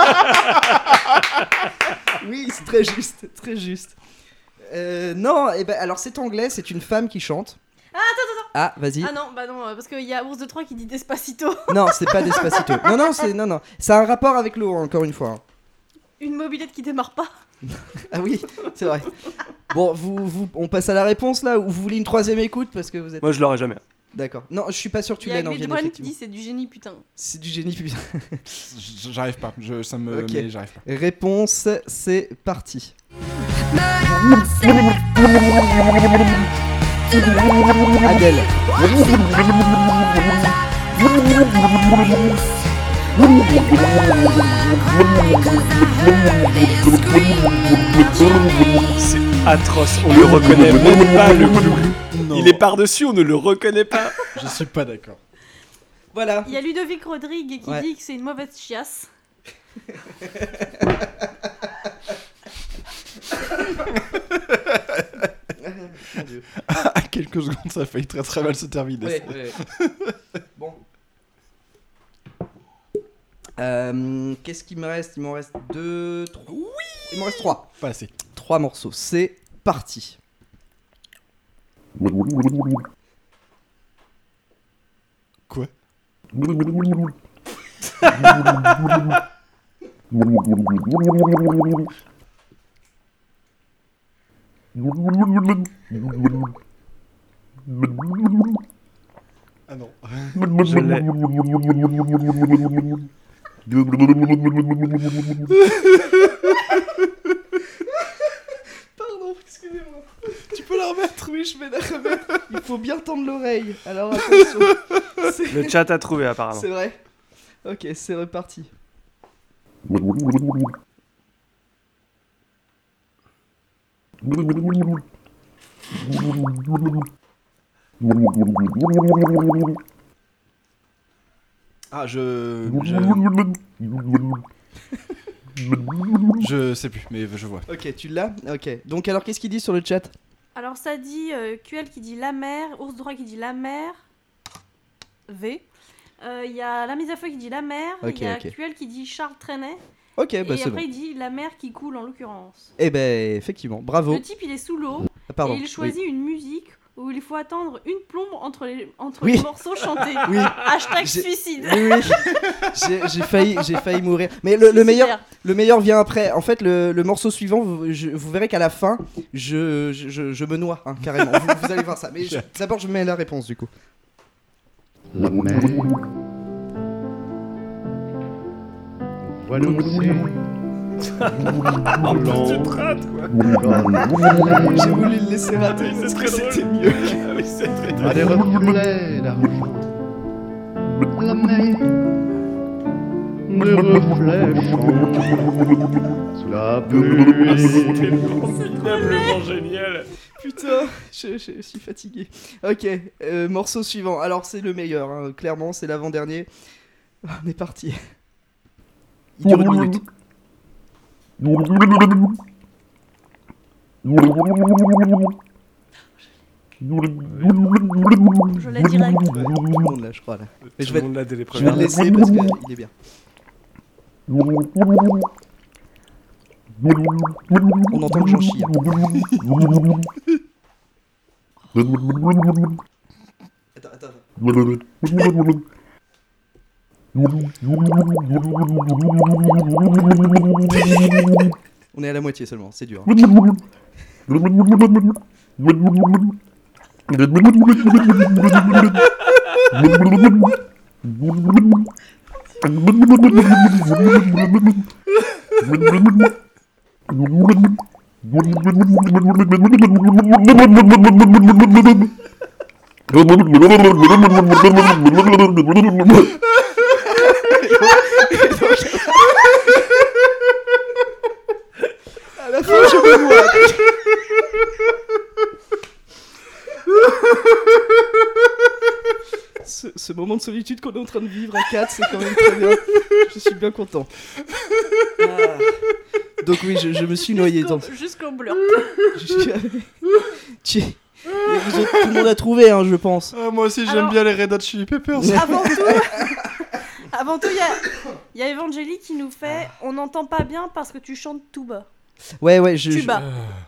Oui, c'est très juste, très juste. Non, alors c'est anglais, c'est une femme qui chante. Ah, attends. Ah, vas-y. Ah non, bah non, parce qu'il y a Ours de Troie qui dit Despacito. Non, c'est pas Despacito. Non. C'est un rapport avec l'eau, encore une fois. Une mobilette qui démarre pas. Ah oui, c'est vrai. Bon, on passe à la réponse là, ou vous voulez une troisième écoute parce que vous êtes... Moi, je l'aurais jamais. D'accord. Non, je suis pas sûr que tu l'aies dans le génie, effectivement. Qui dit c'est du génie, putain. C'est du génie, putain. J'arrive pas, mais j'arrive pas. Réponse, c'est parti. Adèle. C'est atroce, on ne le reconnaît même pas le clou. Il est par-dessus, on ne le reconnaît pas. Je suis pas d'accord. Voilà. Il y a Ludovic Rodrigue qui dit que c'est une mauvaise chiasse. À quelques secondes, ça a failli très très mal se terminer. Ouais. Bon. Qu'est-ce qu'il me reste ? Il m'en reste 2, 3. Oui ! Il m'en reste 3. Pas assez. 3 morceaux. C'est parti. Quoi ? Ah non. Je l'ai. Pardon, excusez-moi. Tu peux la remettre ? Oui, je vais la remettre. Il faut bien tendre l'oreille. Alors attention. Le chat a trouvé apparemment. C'est vrai ? Ok, c'est reparti. Ah, je sais plus, mais je vois. Ok, tu l'as ? Ok. Donc alors, qu'est-ce qu'il dit sur le chat ? Alors ça dit QL qui dit la mer, Ours Droit qui dit la mer, V. Il y a la mise à feu qui dit la mer, il y a QL qui dit Charles Trenet. Ok, bah et c'est après bon. il dit la mer qui coule en l'occurrence. Eh ben, effectivement, bravo. Le type il est sous l'eau Pardon, et il choisit une musique où il faut attendre une plombe entre les Oui. morceaux chantés. Oui. Hashtag suicide. Oui. J'ai failli mourir. Mais le meilleur vient après. En fait, le morceau suivant, vous verrez qu'à la fin, je me noie, hein, carrément. vous allez voir ça. Mais d'abord, je mets la réponse du coup. La mer. Voilà où Tu te rates quoi. J'ai voulu le laisser rater parce que c'était mieux. Ah oui, c'est très drôle. des reflets d'argent. La mer. Des reflets chauds. Sous la pluie. C'est incroyablement génial. Putain, je suis fatigué. Ok, morceau suivant. Alors c'est le meilleur, hein. Clairement, c'est l'avant-dernier. On est parti. Il dure 1 minute. Je l'ai direct. Tout le monde là, je crois. Là. Mais Tout le monde là dès les je vais premières. le laisser parce qu'il est bien. On entend que j'en chie. Attends. On est à la moitié seulement, c'est dur. À la fin, je me vois. Ce moment de solitude qu'on est en train de vivre à 4, c'est quand même très bien. Je suis bien content. Ah. Donc oui, je me suis noyé dans... Jusqu'au blur. Tout le monde a trouvé, hein, je pense. Moi aussi, j'aime bien les Red Hot Chili Peppers. Avant tout, il y a Evangélie qui nous fait « On n'entend pas bien parce que tu chantes tout bas ». Ouais, Tuba.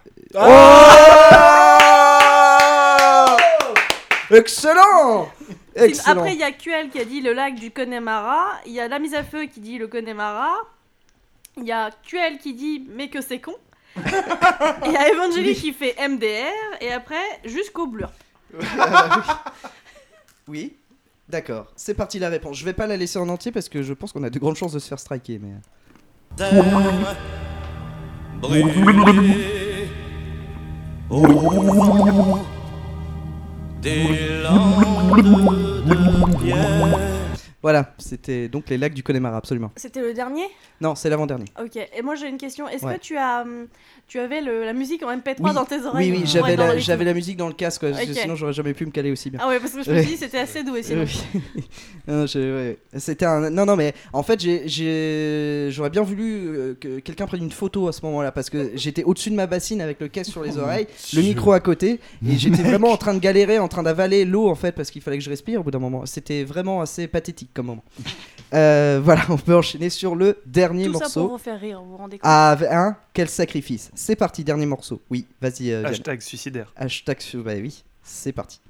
Excellent. Après, il y a QL qui a dit le lac du Connemara. Il y a la mise à feu qui dit le Connemara. Il y a QL qui dit mais que c'est con. Et il y a Evangélie qui fait MDR. Et après, jusqu'au blur. Oui, d'accord. C'est parti la réponse. Je vais pas la laisser en entier parce que je pense qu'on a de grandes chances de se faire striker. Mais... Voilà, c'était donc les lacs du Connemara, absolument. C'était le dernier ? Non, c'est l'avant-dernier. Ok, et moi j'ai une question. Est-ce que tu avais la musique en MP3 dans tes Oui, oreilles ? j'avais la musique dans le casque, parce que sinon j'aurais jamais pu me caler aussi bien. Ah ouais, parce que je me suis dit c'était assez doux sinon. C'était un... Non, mais en fait j'aurais bien voulu que quelqu'un prenne une photo à ce moment-là, parce que j'étais au-dessus de ma bassine avec le casque sur les oreilles, le micro à côté, et j'étais vraiment en train de galérer, en train d'avaler l'eau en fait, parce qu'il fallait que je respire au bout d'un moment. C'était vraiment assez pathétique comme moment. Voilà, on peut enchaîner sur le dernier morceau. Tout ça pour vous faire rire, vous vous rendez compte ? Ah, quel sacrifice. C'est parti, dernier morceau. Oui, vas-y. Hashtag suicidaire. Hashtag, bah oui, c'est parti.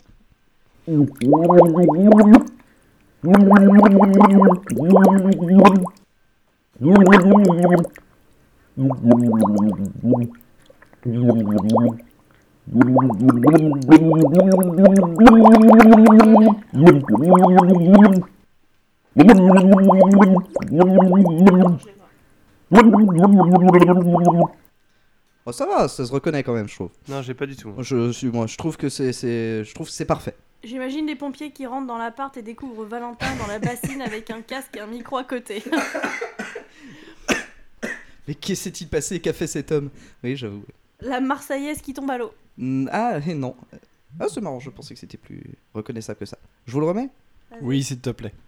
Oh, ça va, ça se reconnaît quand même, je trouve. Non, j'ai pas du tout. Je trouve que c'est parfait. J'imagine des pompiers qui rentrent dans l'appart et découvrent Valentin dans la bassine avec un casque et un micro à côté. Mais qu'est-ce qui s'est-il passé? Qu'a fait cet homme? Oui, j'avoue. La Marseillaise qui tombe à l'eau. Ah, non. Ah, c'est marrant, je pensais que c'était plus reconnaissable que ça. Je vous le remets? Oui, s'il te plaît.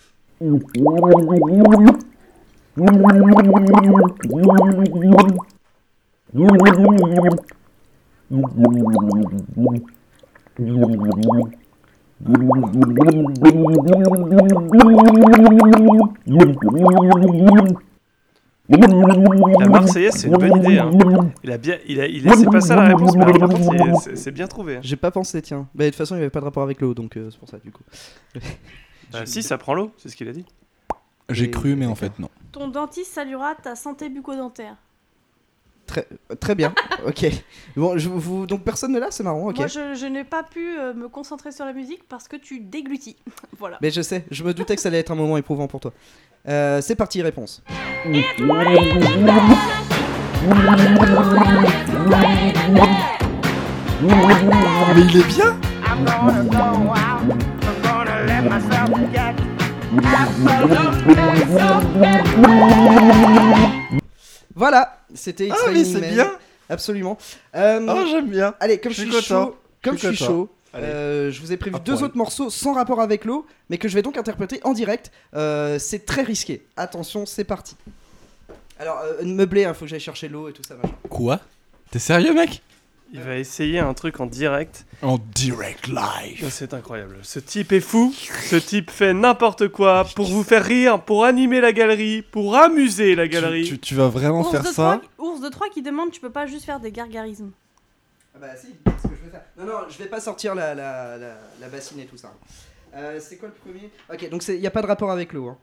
La Marseillaise, c'est une bonne idée. Hein. C'est pas ça la réponse, mais par contre, c'est bien trouvé. Hein. J'ai pas pensé, tiens. Bah, de toute façon, il n'y avait pas de rapport avec l'eau, donc c'est pour ça, du coup. Si, ça prend l'eau, c'est ce qu'il a dit. J'ai cru, mais en fait, non. Ton dentiste saluera ta santé bucco-dentaire. Très bien, ok. Bon, donc personne ne l'a, c'est marrant, ok. Moi, je n'ai pas pu me concentrer sur la musique parce que tu déglutis. Voilà. Mais je sais, je me doutais que ça allait être un moment éprouvant pour toi. C'est parti, réponse. Mais il est bien. Voilà, c'était It's mais c'est bien. Absolument. J'aime bien. Allez, comme je suis chaud, je vous ai prévu deux autres morceaux sans rapport avec l'eau, mais que je vais donc interpréter en direct. C'est très risqué. Attention, c'est parti. Alors, meublé, faut que j'aille chercher l'eau et tout ça. Machin. Quoi? T'es sérieux, mec? Il va essayer un truc en direct. En direct live. C'est incroyable. Ce type est fou. Ce type fait n'importe quoi pour vous faire rire, pour animer la galerie, pour amuser la galerie. Tu vas vraiment faire ça? Ours de 3 qui demande, tu peux pas juste faire des gargarismes? Ah bah si, c'est ce que je vais faire. Non, je vais pas sortir la bassine et tout ça. C'est quoi le premier? Ok, donc il n'y a pas de rapport avec l'eau. Hein.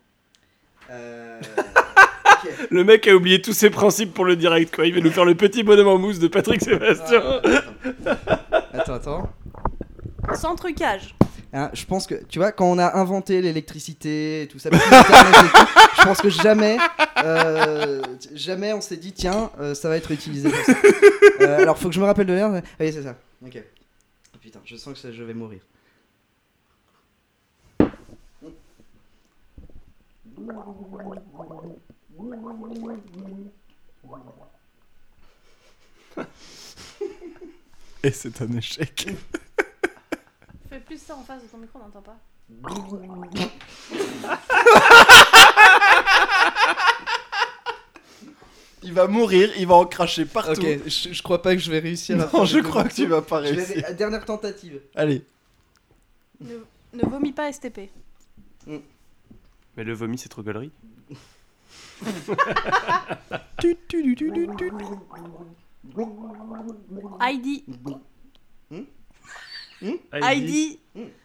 Okay. Le mec a oublié tous ses principes pour le direct, quoi. Il va nous faire le petit bonhomme en mousse de Patrick Sébastien. Attends. Sans trucage. Hein, je pense que, tu vois, quand on a inventé l'électricité et tout ça, je pense que jamais on s'est dit, tiens, ça va être utilisé comme ça. Alors, faut que je me rappelle de l'air. Oui, c'est ça. Ok. Oh, putain, je sens que je vais mourir. Et c'est un échec. Fais plus ça en face de ton micro, on n'entend pas. Il va mourir, il va en cracher partout. Ok, je crois pas que je vais réussir à Non, je crois que tu vas pas réussir. Dernière tentative. Allez. Ne vomis pas STP. Mais le vomi, c'est trop gaulerie. Heidi. Heidi.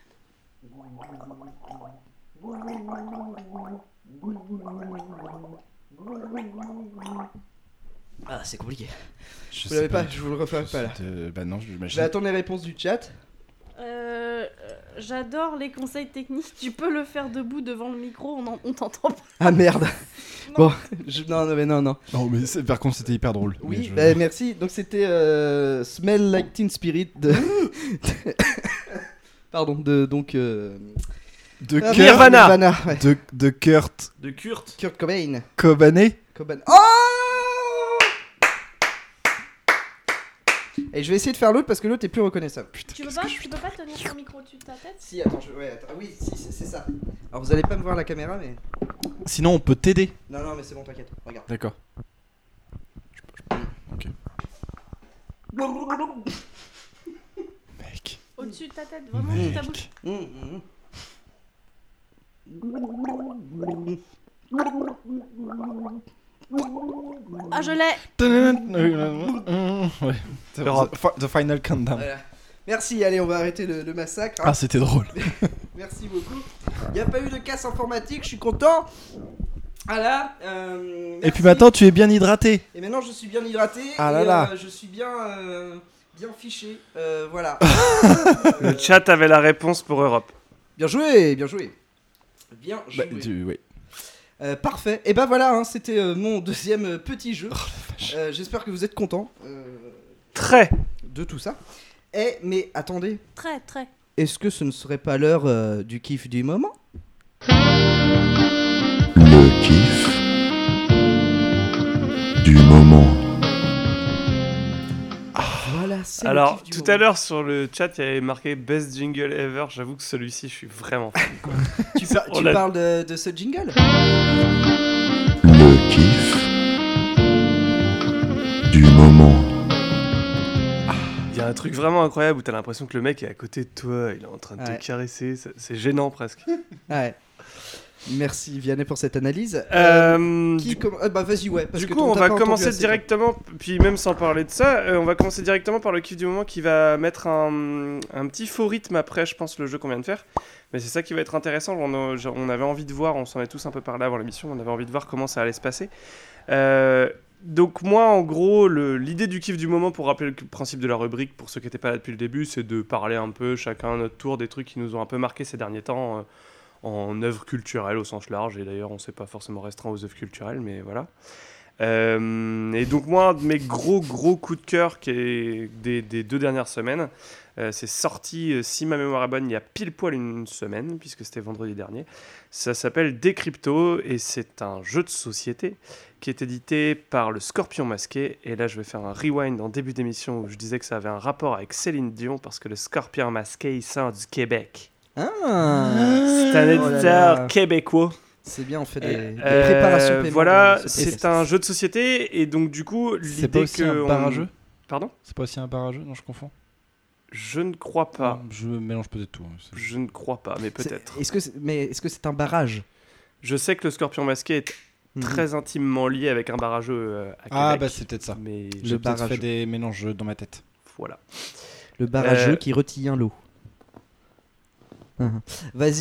Ah, c'est compliqué. Je vous l'avez pas, je vous le refais pas là. Bah non, Je vais attendre les réponses du chat. J'adore les conseils techniques. Tu peux le faire debout devant le micro, on t'entend pas. Ah merde. Bon, non. Non, mais par contre, c'était hyper drôle. Oui, merci. Donc c'était Smell Like Teen Spirit de. Pardon, de Kurt, Nirvana. Ouais. De Kurt. De Kurt. Kurt Cobain. Cobain. Oh! Et je vais essayer de faire l'autre parce que l'autre est plus reconnaissable. Putain, Tu peux pas tenir ton micro au-dessus de ta tête? Si, attends, oui, si, c'est ça. Alors vous allez pas me voir la caméra, mais. Sinon, on peut t'aider. Non, mais c'est bon, t'inquiète. Regarde. D'accord. Ok. Mec. Au-dessus de ta tête, vraiment, de ta bouche. Ah, je l'ai. Ouais. The Final Countdown. Voilà. Merci, allez, on va arrêter le massacre. Ah, c'était drôle. Merci beaucoup. Il n'y a pas eu de casse informatique, je suis content. Voilà. Et puis maintenant, tu es bien hydraté. Et maintenant, je suis bien hydraté. Ah là là. Je suis bien fiché. Voilà. Le chat avait la réponse pour Europe. Bien joué. Bien joué. Oui. Parfait. Et ben voilà, c'était mon deuxième petit jeu. J'espère que vous êtes contents. Très. De tout ça. Mais attendez. Très. Est-ce que ce ne serait pas l'heure du kiff du moment? Le kiff du moment. Voilà, c'est Alors, le kiff du tout moment. à l'heure sur le chat, il y avait marqué Best Jingle Ever. J'avoue que celui-ci, je suis vraiment fan. Tu parles de ce jingle? Le kiff du moment. Il y a un truc vraiment incroyable où t'as l'impression que le mec est à côté de toi, il est en train de Ouais. te caresser, c'est gênant presque. Ouais. Merci Vianney pour cette analyse. Bah vas-y, ouais. Parce du que coup, on on t'a va pas commencer entendu assez, directement, puis même sans parler de ça, on va commencer directement par le kiff du moment qui va mettre un petit faux rythme après, je pense, le jeu qu'on vient de faire. Mais c'est ça qui va être intéressant. On avait envie de voir, on s'en est tous un peu parlé avant l'émission, on avait envie de voir comment ça allait se passer. Donc moi, en gros, l'idée du kiff du moment, pour rappeler le principe de la rubrique, pour ceux qui n'étaient pas là depuis le début, c'est de parler un peu, chacun à notre tour, des trucs qui nous ont un peu marqué ces derniers temps en œuvres culturelles au sens large. Et d'ailleurs, on ne s'est pas forcément restreint aux œuvres culturelles, mais voilà. Et donc moi, un de mes gros coups de cœur qui est des 2 dernières semaines, c'est sorti, si ma mémoire est bonne, il y a pile poil une semaine, puisque c'était vendredi dernier. Ça s'appelle Décrypto et c'est un jeu de société qui est édité par le Scorpion Masqué. Et là, je vais faire un rewind en début d'émission où je disais que ça avait un rapport avec Céline Dion parce que le Scorpion Masqué, il sort du Québec. Ah. C'est un éditeur québécois. C'est bien, on fait des préparations paiement. Voilà, c'est un jeu de société et donc du coup, c'est pas aussi un bar à jeu. Pardon ? C'est pas aussi un bar à jeu? Non, je confonds. Je ne crois pas. Non, je mélange peut-être tout. Je ne crois pas, mais peut-être. Est-ce que c'est un barrage? Je sais que le Scorpion Masqué est très intimement lié avec un barrageux à Québec. Ah bah c'est peut-être ça. Mais j'ai peut-être fait des mélanges dans ma tête. Voilà. Le barrageux qui retient l'eau. Vas-y.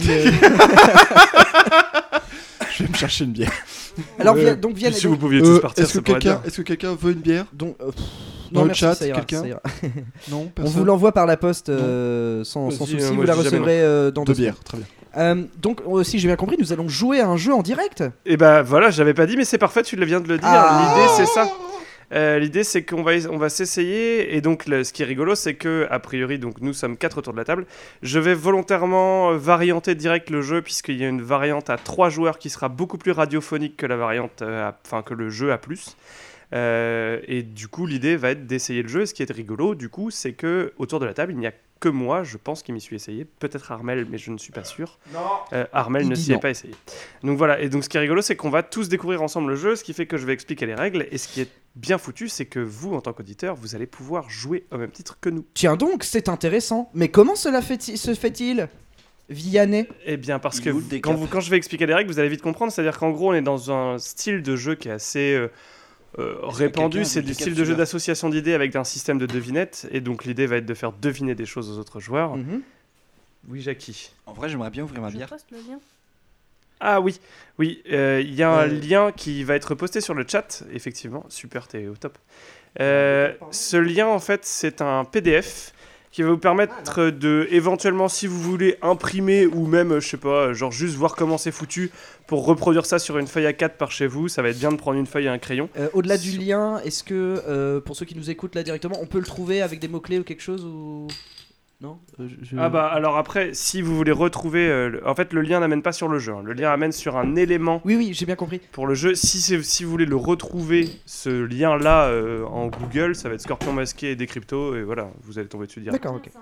Je vais me chercher une bière. Alors donc Vianney. Si vous pouviez tous partir, est-ce que quelqu'un veut une bière? Dans le chat, quelqu'un? Non, on vous l'envoie par la poste sans souci, vous la recevrez dans 2 bières. Très bien. Donc si j'ai bien compris, nous allons jouer à un jeu en direct. Et bah voilà, j'avais pas dit, mais c'est parfait, tu viens de le dire. L'idée c'est ça. L'idée, c'est qu'on va s'essayer. Et donc, ce qui est rigolo, c'est que, a priori, donc, nous sommes 4 autour de la table. Je vais volontairement varianter direct le jeu, puisqu'il y a une variante à 3 joueurs qui sera beaucoup plus radiophonique que la variante, que le jeu à plus. Et du coup, l'idée va être d'essayer le jeu. Et ce qui est rigolo, du coup, c'est que autour de la table, il n'y a que moi, je pense, qui m'y suis essayé. Peut-être Armel, mais je ne suis pas sûr. Armel ne s'y est pas essayé. Donc voilà. Et donc, ce qui est rigolo, c'est qu'on va tous découvrir ensemble le jeu, ce qui fait que je vais expliquer les règles. Et ce qui est bien foutu, c'est que vous, en tant qu'auditeur, vous allez pouvoir jouer au même titre que nous. Tiens donc, c'est intéressant. Mais comment cela se fait-il, Vianney? Eh bien, parce que quand je vais expliquer les règles, vous allez vite comprendre. C'est-à-dire qu'en gros, on est dans un style de jeu qui est assez répandu. C'est du style de jeu d'association d'idées avec un système de devinettes. Et donc, l'idée va être de faire deviner des choses aux autres joueurs. Oui, Jackie. En vrai, j'aimerais bien ouvrir ma bière. Je poste le lien. Ah oui, il y a un lien qui va être posté sur le chat, effectivement. Super, t'es au top. Ce lien, en fait, c'est un PDF qui va vous permettre de, éventuellement, si vous voulez imprimer ou même, je sais pas, genre juste voir comment c'est foutu pour reproduire ça sur une feuille A4 par chez vous. Ça va être bien de prendre une feuille et un crayon. Au-delà du lien, est-ce que, pour ceux qui nous écoutent là directement, on peut le trouver avec des mots-clés ou quelque chose ou... Non Ah bah alors après, si vous voulez retrouver... en fait, le lien n'amène pas sur le jeu. Le lien amène sur un élément... Oui, j'ai bien compris. Pour le jeu, si vous voulez le retrouver, ce lien-là, en Google, ça va être Scorpion Masqué et Décrypto, et voilà, vous allez tomber dessus direct. D'accord, ok.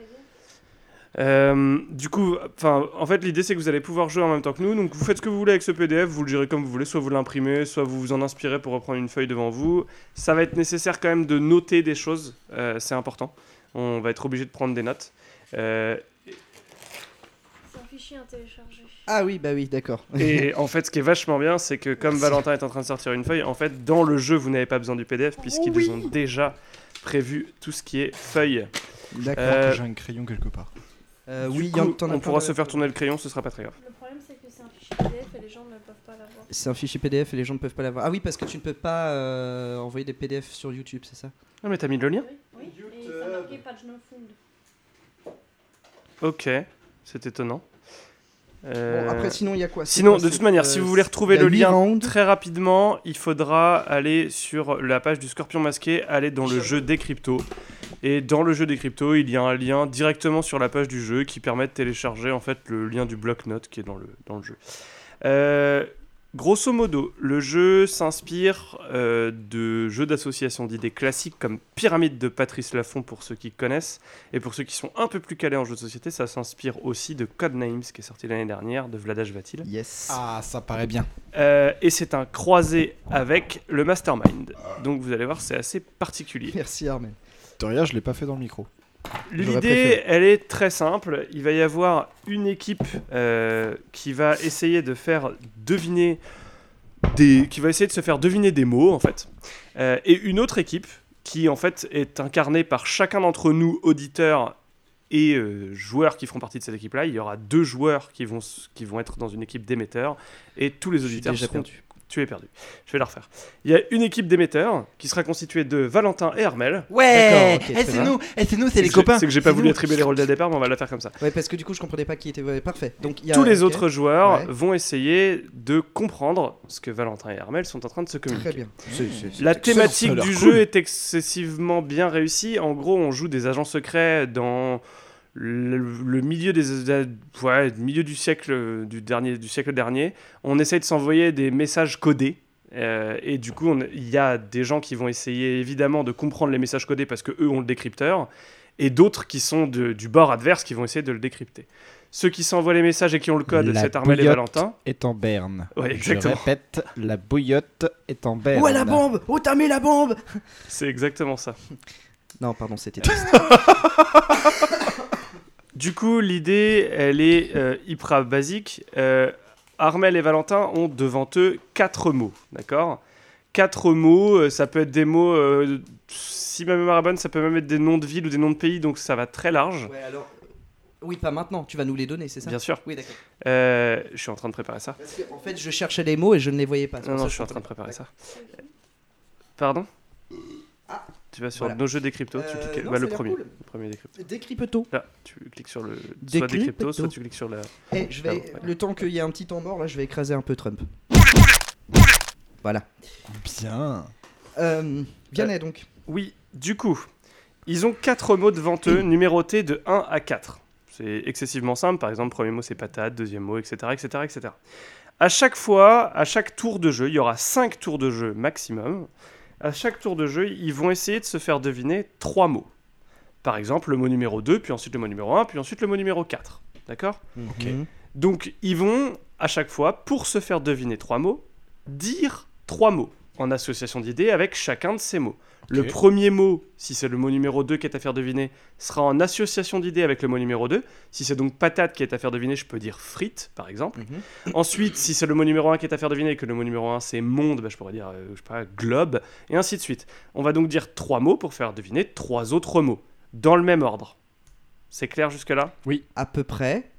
Du coup, en fait, l'idée, c'est que vous allez pouvoir jouer en même temps que nous. Donc, vous faites ce que vous voulez avec ce PDF, vous le gérez comme vous voulez. Soit vous l'imprimez, soit vous vous en inspirez pour reprendre une feuille devant vous. Ça va être nécessaire quand même de noter des choses, c'est important. On va être obligé de prendre des notes. C'est un fichier à télécharger. Ah oui, bah oui, d'accord. Et en fait, ce qui est vachement bien, c'est que comme Valentin est en train de sortir une feuille, en fait, dans le jeu, vous n'avez pas besoin du PDF puisqu'ils ont déjà prévu tout ce qui est feuille. D'accord, j'ai un crayon quelque part. Du coup, on pourra se faire tourner le crayon, ce sera pas très grave. Le problème, c'est que c'est un fichier PDF et les gens ne peuvent pas l'avoir. C'est un fichier PDF et les gens ne peuvent pas l'avoir. Ah oui, parce que tu ne peux pas envoyer des PDF sur YouTube, c'est ça? Ah, mais t'as mis le lien? Oui, et ça marquait page no found. Ok, c'est étonnant. Bon, après, sinon, il y a quoi? Sinon, de toute manière, si vous voulez retrouver le lien très rapidement, il faudra aller sur la page du Scorpion Masqué, aller dans le jeu Décrypto. Et dans le jeu Décrypto, il y a un lien directement sur la page du jeu qui permet de télécharger en fait le lien du bloc-notes qui est dans le jeu. Grosso modo, le jeu s'inspire de jeux d'association d'idées classiques comme Pyramide de Patrice Laffont pour ceux qui connaissent, et pour ceux qui sont un peu plus calés en jeux de société, ça s'inspire aussi de Codenames qui est sorti l'année dernière de Vladash Vatil. Yes. Ah, ça paraît bien. Et c'est un croisé avec le Mastermind. Donc vous allez voir, c'est assez particulier. Merci Armel. Victoria, je l'ai pas fait dans le micro. L'idée, elle est très simple. Il va y avoir une équipe qui va essayer de faire deviner qui va essayer de se faire deviner des mots en fait, et une autre équipe qui en fait est incarnée par chacun d'entre nous, auditeurs et joueurs qui feront partie de cette équipe-là. Il y aura 2 joueurs qui vont être dans une équipe d'émetteurs et tous les auditeurs seront perdu. Tu es perdu. Je vais la refaire. Il y a une équipe d'émetteurs qui sera constituée de Valentin et Armel. Ouais, c'est nous, c'est les copains. C'est que j'ai pas voulu attribuer les rôles dès le départ, mais on va la faire comme ça. Ouais, parce que du coup, je comprenais pas qui était parfait. Donc, tous les autres joueurs vont essayer de comprendre ce que Valentin et Armel sont en train de se communiquer. Très bien. La thématique du jeu est excessivement bien réussie. En gros, on joue des agents secrets dans le milieu milieu du siècle dernier. On essaye de s'envoyer des messages codés et du coup il y a des gens qui vont essayer évidemment de comprendre les messages codés parce que eux ont le décrypteur, et d'autres qui sont du bord adverse qui vont essayer de le décrypter. Ceux qui s'envoient les messages et qui ont le code, c'est Armel et Valentin. Est en berne. Ouais, exactement. Je répète, la bouillotte est en berne. Où est la bombe? Où t'as mis la bombe? C'est exactement ça. Non, pardon, c'était triste. Du coup, l'idée, elle est hyper basique. Armel et Valentin ont devant eux 4 mots, d'accord? 4 mots, ça peut être des mots, si ma mémoire est bonne, ça peut même être des noms de villes ou des noms de pays, donc ça va très large. Ouais, alors... Oui, pas maintenant, tu vas nous les donner, c'est ça? Bien sûr. Oui, d'accord. Je suis en train de préparer ça. Parce que, en fait, je cherchais les mots et je ne les voyais pas. Non, je suis en train de préparer ça. Pardon? Tu vas sur nos jeux Décrypto, tu cliques le premier. Cool. Le premier Décrypto. Décrypto. Là, tu cliques sur le soit Décrypto, soit tu cliques sur la. Et je vais le temps qu'il y ait un petit temps mort là, je vais écraser un peu Trump. Voilà. Bien. Vianney, donc. Oui, du coup, ils ont 4 mots devant eux, numérotés de 1 à 4. C'est excessivement simple. Par exemple, premier mot, c'est patate, deuxième mot, etc., etc., etc. À chaque fois, à chaque tour de jeu, il y aura 5 tours de jeu maximum. À chaque tour de jeu, ils vont essayer de se faire deviner 3 mots. Par exemple, le mot numéro 2, puis ensuite le mot numéro 1, puis ensuite le mot numéro 4. D'accord ? Ok. Donc, ils vont, à chaque fois, pour se faire deviner 3 mots, dire 3 mots en association d'idées avec chacun de ces mots. Le premier mot, si c'est le mot numéro 2 qui est à faire deviner, sera en association d'idées avec le mot numéro 2. Si c'est donc patate qui est à faire deviner, je peux dire frites, par exemple. Ensuite, si c'est le mot numéro 1 qui est à faire deviner et que le mot numéro 1 c'est monde, je pourrais dire, je sais pas, globe, et ainsi de suite. On va donc dire 3 mots pour faire deviner 3 autres mots, dans le même ordre. C'est clair jusque-là ? Oui. À peu près.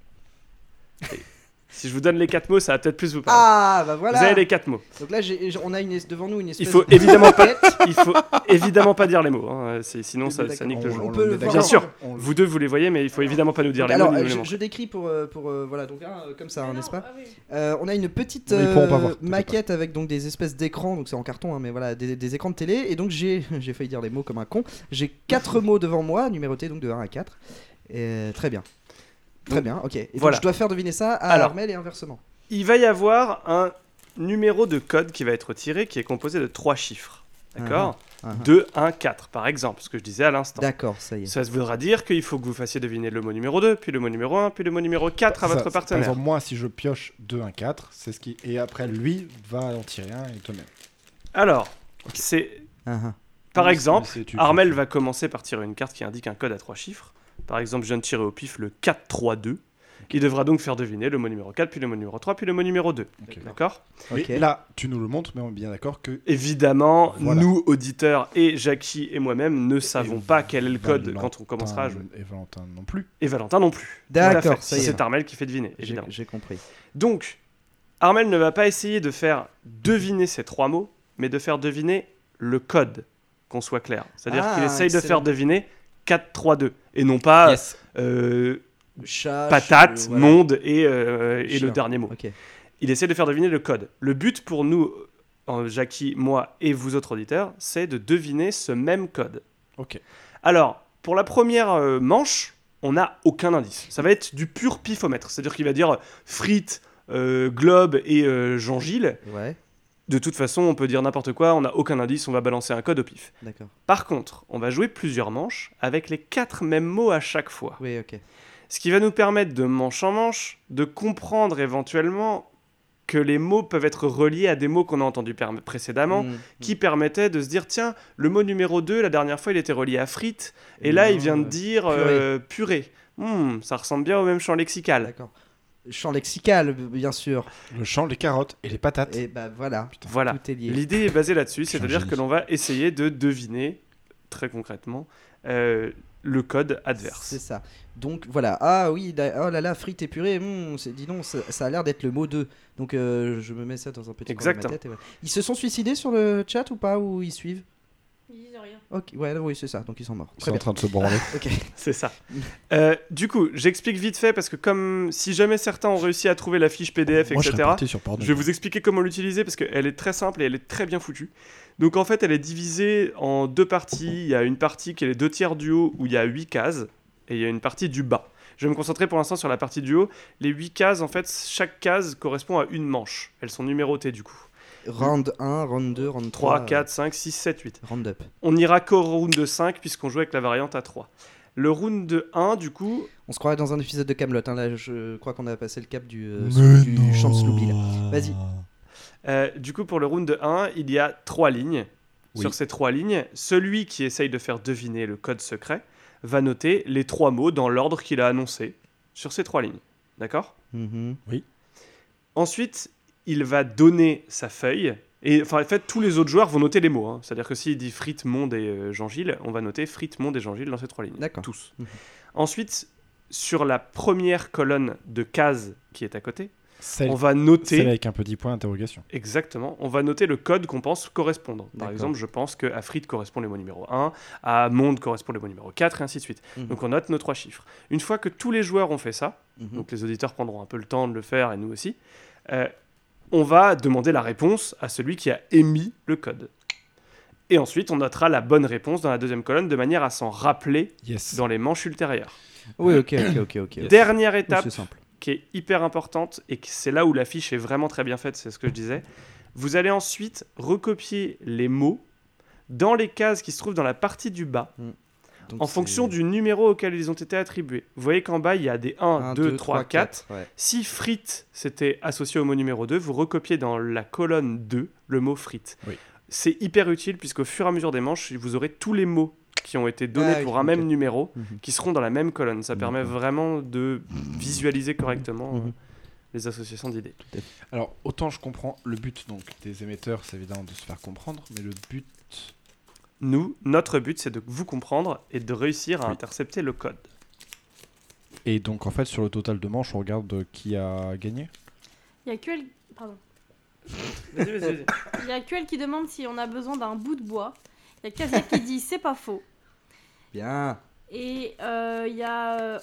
Si je vous donne les 4 mots, ça va peut-être plus vous parler. Ah, bah voilà. Vous avez les 4 mots. Donc là, on a devant nous une espèce Il faut évidemment pas dire les mots, hein. Sinon ça nique le jeu. Bien sûr, vous deux vous les voyez, mais il faut évidemment pas nous dire les mots. Alors, je décris pour voilà, donc comme ça, n'est-ce pas ? On a une petite maquette avec donc des espèces d'écrans, donc c'est en carton, hein, mais voilà, des écrans de télé. Et donc j'ai failli dire les mots comme un con. J'ai 4 mots devant moi, numérotés donc de 1 à 4. Et, très bien. Très bien, ok. Et donc je dois faire deviner ça à Armel et inversement. Il va y avoir un numéro de code qui va être tiré qui est composé de 3 chiffres. D'accord ? 2, 1, 4 par exemple, ce que je disais à l'instant. D'accord, ça y est. Ça voudra dire qu'il faut que vous fassiez deviner le mot numéro 2, puis le mot numéro 1, puis le mot numéro 4 à votre partenaire. Par exemple, moi, si je pioche 2, 1, 4, c'est ce qui... Et après, lui va en tirer un et te mettre. Alors, c'est... Par exemple, Armel va commencer par tirer une carte qui indique un code à 3 chiffres. Par exemple, je viens de tirer au pif le 4-3-2. Il devra donc faire deviner le mot numéro 4, puis le mot numéro 3, puis le mot numéro 2. D'accord ? Et là, tu nous le montres, mais on est bien d'accord que... Évidemment, nous, auditeurs, et Jackie et moi-même, ne savons pas quel est le code quand on commencera à jouer. Et Valentin non plus. Et Valentin non plus. D'accord, c'est Armel qui fait deviner, évidemment. J'ai compris. Donc, Armel ne va pas essayer de faire deviner ces 3 mots, mais de faire deviner le code, qu'on soit clair. C'est-à-dire qu'il essaye de faire deviner 4-3-2, et non pas... patate, voilà. Monde et le dernier mot. Il essaie de faire deviner le code. Le but pour nous, Jackie, moi et vous autres auditeurs, c'est de deviner ce même code. Alors, pour la première manche, on n'a aucun indice. Ça va être du pur pifomètre. C'est-à-dire qu'il va dire frites, globe et Jean-Gilles. De toute façon, on peut dire n'importe quoi, on n'a aucun indice, on va balancer un code au pif. Par contre, on va jouer plusieurs manches avec les 4 mêmes mots à chaque fois. Ce qui va nous permettre de manche en manche de comprendre éventuellement que les mots peuvent être reliés à des mots qu'on a entendus précédemment, qui permettaient de se dire, tiens, le mot numéro 2, la dernière fois, il était relié à frites, et là, il vient de dire purée. Ça ressemble bien au même champ lexical. D'accord. Le champ lexical, bien sûr. Le champ, les carottes et les patates. Et bah voilà, voilà. Tout est lié. L'idée est basée là-dessus, c'est-à-dire que l'on va essayer de deviner, très concrètement, le code adverse. C'est ça. Donc voilà. Ah oui, oh là là, frites et purée, dis donc, ça a l'air d'être le mot 2. Donc je me mets ça dans un petit coin de ma tête. Et voilà. Ils se sont suicidés sur le chat ou pas, ou ils suivent ? Ils disent rien. Oui, c'est ça, donc ils sont morts. Ils sont en train de se branler. C'est ça. Du coup, j'explique vite fait, parce que comme si jamais certains ont réussi à trouver la fiche PDF, Moi, etc., je vais vous expliquer comment l'utiliser, parce qu'elle est très simple et elle est très bien foutue. Donc en fait, elle est divisée en 2 parties. Il y a une partie qui est les 2 tiers du haut, où il y a 8 cases, et il y a une partie du bas. Je vais me concentrer pour l'instant sur la partie du haut. Les 8 cases, en fait, chaque case correspond à une manche. Elles sont numérotées du coup. Round 1, round 2, round 3, 4, 5, 6, 7, 8. Round up. On ira qu'au round de 5 puisqu'on joue avec la variante à 3. Le round de 1, du coup... On se croirait dans un épisode de Kaamelott. Hein. Là, je crois qu'on a passé le cap du champ de Sloopy. Vas-y. Du coup, pour le round de 1, il y a 3 lignes. Sur ces 3 lignes, celui qui essaye de faire deviner le code secret va noter les 3 mots dans l'ordre qu'il a annoncé sur ces 3 lignes. D'accord ? Oui. Ensuite, il va donner sa feuille. Et en fait, tous les autres joueurs vont noter les mots. Hein. C'est-à-dire que s'il dit frites, monde et Jean-Gilles, on va noter frites, monde et Jean-Gilles dans ces 3 lignes. D'accord. Tous. Ensuite, sur la première colonne de cases qui est à côté, on va noter... Celle avec un petit point d'interrogation. Exactement. On va noter le code qu'on pense correspondre. Par exemple, je pense qu'à frites correspond le mot numéro 1, à monde correspond le mot numéro 4, et ainsi de suite. Donc on note nos 3 chiffres. Une fois que tous les joueurs ont fait ça, donc les auditeurs prendront un peu le temps de le faire, et nous aussi, on va demander la réponse à celui qui a émis le code. Et ensuite, on notera la bonne réponse dans la deuxième colonne de manière à s'en rappeler dans les manches ultérieures. Oui, ok. Dernière étape c'est simple. qui est hyper importante et c'est là où la fiche est vraiment très bien faite, c'est ce que je disais. Vous allez ensuite recopier les mots dans les cases qui se trouvent dans la partie du bas. Donc en fonction du numéro auquel ils ont été attribués. Vous voyez qu'en bas, il y a des 1, 2, 3, 4. Ouais. Si frites c'était associé au mot numéro 2, vous recopiez dans la colonne 2 le mot frites. Oui. C'est hyper utile puisqu'au fur et à mesure des manches, vous aurez tous les mots qui ont été donnés pour un même numéro qui seront dans la même colonne. Ça permet vraiment de visualiser correctement les associations d'idées. Alors, autant je comprends le but donc, des émetteurs, c'est évidemment de se faire comprendre, mais le but... Notre but, c'est de vous comprendre et de réussir à intercepter le code. Et donc, en fait, sur le total de manches, on regarde qui a gagné. Il y a QL... Pardon. Vas-y. Il y a QL qui demande si on a besoin d'un bout de bois. Il y a Kazia qui dit c'est pas faux. Bien. Et il y a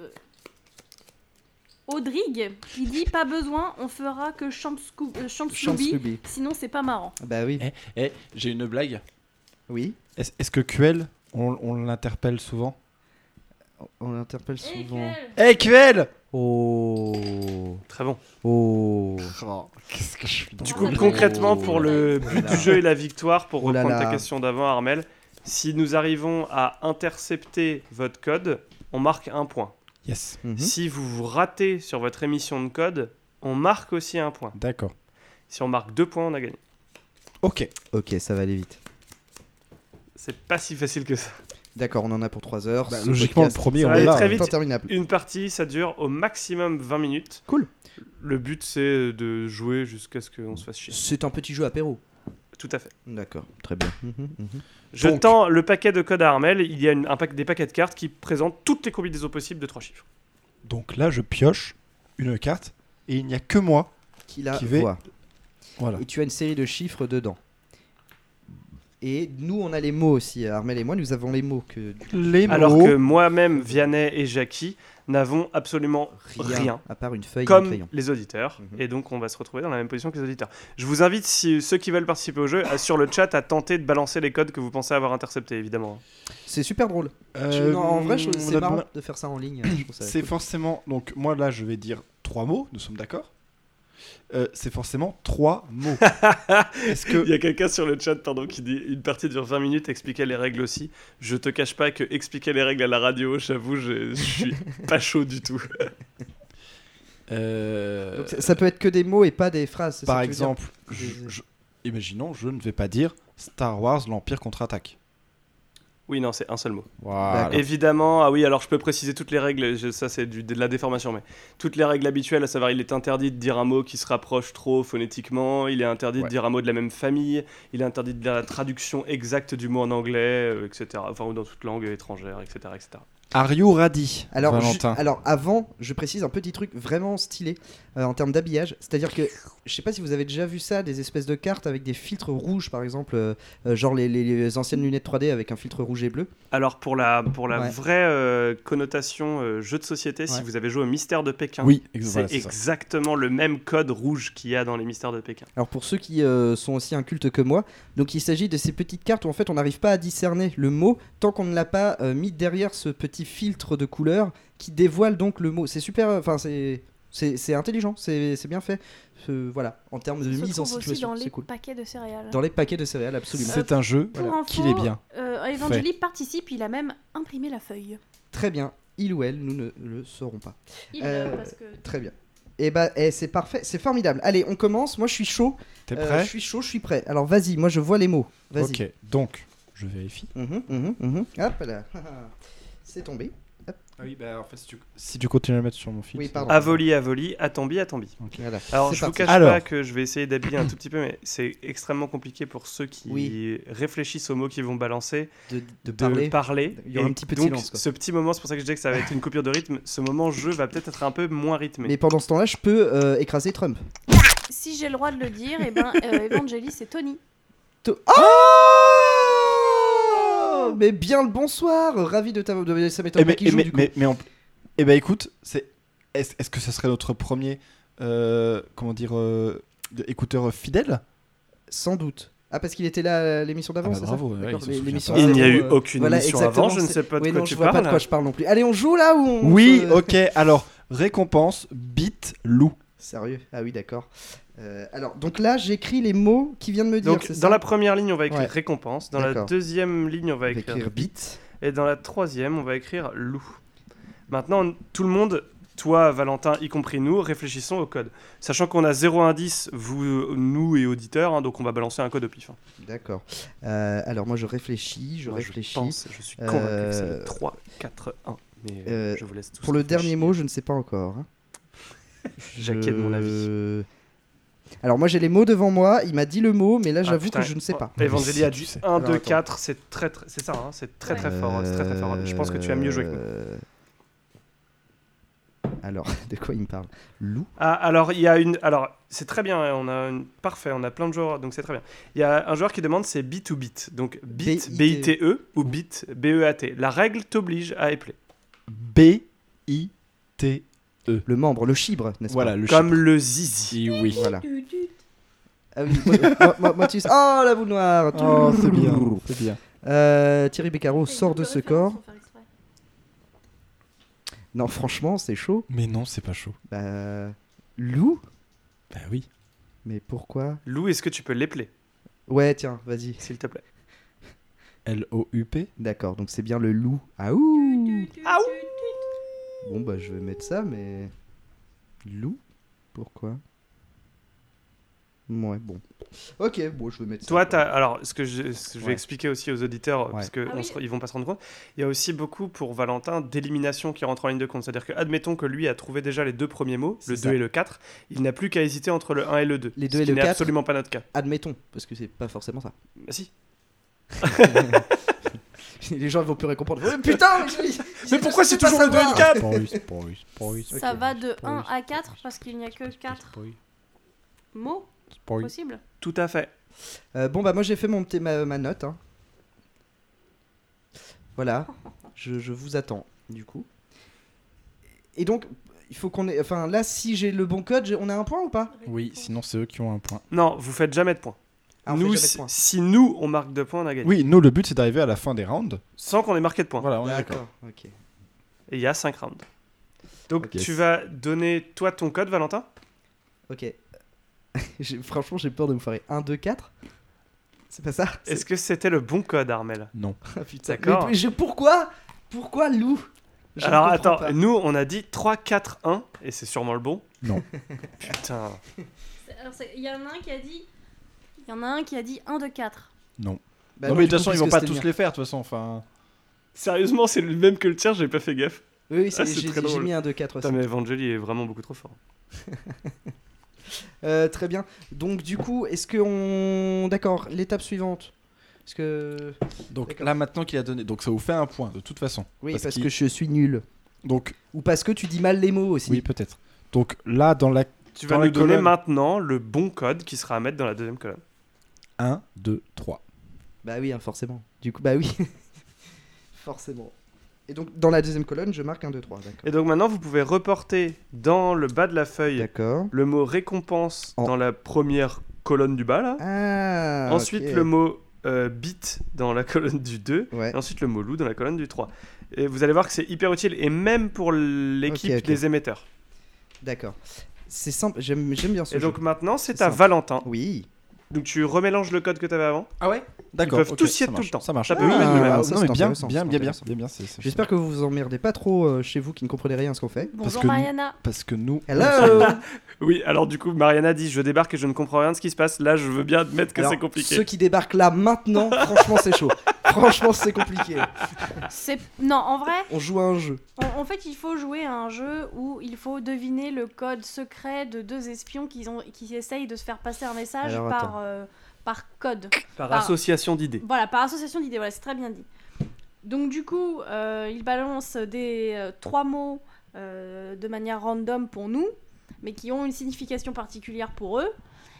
Audrigue qui dit pas besoin, on fera que Champsloubi, sinon c'est pas marrant. Bah oui. J'ai une blague. Oui. Est-ce que QL, on l'interpelle souvent? On l'interpelle souvent. QL. Oh. Très bon. Oh. Qu'est-ce que je suis Du coup, concrètement, pour le but du jeu et la victoire, pour reprendre ta question d'avant, Armel, si nous arrivons à intercepter votre code, on marque 1 point. Yes. Si vous ratez sur votre émission de code, on marque aussi 1 point. D'accord. Si on marque 2 points, on a gagné. Ok, ça va aller vite. C'est pas si facile que ça. D'accord, on en a pour 3 heures. Logiquement, le premier, on va est là. Très vite. Interminable. Une partie, ça dure au maximum 20 minutes. Cool. Le but, c'est de jouer jusqu'à ce qu'on se fasse chier. C'est un petit jeu apéro. Tout à fait. D'accord, très bien. Je tends le paquet de code à Armel. Il y a des paquets de cartes qui présentent toutes les combinaisons possibles de 3 chiffres. Donc là, je pioche une carte et il n'y a que moi qui la voit. Voilà. Et tu as une série de chiffres dedans. Et nous, on a les mots aussi. Armel et moi, nous avons les mots. Alors que moi-même, Vianney et Jackie n'avons absolument rien à part une feuille comme et un crayon. les auditeurs. Et donc, on va se retrouver dans la même position que les auditeurs. Je vous invite, ceux qui veulent participer au jeu, sur le chat, à tenter de balancer les codes que vous pensez avoir interceptés, évidemment. C'est super drôle. En vrai, c'est marrant de faire ça en ligne. C'est forcément... Donc, moi, là, je vais dire 3 mots. Nous sommes d'accord? C'est forcément 3 mots. Il y a quelqu'un sur le chat qui dit une partie dure 20 minutes, expliquer les règles aussi. Je te cache pas que expliquer les règles à la radio, j'avoue, je suis pas chaud du tout. Donc, ça peut être que des mots et pas des phrases. Par exemple, imaginons, je ne vais pas dire Star Wars, l'Empire contre-attaque. Oui, non, c'est un seul mot. Voilà. Évidemment, alors je peux préciser toutes les règles, ça c'est de la déformation, mais toutes les règles habituelles, à savoir il est interdit de dire un mot qui se rapproche trop phonétiquement, il est interdit de dire un mot de la même famille, il est interdit de dire la traduction exacte du mot en anglais, etc. Enfin, ou dans toute langue étrangère, etc. etc. Are you ready, alors, Valentin? Alors avant, je précise un petit truc vraiment stylé en termes d'habillage. C'est-à-dire que, je sais pas si vous avez déjà vu ça, des espèces de cartes avec des filtres rouges par exemple, genre les anciennes lunettes 3D avec un filtre rouge et bleu. Alors pour la vraie connotation jeu de société, si vous avez joué au Mystère de Pékin, c'est exactement le même code rouge qu'il y a dans les Mystères de Pékin. Alors pour ceux qui sont aussi incultes que moi, donc il s'agit de ces petites cartes où en fait on n'arrive pas à discerner le mot tant qu'on ne l'a pas mis derrière ce petit filtre de couleur qui dévoile donc le mot. C'est super, enfin c'est intelligent, c'est bien fait. Voilà, en termes de mise en situation, c'est cool. Dans les paquets de céréales. Dans les paquets de céréales, absolument. C'est un jeu qu'il est bien. Evangeli participe, il a même imprimé la feuille. Très bien, il ou elle, nous ne le saurons pas. Parce que... Très bien. C'est parfait, c'est formidable. Allez, on commence. Moi, je suis chaud. T'es prêt? Je suis chaud, je suis prêt. Alors, vas-y, moi, je vois les mots. Vas-y. Ok, donc, je vérifie. Hop là. C'est tombé. Hop. Ah oui, en fait, si tu continues à le mettre sur mon fil. Oui, pardon. Avoli, Atombi. Okay. Voilà. Alors, je vous cache pas que je vais essayer d'habiller un tout petit peu, mais c'est extrêmement compliqué pour ceux qui réfléchissent aux mots qu'ils vont balancer, de parler. Il y aura un petit peu de donc, silence. Quoi. Ce petit moment, c'est pour ça que je disais que ça va être une coupure de rythme. Ce moment jeu va peut-être être un peu moins rythmé. Mais pendant ce temps-là, je peux écraser Trump. Si j'ai le droit de le dire, Evangeli, c'est Tony. Mais bien le bonsoir, ravi de ça m'étonne pas qui joue du coup. Mais écoute, est-ce que ça serait notre premier écouteur fidèle? Sans doute. Ah, parce qu'il était là à l'émission d'avant, c'est bravo, ça? ouais, D'accord, il se l'émission Il n'y a zéro, eu aucune émission avant, je ne sais pas de quoi non, tu je vois pas de parles. quoi je parle non plus. Allez, on joue là ou on... Oui, ok. Alors, récompense, bit, loup. Sérieux? Ah oui, d'accord. Alors, donc là, j'écris les mots qu'il vient de me dire, Donc, c'est ça? dans la première ligne, on va écrire Ouais. récompense. Dans la D'accord. deuxième ligne, on va écrire écrire bit. Et dans la troisième, on va écrire loup. Maintenant, tout le monde, toi, Valentin, y compris nous, réfléchissons au code. Sachant qu'on a 0 indice, vous, nous et auditeurs, hein, donc on va balancer un code au pif. Hein. D'accord. Alors, moi, je réfléchis. Je suis convaincu que c'est le 3, 4, 1. Mais je vous laisse tous pour le dernier réfléchir. mot, je ne sais pas encore. Hein. Jacquet de mon avis. Alors moi j'ai les mots devant moi, il m'a dit le mot, mais là j'avoue putain. que je ne sais pas. Evangélie a dit 1, 2, Alors, 4, c'est c'est ça, hein, c'est très très fort, c'est très très fort. Je pense que tu as mieux joué que nous. Alors, de quoi il me parle? Loup? Ah, alors il y a une, alors c'est très bien, hein, on a une, parfait, on a plein de joueurs, donc c'est très bien. Il y a un joueur qui demande c'est bit ou bit, donc bit B-I-T-E ou bit B-E-A-T. La règle t'oblige à épeler. B-I-T-E. Le membre, le chibre, n'est-ce Voilà, pas? le Comme chibre. le zizi. Oui. Voilà. Ah oui, Motus. Oh, la boule noire. Oh, c'est bien, c'est bien. Thierry Beccaro sort de ce corps. Non, franchement, c'est chaud. Mais non, c'est pas chaud. Loup? Bah oui. Mais pourquoi? Lou, est-ce que tu peux l'épeler? Ouais, tiens, vas-y. S'il te plaît. L-O-U-P. D'accord, donc c'est bien le loup. Aouh! Bon, bah, je vais mettre ça, mais. Loup? Pourquoi? Ouais, bon. Ok, bon, je vais mettre ça. Toi, alors, ce que je vais expliquer aussi aux auditeurs, parce qu'ils oui. vont pas se rendre compte, il y a aussi beaucoup pour Valentin d'élimination qui rentre en ligne de compte. C'est-à-dire que, admettons que lui a trouvé déjà les deux premiers mots, le 2 et le 4, il n'a plus qu'à hésiter entre le 1 et le 2. Les 2 ce et qui le n'est 4. absolument pas notre cas. Admettons, parce que c'est pas forcément ça. Bah si. Les gens vont plus comprendre. Oh, putain, mais pourquoi c'est toujours le 2 et le 4? Ça va de 1 à 4 parce qu'il n'y a que 4 mots possibles. Tout à fait. Bon, bah, moi j'ai fait ma note. Hein. Voilà, je vous attends, du coup. Et donc, il faut qu'on ait. Enfin, là, si j'ai le bon code, on a un point ou pas? Oui, sinon c'est eux qui ont un point. Non, vous faites jamais de points. Ah, nous, si nous on marque 2 points, on a gagné. Oui, nous le but c'est d'arriver à la fin des rounds sans qu'on ait marqué de points. Voilà, on est d'accord. Ok. Et il y a 5 rounds. Donc Okay. tu vas donner toi ton code, Valentin. Ok. Franchement, j'ai peur de me foirer. 1, 2, 4. C'est pas ça? Est-ce que c'était le bon code, Armel? Non. Ah, putain. D'accord. Mais pourquoi loup? Alors attends, nous on a dit 3, 4, 1 et c'est sûrement le bon. Non. Putain. Alors, il y en a un qui a dit. Il y en a un qui a dit 1, 2, 4. Non. Bah non, non, mais de du toute coup, façon, ils vont puisque pas c'était tous le les faire, de toute façon. Enfin. Sérieusement, c'est le même que le tien, j'ai pas fait gaffe. Oui, c'est j'ai très drôle. mis 1, 2, 4 aussi. Putain, mais Evangélie est vraiment beaucoup trop fort. Très bien. Donc du coup, est-ce que on... D'accord, l'étape suivante. Est-ce que... Donc là maintenant qu'il a donné, donc ça vous fait un point de toute façon. Oui, parce que je suis nul. Donc ou parce que tu dis mal les mots aussi. Oui, peut-être. Donc là dans la tu vas nous donner maintenant le bon code qui sera à mettre dans la deuxième colonne. 1, 2, 3. Bah oui, hein, forcément. Du coup, bah oui. Forcément. Et donc dans la deuxième colonne, je marque 1, 2, 3. D'accord. Et donc maintenant, vous pouvez reporter dans le bas de la feuille le mot récompense dans la première colonne du bas là. Ah, ensuite le mot bit dans la colonne du 2. Et ensuite le mot loup dans la colonne du 3. Et vous allez voir que c'est hyper utile. Et même pour l'équipe des émetteurs. D'accord. C'est simple, j'aime bien ce jeu. Et donc maintenant, c'est à Valentin. Oui. Donc tu remélanges le code que tu avais avant. Ah ouais? D'accord. Ils peuvent tous y être tout le temps. Ça marche. Ça peut même être le même. Non mais bien. J'espère que vous vous emmerdez pas trop chez vous qui ne comprenez rien à ce qu'on fait. Bonjour Mariana. Parce que nous... Hello. Oui, alors du coup, Mariana dit je débarque et je ne comprends rien de ce qui se passe. Là, je veux bien admettre que Alors, c'est compliqué. Ceux qui débarquent là maintenant, franchement, c'est chaud. Franchement, c'est compliqué. Non, en vrai. On joue à un jeu. En fait, il faut jouer à un jeu où il faut deviner le code secret de deux espions qui essayent de se faire passer un message Alors, par code. Par association d'idées. Voilà, par association d'idées, voilà, c'est très bien dit. Donc du coup, ils balancent des 3 mots de manière random pour nous, mais qui ont une signification particulière pour eux.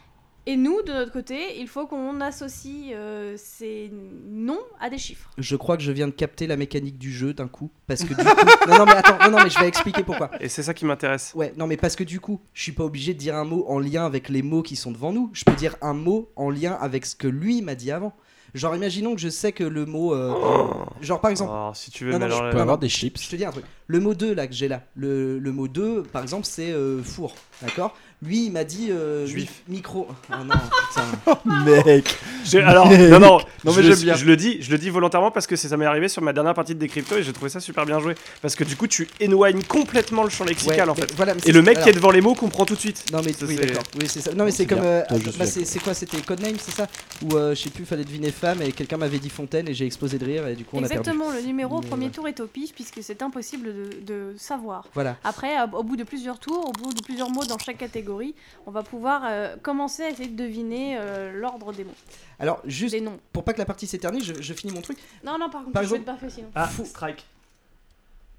Et nous, de notre côté, il faut qu'on associe ces noms à des chiffres. Je crois que je viens de capter la mécanique du jeu d'un coup. Parce que du coup... non, mais attends, non, mais je vais expliquer pourquoi. Et c'est ça qui m'intéresse. Ouais, non, mais parce que du coup, je suis pas obligé de dire un mot en lien avec les mots qui sont devant nous. Je peux dire un mot en lien avec ce que lui m'a dit avant. Genre, imaginons que je sais que le mot... genre, par exemple... si tu veux, non, mais alors... Je peux avoir des chips. Je te dis un truc. Le mot 2, là, que j'ai là. Le mot 2, par exemple, c'est four. D'accord ? Lui, il m'a dit Juif. Micro. Oh non, putain. Mec. Alors, non, mais j'aime bien. Je le dis volontairement parce que ça m'est arrivé sur ma dernière partie de Décrypto et j'ai trouvé ça super bien joué. Parce que du coup, tu éloignes complètement le champ lexical en fait. Voilà, et le mec qui est devant les mots comprend tout de suite. Non, mais oui, d'accord. Oui, c'est ça. Non, mais c'est comme. C'est quoi ? C'était Codename, c'est ça ? Où je sais plus, fallait deviner femme et quelqu'un m'avait dit Fontaine et j'ai explosé de rire et du coup on a perdu. Exactement, le numéro au premier tour est au pif puisque c'est impossible de savoir. Voilà. Après, au bout de plusieurs tours, au bout de plusieurs mots dans chaque catégorie, on va pouvoir commencer à essayer de deviner l'ordre des mots. Alors, juste pour pas que la partie s'éternise, je finis mon truc. Non, par contre, par je vais exemple... te baffer sinon. Ah, strike. Hein ?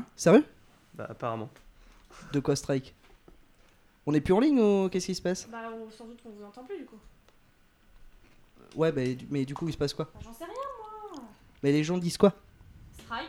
Sérieux ? Bah, apparemment. De quoi strike ? On est plus en ligne ou qu'est-ce qui se passe ? Bah, sans doute qu'on vous entend plus du coup. Ouais, mais du coup, il se passe quoi ? Bah, j'en sais rien moi. Mais les gens disent quoi ? Strike.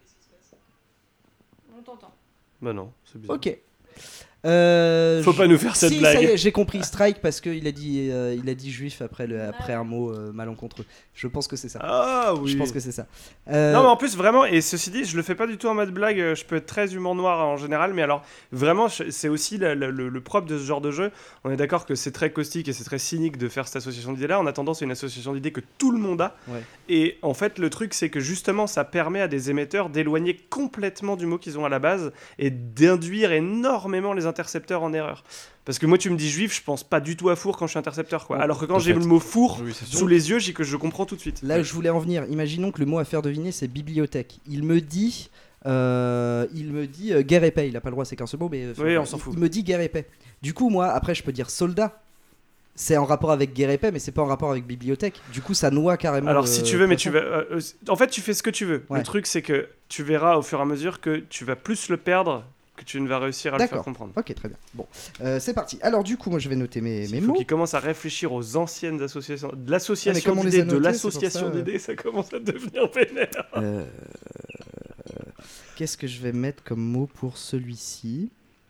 On t'entend. Bah non, c'est bizarre. Ok. Faut pas nous faire cette blague. Ça y est, j'ai compris strike parce qu'il a dit juif après un mot malencontreux. Je pense que c'est ça. Ah oui. Je pense que c'est ça. Non mais en plus vraiment, et ceci dit, je le fais pas du tout en mode blague. Je peux être très humour noir en général, mais alors vraiment, c'est aussi le propre de ce genre de jeu. On est d'accord que c'est très caustique et c'est très cynique de faire cette association d'idées là. En attendant, c'est une association d'idées que tout le monde a. Ouais. Et en fait, le truc, c'est que justement, ça permet à des émetteurs d'éloigner complètement du mot qu'ils ont à la base et d'induire énormément les intercepteurs en erreur. Parce que moi, tu me dis juif, je pense pas du tout à four quand je suis intercepteur, quoi. Alors que quand j'ai le mot four sous les yeux, je comprends tout de suite. Là, je voulais en venir. Imaginons que le mot à faire deviner, c'est bibliothèque. Il me dit guerre et paix. Il a pas le droit, c'est qu'un seul mot, mais oui, on s'en fout. Il me dit guerre et paix. Du coup, moi, après, je peux dire soldat. C'est en rapport avec guerre et paix, mais c'est pas en rapport avec bibliothèque. Du coup, ça noie carrément. Alors, si tu veux, mais tu vas. En fait, tu fais ce que tu veux. Ouais. Le truc, c'est que tu verras au fur et à mesure que tu vas plus le perdre que tu ne vas réussir à le faire comprendre. Ok, très bien. Bon, c'est parti. Alors, du coup, moi, je vais noter mes mots. Il faut qu'il commence à réfléchir aux anciennes associations, de l'association d'idées, de l'association d'idées, ça commence à devenir vénère. Qu'est-ce que je vais mettre comme mot pour celui-ci ?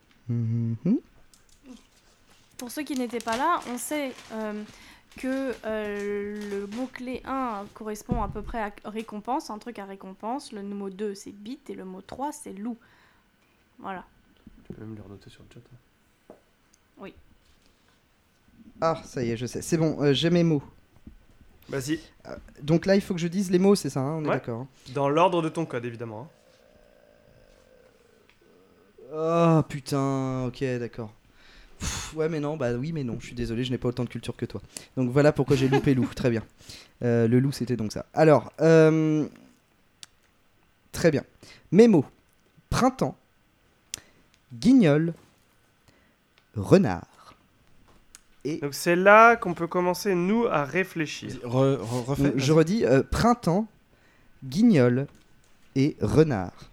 Pour ceux qui n'étaient pas là, on sait que le mot-clé 1 correspond à peu près à récompense, un truc à récompense. Le mot 2, c'est bite et le mot 3, c'est loup. Voilà. Tu peux même le renoter sur le chat. Oui. Ah, ça y est, je sais. C'est bon, j'ai mes mots. Vas-y. Donc là, il faut que je dise les mots, c'est ça, hein, on est d'accord. Hein. Dans l'ordre de ton code, évidemment. Oh putain, ok, d'accord. Ouais, mais non, bah oui, mais non, je suis désolé, je n'ai pas autant de culture que toi. Donc voilà pourquoi j'ai loupé loup, très bien. Le loup, c'était donc ça. Alors, très bien. Mes mots. Printemps, guignol, renard. Et donc c'est là qu'on peut commencer, nous, à réfléchir. Je redis, printemps, guignol et renard.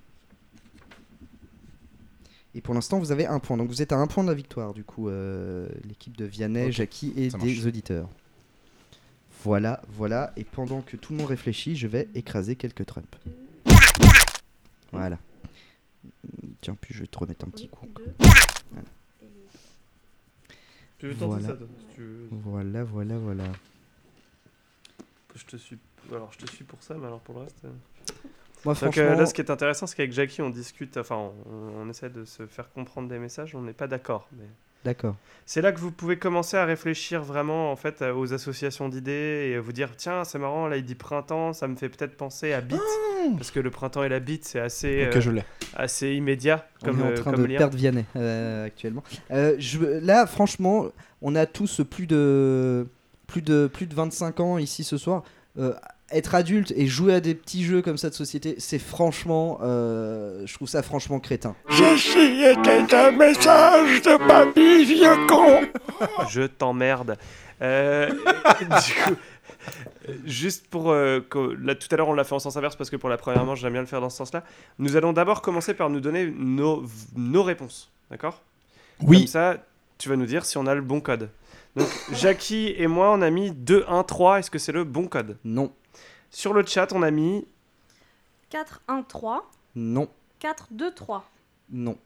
Et pour l'instant, vous avez un point. Donc vous êtes à un point de la victoire, du coup, l'équipe de Vianney, Jackie et des auditeurs. Voilà, voilà. Et pendant que tout le monde réfléchit, je vais écraser quelques Trump. Voilà. Tiens, puis je vais te remettre un petit coup. Voilà. Tu veux tenter ça, toi, si tu veux. Voilà. Je te suis pour ça, mais alors pour le reste... Moi, donc franchement... là, ce qui est intéressant, c'est qu'avec Jackie, on discute, enfin, on essaie de se faire comprendre des messages, on n'est pas d'accord. Mais... D'accord. C'est là que vous pouvez commencer à réfléchir vraiment, en fait, aux associations d'idées et vous dire, tiens, c'est marrant, là, il dit printemps, ça me fait peut-être penser à bite, parce que le printemps et la bite, c'est assez, assez immédiat comme on est en train de lien. perdre Vianney actuellement. Là, franchement, on a tous plus de 25 ans ici ce soir. Être adulte et jouer à des petits jeux comme ça de société, c'est franchement, je trouve ça franchement crétin. Ceci était un message de papy, vieux con. Je t'emmerde. Du coup, juste pour là, tout à l'heure on l'a fait en sens inverse parce que pour la première manche j'aime bien le faire dans ce sens-là. Nous allons d'abord commencer par nous donner nos réponses, d'accord ? Oui. Comme ça, tu vas nous dire si on a le bon code. Donc Jackie et moi, on a mis 2, 1, 3. Est-ce que c'est le bon code? Non. Sur le chat, on a mis 4, 1, 3. Non. 4, 2, 3. Non.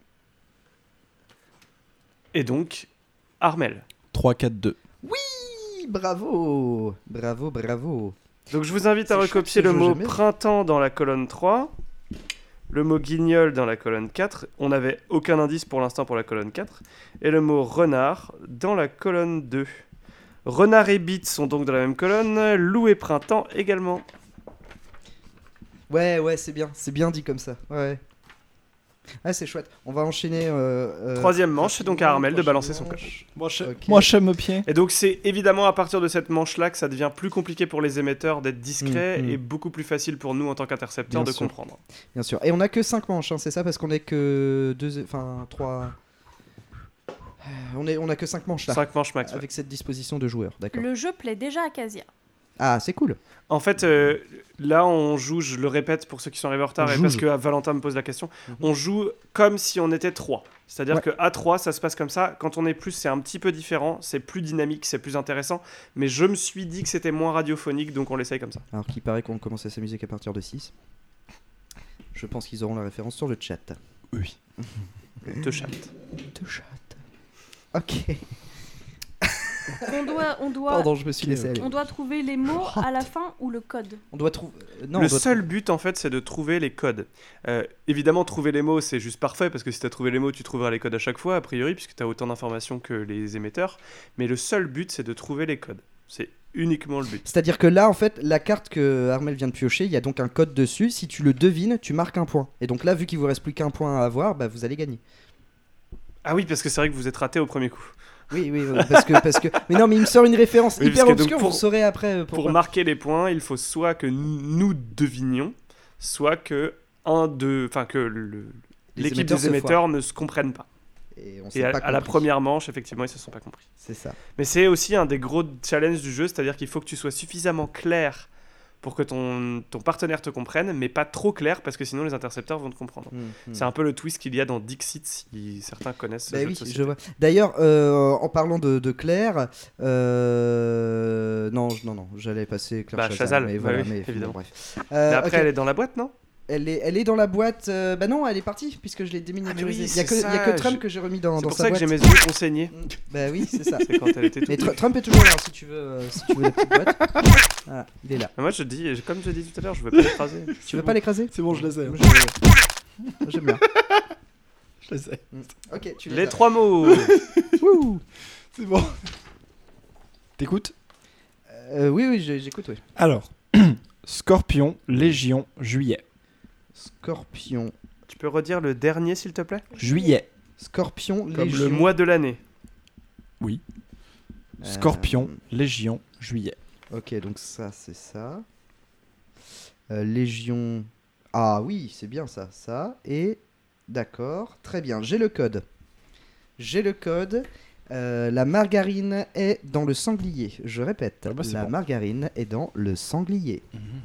Et donc, Armel. 3, 4, 2. Oui, bravo. Bravo, bravo. Donc je vous invite à recopier le mot printemps dans la colonne 3, le mot guignol dans la colonne 4, on n'avait aucun indice pour l'instant pour la colonne 4, et le mot renard dans la colonne 2. Renard et bite sont donc dans la même colonne, loup et printemps également. Ouais, c'est bien dit comme ça. Ouais. Ah, c'est chouette. On va enchaîner. Troisième manche, c'est donc à Armel de balancer son code. Moi, je me pied. Et donc, c'est évidemment à partir de cette manche-là que ça devient plus compliqué pour les émetteurs d'être discrets et beaucoup plus facile pour nous en tant qu'intercepteurs de comprendre. Bien sûr. Et on a que 5 manches, hein, c'est ça, parce qu'on est que 3. On a que 5 manches là. 5 manches max. Avec cette disposition de joueurs, d'accord. Le jeu plaît déjà à Casia. Ah, c'est cool. En fait, là, on joue, je le répète pour ceux qui sont arrivés en retard, et parce que Valentin me pose la question, on joue comme si on était 3. C'est-à-dire qu'à 3, ça se passe comme ça. Quand on est plus, c'est un petit peu différent, c'est plus dynamique, c'est plus intéressant. Mais je me suis dit que c'était moins radiophonique, donc on l'essaye comme ça. Alors qu'il paraît qu'on commence à s'amuser qu'à partir de 6. Je pense qu'ils auront la référence sur le chat. Oui. Te chat. Ok. On doit. Pardon, je me suis laissé aller. On doit trouver les mots à la fin ou le code. On doit trouver. Le seul but en fait, c'est de trouver les codes. Évidemment, trouver les mots, c'est juste parfait parce que si tu as trouvé les mots, tu trouveras les codes à chaque fois a priori puisque tu as autant d'informations que les émetteurs. Mais le seul but, c'est de trouver les codes. C'est uniquement le but. C'est-à-dire que là, en fait, la carte que Armel vient de piocher, il y a donc un code dessus. Si tu le devines, tu marques un point. Et donc là, vu qu'il vous reste plus qu'un point à avoir, bah, vous allez gagner. Ah oui, parce que c'est vrai que vous êtes raté au premier coup. Oui, parce que... Mais non, mais il me sort une référence hyper obscure, vous saurez après. Pour marquer les points, il faut soit que nous devinions, soit que l'équipe des émetteurs ne se comprenne pas. Et à la première manche, effectivement, ils ne se sont pas compris. C'est ça. Mais c'est aussi un des gros challenges du jeu, c'est-à-dire qu'il faut que tu sois suffisamment clair pour que ton partenaire te comprenne, mais pas trop clair, parce que sinon les intercepteurs vont te comprendre. C'est un peu le twist qu'il y a dans Dixit, si certains connaissent ce jeu de société. Je vois. D'ailleurs, en parlant de Claire, non, j'allais passer Claire Chazal, mais voilà, mais évidemment. Bref. Mais après, elle est dans la boîte, non ? Elle est dans la boîte. Bah non, elle est partie puisque je l'ai déminiaturisée. Il y a que Trump que j'ai remis dans sa boîte. C'est pour ça que j'ai mes yeux qu'on saignait. Bah oui, c'est ça. C'est quand elle était toute. Mais Trump est toujours là si tu veux la petite boîte. Voilà, il est là. Moi je dis, comme je dis tout à l'heure, je veux pas l'écraser. Tu veux pas l'écraser ? C'est bon, je les ai. J'aime bien. Je les ai. Ok, tu les 3 mots. C'est bon. T'écoutes ? Oui, j'écoute, oui. Alors, Scorpion, Légion, Juillet. Scorpion. Tu peux redire le dernier, s'il te plaît ? Juillet. Scorpion, comme Légion. le mois de l'année. Oui. Scorpion, Légion, Juillet. Ok, donc ça, c'est ça. Légion. Ah oui, c'est bien ça. Ça. Et. D'accord. Très bien. J'ai le code. La margarine est dans le sanglier. Je répète. La margarine est dans le sanglier.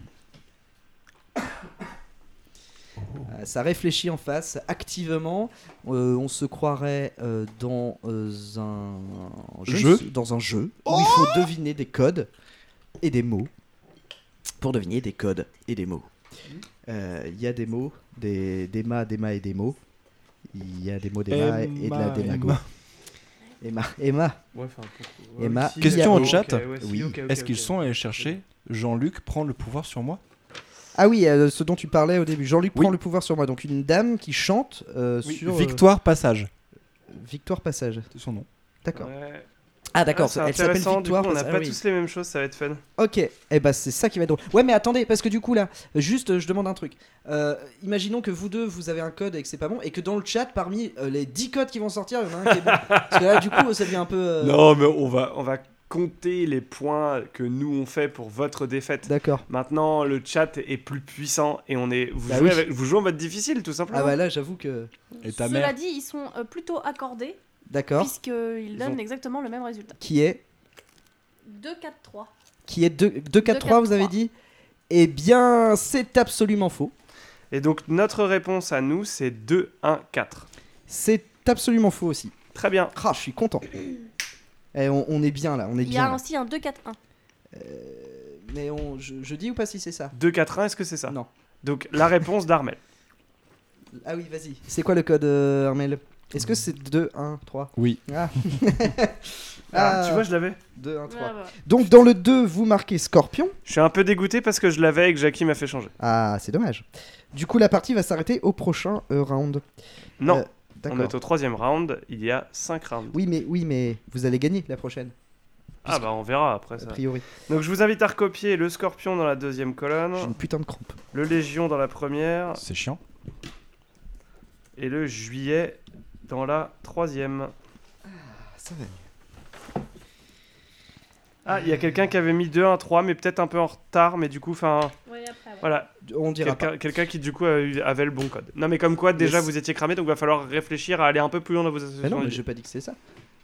Ça réfléchit en face, activement. On se croirait dans un jeu où il faut deviner des codes et des mots pour deviner des codes et des mots. Il y a des mots, des mâts et des mots. Il y a des mots des mâts et de la démago. Emma. Question au chat. Oui. Est-ce qu'ils sont allés chercher Jean-Luc prend le pouvoir sur moi ? Ah oui, ce dont tu parlais au début. Jean-Luc prend le pouvoir sur moi. Donc une dame qui chante sur... Victoire Passage. Victoire Passage. C'est son nom. D'accord. Ouais. Ah d'accord, elle s'appelle Victoire Passage. On n'a pas oui. tous les mêmes choses, ça va être fun. Ok, et bah c'est ça qui va être drôle. Ouais mais attendez, parce que du coup là, juste je demande un truc. Imaginons que vous deux, vous avez un code et que c'est pas bon, et que dans le chat, parmi les 10 codes qui vont sortir, il y en a un qui est bon. Parce que là du coup, ça devient un peu... Non mais on va compter les points que nous on fait pour votre défaite. D'accord. Maintenant le chat est plus puissant et vous jouez en mode difficile tout simplement. Ah bah là j'avoue que... Et ta Cela mère dit, ils sont plutôt accordés. D'accord. Puisqu'ils donnent exactement le même résultat. Qui est 2-4-3. Qui est 2-4-3 vous avez dit ? Eh bien c'est absolument faux. Et donc notre réponse à nous c'est 2-1-4. C'est absolument faux aussi. Très bien. Ah, je suis content. On est bien là, on est Il y bien. a aussi un 2-4-1. Mais je dis ou pas si c'est ça? 2-4-1, est-ce que c'est ça? Non. Donc la réponse d'Armel. Ah oui, vas-y. C'est quoi le code, Armel? Est-ce que c'est 2, 1, 3? Oui. Tu vois, je l'avais. 2, 1, 3. Ouais, ouais. Donc dans le 2, vous marquez Scorpion. Je suis un peu dégoûté parce que je l'avais et que Jackie m'a fait changer. Ah, c'est dommage. Du coup, la partie va s'arrêter au prochain round. Non, on d'accord. est au 3e round, il y a 5 rounds. Oui, mais vous allez gagner la prochaine. Ah bah on verra après ça. A priori. Donc je vous invite à recopier le Scorpion dans la 2e colonne. J'ai une putain de crampe. Le Légion dans la première. C'est chiant. Et le Juillet dans la 3e. Ça va. Ah, il y a quelqu'un qui avait mis 2, 1, 3, mais peut-être un peu en retard, mais du coup, enfin... Ouais, après, ouais. Voilà. On dira pas. Quelqu'un qui, du coup, avait le bon code. Non, mais comme quoi, déjà, vous étiez cramé, donc il va falloir réfléchir à aller un peu plus loin dans vos associations. Mais non, mais j'ai pas dit que c'est ça.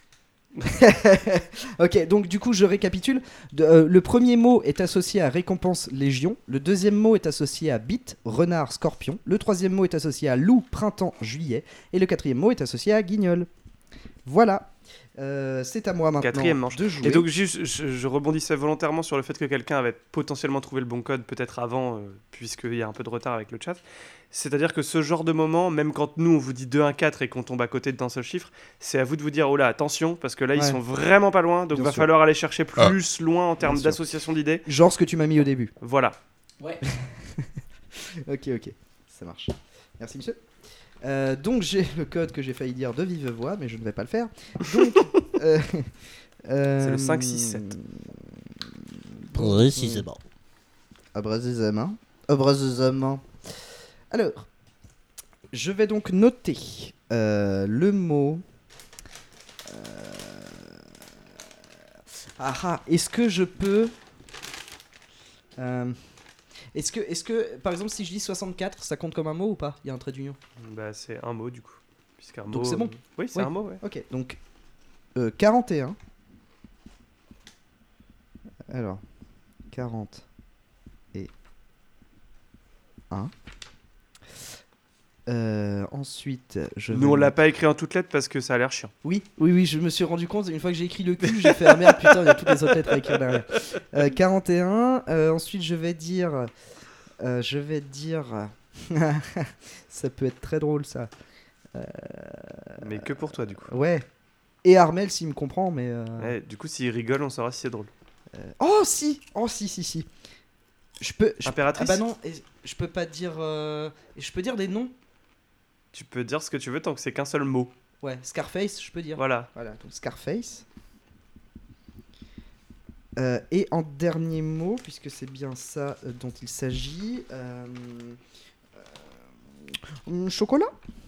Ok, donc du coup, je récapitule. Le premier mot est associé à récompense Légion. Le deuxième mot est associé à bite, renard, scorpion. Le troisième mot est associé à loup, printemps, juillet. Et le quatrième mot est associé à guignol. Voilà. C'est à moi maintenant 4e manche. de jouer. Et donc juste, je rebondissais volontairement sur le fait que quelqu'un avait potentiellement trouvé le bon code peut-être avant, puisqu'il y a un peu de retard avec le chat. C'est-à-dire que ce genre de moment, même quand nous on vous dit 2, 1, 4 et qu'on tombe à côté d'un seul chiffre, c'est à vous de vous dire oh là attention parce que là ils sont vraiment pas loin, donc Bien va sûr. falloir aller chercher plus loin en termes sûr. d'association d'idées. Genre ce que tu m'as mis au début. Voilà. Ouais. Ok, ça marche. Merci monsieur. Donc j'ai le code que j'ai failli dire de vive voix, mais je ne vais pas le faire. Donc, c'est le 5, 6, 7. Précisément. Précisément. Alors, je vais donc noter le mot. Est-ce que je peux. Est-ce que, par exemple, si je dis 64, ça compte comme un mot ou pas? Il y a un trait d'union. Bah, c'est un mot du coup. Puisqu'un Donc mot, c'est bon. Oui, c'est un mot, ouais. Ok, donc 41. Alors, 40 et 1. Ensuite, Nous, on l'a pas écrit en toutes lettres parce que ça a l'air chiant. Oui, je me suis rendu compte, une fois que j'ai écrit le cul, j'ai fait ah merde, putain, il y a toutes les autres lettres à écrire derrière. 41, ensuite je vais dire... ça peut être très drôle ça. Mais que pour toi du coup. Ouais. Et Armel s'il me comprend, mais... Ouais, du coup, s'il rigole, on saura si c'est drôle. Oh si. Je peux... Impératrice. Ah bah non, je peux pas dire... Je peux dire des noms. Tu peux dire ce que tu veux tant que c'est qu'un seul mot. Ouais, Scarface, je peux dire. Voilà, donc Scarface. Et en dernier mot, puisque c'est bien ça dont il s'agit, chocolat.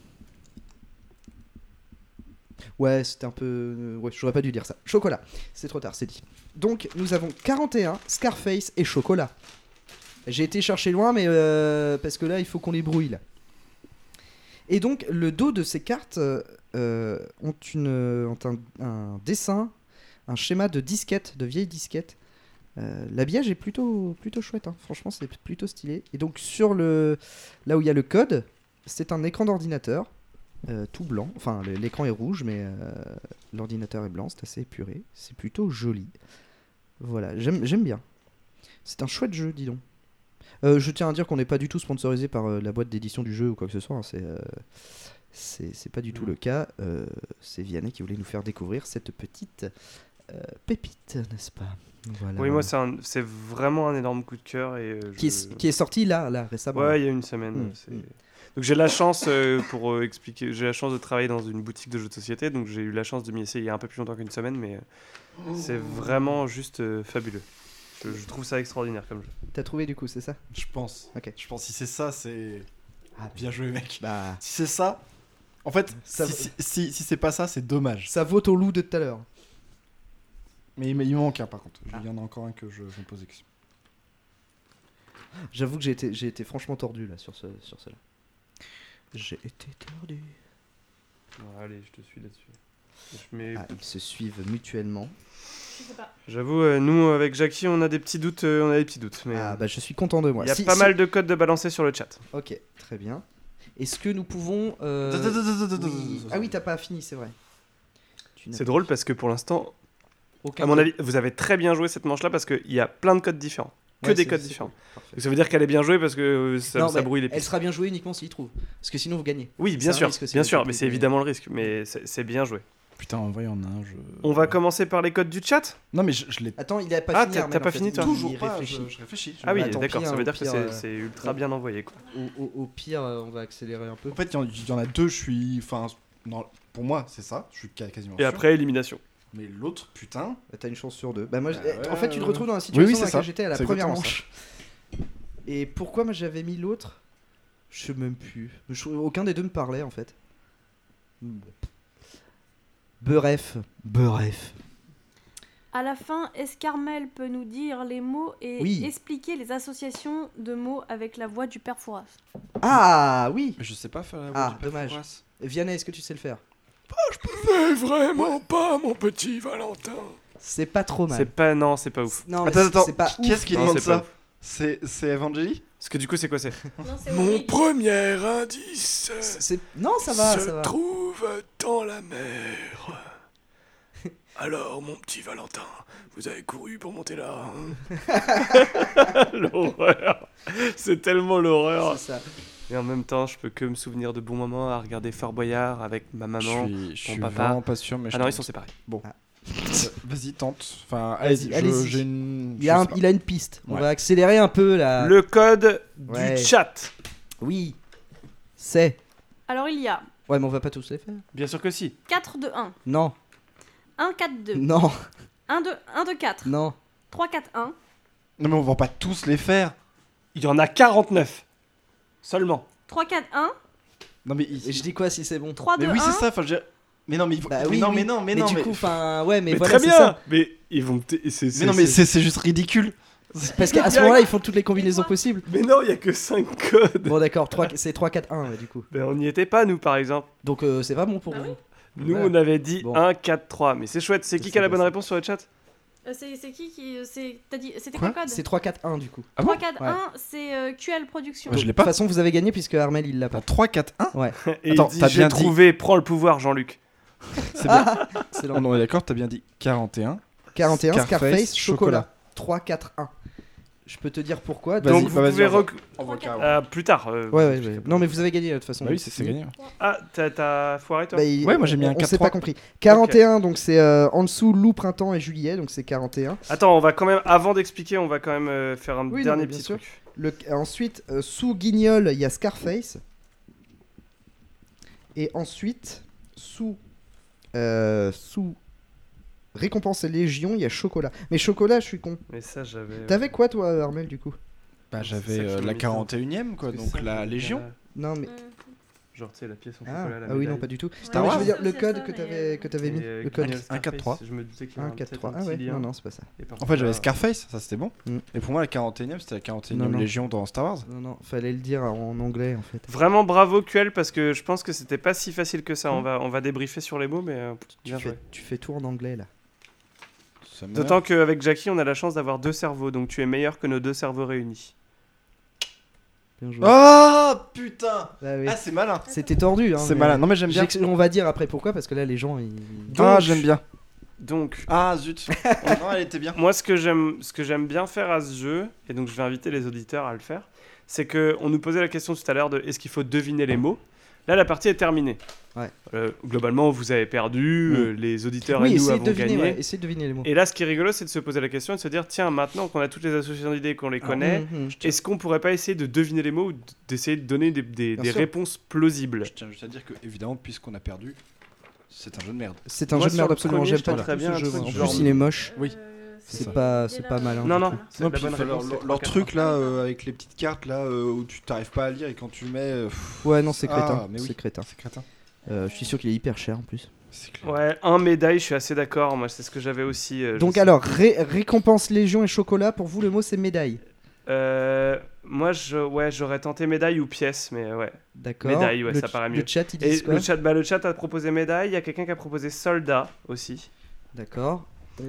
Ouais, c'était un peu... Ouais, j'aurais pas dû dire ça. Chocolat, c'est trop tard, c'est dit. Donc, nous avons 41, Scarface et chocolat. J'ai été chercher loin, mais parce que là, il faut qu'on les brouille, là. Et donc, le dos de ces cartes ont un dessin, un schéma de disquette, de vieilles disquettes. L'habillage est plutôt chouette, hein. Franchement, c'est plutôt stylé. Et donc, là où il y a le code, c'est un écran d'ordinateur. Tout blanc, enfin l'écran est rouge mais l'ordinateur est blanc, c'est assez épuré, c'est plutôt joli. Voilà, j'aime bien. C'est un chouette jeu, dis donc. Je tiens à dire qu'on n'est pas du tout sponsorisé par la boîte d'édition du jeu ou quoi que ce soit, hein. C'est pas du tout le cas. C'est Vianney qui voulait nous faire découvrir cette petite pépite, n'est-ce pas? Voilà. Oui, moi c'est vraiment un énorme coup de cœur et qui est sorti là récemment. Ouais, il y a une semaine. Donc j'ai la chance pour expliquer, j'ai la chance de travailler dans une boutique de jeux de société, donc j'ai eu la chance de m'y essayer il y a un peu plus longtemps qu'une semaine, mais c'est vraiment juste fabuleux. Je trouve ça extraordinaire comme jeu. T'as trouvé du coup, c'est ça? Je pense. Ok. Je pense si c'est ça, c'est bien joué mec. Bah. Si c'est ça, en fait, si c'est pas ça, c'est dommage. Ça vaut au loup de tout à l'heure. Mais il me manque un par contre. Il y en a encore un que je me pose des questions. J'avoue que j'ai été franchement tordu là sur cela. J'ai été tordu. Bon, allez, je te suis là-dessus. Ils se suivent mutuellement. Je sais pas. J'avoue, nous avec Jackie, on a des petits doutes. Mais bah je suis content de moi. Il y a pas mal de codes de balancer sur le chat. Ok, très bien. Est-ce que nous pouvons... Ah oui, t'as pas fini, c'est vrai. C'est drôle parce que pour l'instant, Aucun À mon code. avis, vous avez très bien joué cette manche-là parce qu'il y a plein de codes différents. Que Ouais, des c'est- codes c'est différents. cool. Parfait. Donc ça veut dire qu'elle est bien jouée parce que Non, ça mais brouille les elle pistes. sera bien jouée uniquement s'il trouve. Parce que sinon vous gagnez. Oui, bien C'est un sûr, risque aussi, bien le sûr, fait mais de c'est gagner. évidemment le risque. Mais c'est bien joué. Putain, en vrai, en un, On va commencer par les codes du chat. Non, mais je l'ai. Attends, il a pas Ah, fini. t'as Armel, pas en fait. fini, toi Il Toujours pas, réfléchit. je réfléchis. Ah oui, Bah, tant d'accord, pis, ça hein, veut au dire que pire, c'est ultra bien envoyé, quoi. Au pire, on va accélérer un peu. En fait, il y en a deux, je suis. Enfin, non, pour moi, c'est ça, je suis quasiment Et sûr. après, élimination. Mais l'autre, putain. Bah, t'as une chance sur deux. Bah, moi, ouais, en fait, tu te retrouves dans la oui, situation c'est dans ça. laquelle j'étais à la C'est première exactement manche. Et pourquoi moi j'avais mis l'autre? Je sais même plus. Aucun des deux me parlait en fait. Bref. À la fin, est-ce qu'Armel peut nous dire les mots et Oui. expliquer les associations de mots avec la voix du père Fouras? Ah oui. Je sais pas faire la voix Ah du père dommage. Fouras. Vianney, est-ce que tu sais le faire? Mais vraiment pas, mon petit Valentin. C'est pas trop mal. C'est pas, non, c'est pas ouf. Non, mais Attends, c'est pas qui ouf. est-ce qui Non, demande c'est pas ça? C'est Evangélie? Parce que du coup, c'est quoi c'est Mon premier indice Non, ça va, se ça va. trouve dans la mer. Alors, mon petit Valentin, vous avez couru pour monter là, hein? L'horreur. C'est tellement l'horreur. C'est ça. Et en même temps, je peux que me souvenir de bons moments à regarder Fort Boyard avec ma maman, Je mon suis papa. vraiment pas sûr, mais Ah non, ils sont séparés. Bon. Ah. Vas-y, tente. Enfin, Vas-y, allez-y. j'ai une. Il a une piste. On Ouais. va accélérer un peu la. Le code Ouais. du chat. Oui. C'est. Alors il y a Ouais, mais on va pas tous les faire. Bien sûr que si. 4 de 1, Non. 1 4 2, Non. 1 de 4, Non. 3 4 1, Non, mais on va pas tous les faire. Il y en a 49. Seulement. 3 4 1, Non, mais. Et je dis quoi si c'est bon? 3 2 Mais oui, 1. c'est ça. Enfin, mais non, mais il faut. Bah mais oui, non, oui. mais non, mais non. du coup, enfin, ouais, mais Mais voilà, très c'est bien. ça. Mais ils vont. Mais non, mais c'est juste ridicule. Parce qu'à ce moment-là, ils font toutes les combinaisons possibles. Mais non, il y a que 5 codes. Bon, d'accord, c'est 3, 4, 1, ouais, du coup. Ben, on n'y était pas, nous, par exemple. Donc, c'est pas bon pour vous. Nous, Voilà. on avait dit Bon. 1, 4, 3. Mais c'est chouette. C'est qui a la bonne réponse sur le chat? C'est qui t'as dit c'était Quoi quoi le code? C'est 3, 4, 1, du coup. 3 4 Ouais. 1, c'est QL Production. Je l'ai De pas. toute façon, vous avez gagné puisque Armel, il l'a pas. 3, 4, 1. Ouais. Et Attends, il dit, t'as j'ai bien dit- trouvé, prends le pouvoir, Jean-Luc. C'est bien. Excellent. On est d'accord, t'as bien dit 41. 41, Scarface, Scarface, chocolat. chocolat. 3, 4, 1. Je peux te dire pourquoi. Vas-y, Donc, Donc, vous vas-y, pouvez envoie. plus tard. ouais. Non, mais vous avez gagné de toute façon. Bah oui, c'est gagné. Ah, t'as foiré, toi? Bah, Ouais, moi, j'ai mis un On s'est 4-3. pas compris. 41, donc c'est en dessous loup, printemps et juillet, donc c'est 41. Attends, on va quand même, avant d'expliquer, on va quand même faire un Oui, non, dernier mais bien petit sûr. truc. Ensuite, sous Guignol, il y a Scarface. Et ensuite, sous Récompense et Légion, il y a Chocolat. Mais Chocolat, je suis con. Mais ça, j'avais. T'avais quoi, toi, Armel, du coup? Bah, C'est ça j'avais que je la me 41ème, quoi, Parce que donc ça, la j'avais Légion. Non, mais. Genre, tu sais, la pièce en Ah, chocolat. la oui, non, médaille. pas du tout. Star Non, mais je Wars. veux dire, le C'est code ça, que t'avais mis. Et, Le code. Guignol Un 4-3. Scarface, Je me doutais qu'il y 1, avait 4, 3. un Ah petit ouais, lien. non, non, c'est pas ça. Et par En fait, j'avais contre, Scarface, ça c'était bon. Mm. Et pour moi, la 41ème, c'était la 41ème Non, non. Légion dans Star Wars. Non, fallait le dire en anglais, en fait. Vraiment bravo QL parce que je pense que c'était pas si facile que ça. On va débriefer sur les mots, mais bien joué. Tu fais tout en anglais, là. Ça me- D'autant qu'avec Jackie, on a la chance d'avoir 2 cerveaux, donc tu es meilleur que nos 2 cerveaux réunis. Bien joué. Oh putain. Bah oui. Ah, c'est malin. C'était tordu, hein. C'est malin. Non, mais j'aime bien. On va dire après pourquoi, parce que là, les gens, ils. Ah, j'aime bien. Donc, Ah, zut. Non, elle était bien. moi, ce que j'aime bien faire à ce jeu, et donc je vais inviter les auditeurs à le faire, c'est qu'on nous posait la question tout à l'heure de est-ce qu'il faut deviner les mots. Là, la partie est terminée. Ouais. Globalement, vous avez perdu, les auditeurs Oui, et nous essayez avons de deviner, gagné. ouais, essayez de deviner les mots. Et là, ce qui est rigolo, c'est de se poser la question et de se dire tiens, maintenant qu'on a toutes les associations d'idées, qu'on les connaît, est-ce qu'on pourrait pas essayer de deviner les mots ou d'essayer de donner des sûr. réponses plausibles? Je tiens juste à dire que, évidemment, puisqu'on a perdu, c'est un jeu de merde. C'est un Moi, jeu de sur merde le absolument. premier, J'aime je pas tenterais du bien tout un ce jeu. truc En genre- plus, il est moche. Oui. C'est pas malin. Non, du non, tout. c'est Non, la puis bonne réponse. c'est leur 3, truc là, avec les petites cartes là, où tu t'arrives pas à lire et quand tu mets. Ouais, non, c'est Ah, crétin. mais oui. C'est crétin. C'est crétin. Je suis sûr qu'il est hyper cher en plus. C'est clair. Ouais, un médaille, je suis assez d'accord. Moi, c'est ce que j'avais aussi. Donc alors, récompense Légion et chocolat, pour vous le mot c'est médaille. Moi, j'aurais tenté médaille ou pièce, mais ouais. D'accord. Médaille, ouais, Le ça paraît mieux. Le chat, il Et dit quoi? le chat a proposé médaille. Il y a quelqu'un qui a proposé soldat aussi. D'accord.